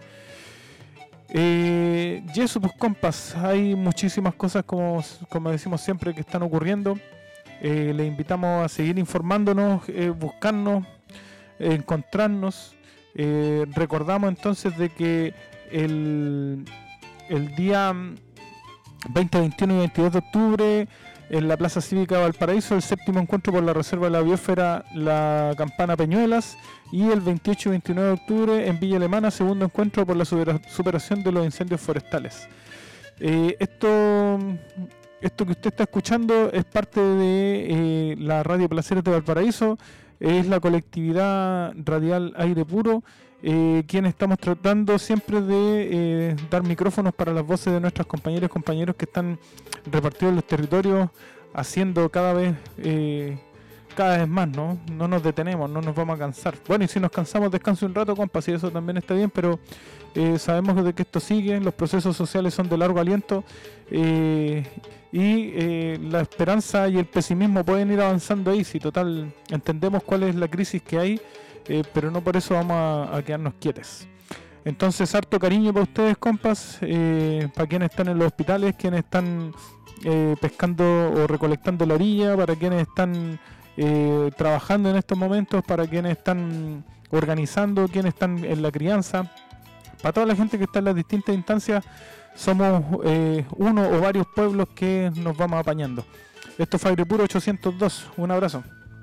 Eh, y eso, pues compas, hay muchísimas cosas como, como decimos siempre que están ocurriendo. Eh, les invitamos a seguir informándonos, eh, buscarnos, eh, encontrarnos. Eh, recordamos entonces de que el, el día veinte, veintiuno y veintidós de octubre en la Plaza Cívica de Valparaíso, el séptimo encuentro por la Reserva de la Biosfera La Campana Peñuelas, y el veintiocho y veintinueve de octubre en Villa Alemana, segundo encuentro por la supera, superación de los incendios forestales. Eh, esto, esto que usted está escuchando es parte de eh, la Radio Placeres de Valparaíso, es la colectividad radial Aire Puro, eh, quien estamos tratando siempre de eh, dar micrófonos para las voces de nuestras compañeras y compañeros que están repartidos en los territorios, haciendo cada vez eh, cada vez más, ¿no? No nos detenemos, no nos vamos a cansar. Bueno, y si nos cansamos, descanse un rato, compas, y eso también está bien, pero eh, sabemos de que esto sigue, los procesos sociales son de largo aliento, eh, y eh, la esperanza y el pesimismo pueden ir avanzando ahí, si total entendemos cuál es la crisis que hay, eh, pero no por eso vamos a, a quedarnos quietos. Entonces, harto cariño para ustedes, compas, eh, para quienes están en los hospitales, quienes están eh, pescando o recolectando la orilla, para quienes están eh, trabajando en estos momentos, para quienes están organizando, quienes están en la crianza, para toda la gente que está en las distintas instancias. Somos eh, uno o varios pueblos que nos vamos apañando. Esto fue Aire Puro ochocientos dos. Un abrazo.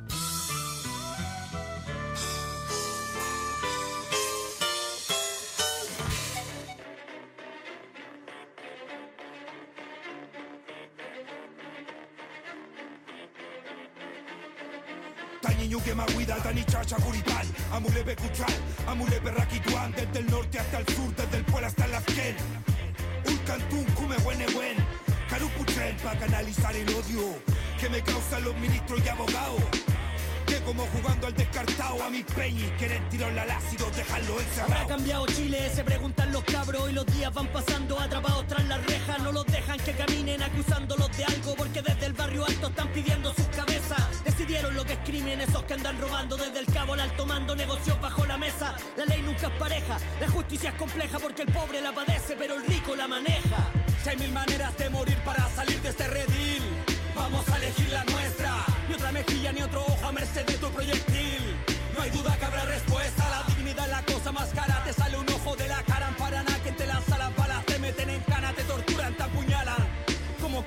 Tani ñuque maguida, tani chacha curipán, amule becuchal, amule berraquituán, desde el norte hasta el sur, desde el pueblo hasta el azquén. Un cantún, cume huene buen, carupuchel, pa' canalizar el odio que me causan los ministros y abogados. Que como jugando al descartado a mis peñis quieren tirar al ácido, dejarlo encerrado. ¿Habrá cambiado Chile? Se preguntan los cabros y los días van pasando atrapados tras las rejas. No los dejan que caminen acusándolos de algo porque desde el barrio alto están pidiendo sus cabezas. Decidieron lo que es crimen esos que andan robando desde el cabo al alto mando, negocios bajo la mesa. La ley nunca es pareja, la justicia es compleja porque el pobre la padece pero el rico la maneja. Si hay mil maneras de morir para salir de este redil, vamos a elegir la nuestra. Ni otra mejilla ni otro ojo a merced de tu proyectil. No hay duda que habrá respuesta. La dignidad es la cosa más cara. Te sale un ojo de la cara en Paraná. Quien te lanza las balas te meten en cana, te torturan, te apuñalan. Como cresta me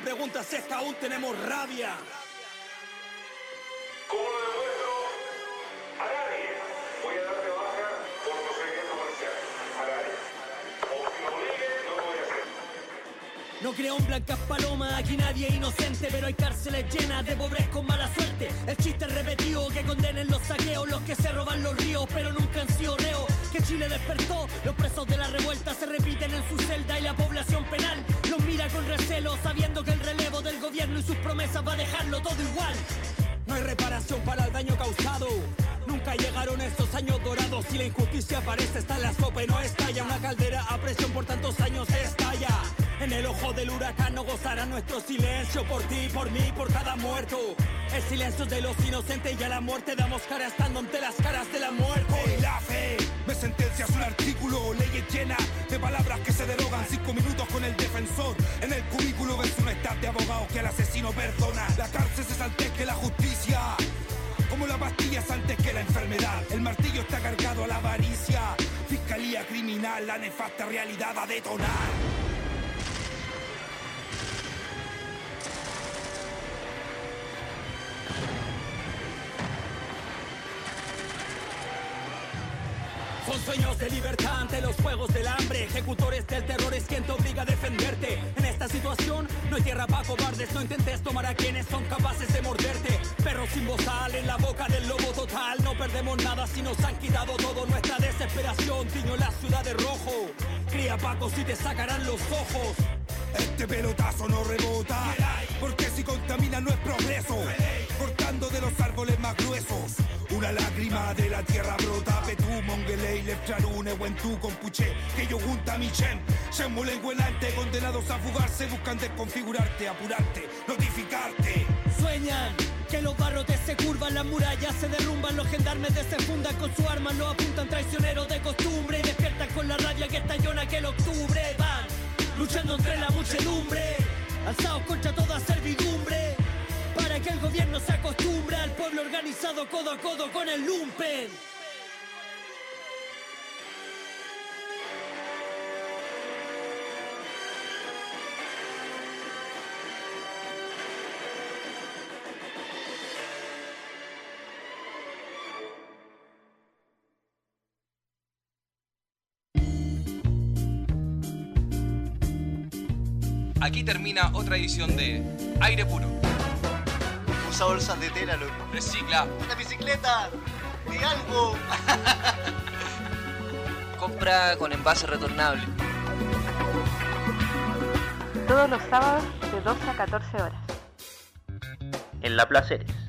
preguntas si es que aún tenemos rabia. ¿Cómo lo demuestro? A nadie. Voy a dar de baja por procedimiento policial. A nadie. O si me obliguen, no lo voy a hacer. No creo en blancas palomas, aquí nadie es inocente, pero hay cárceles llenas de pobres con mala suerte. El chiste es repetido, que condenen los saqueos, los que se roban los ríos, pero nunca han sido reos. Que Chile despertó, los presos de la revuelta se repiten en su celda y la población penal los mira con recelo, sabiendo que el relevo del gobierno y sus promesas va a dejarlo todo igual. No hay reparación para el daño causado. Nunca llegaron estos años dorados. Si la injusticia aparece, está en la sopa y no estalla. Una caldera a presión por tantos años estalla. En el ojo del huracán no gozará nuestro silencio. Por ti, por mí, por cada muerto. El silencio de los inocentes y a la muerte damos cara estando ante las caras de la muerte. Con la fe me sentencias un artículo, leyes llenas de palabras que se derogan. Cinco minutos con el defensor. En el cubículo ves un staff de abogados que al asesino perdona. La cárcel es antes que la justicia, como la pastilla es antes que la enfermedad. El martillo está cargado a la avaricia. Fiscalía criminal, la nefasta realidad a detonar. Son sueños de libertad ante los juegos del hambre. Ejecutores del terror es quien te obliga a defenderte. En esta situación no hay tierra para cobardes. No intentes tomar a quienes son capaces de morderte. Perros sin bozal en la boca del lobo total. No perdemos nada si nos han quitado todo. Nuestra desesperación tiñó la ciudad de rojo. Cría pacos y te sacarán los ojos. Este pelotazo no rebota, porque si contamina no es progreso. Cortando de los árboles más gruesos, una lágrima de la tierra brota. Petú, mongelei, leftrarune, huentú, compuche, que yo junta mi chen. Shemulenguenante, condenados a fugarse, buscan desconfigurarte, apurarte, notificarte. Sueñan que los barrotes se curvan, las murallas se derrumban, los gendarmes desenfundan con sus armas, los apuntan traicioneros de costumbre y despiertan con la rabia que estalló en aquel octubre. Van luchando entre la muchedumbre, alzados contra toda servidumbre, para que el gobierno se acostumbre al pueblo organizado codo a codo con el lumpen. Aquí termina otra edición de Aire Puro. Usa bolsas de tela, loco. Recicla. ¡La bicicleta! ¡Di algo! Compra con envase retornable. Todos los sábados de doce a catorce horas. En La Placeres.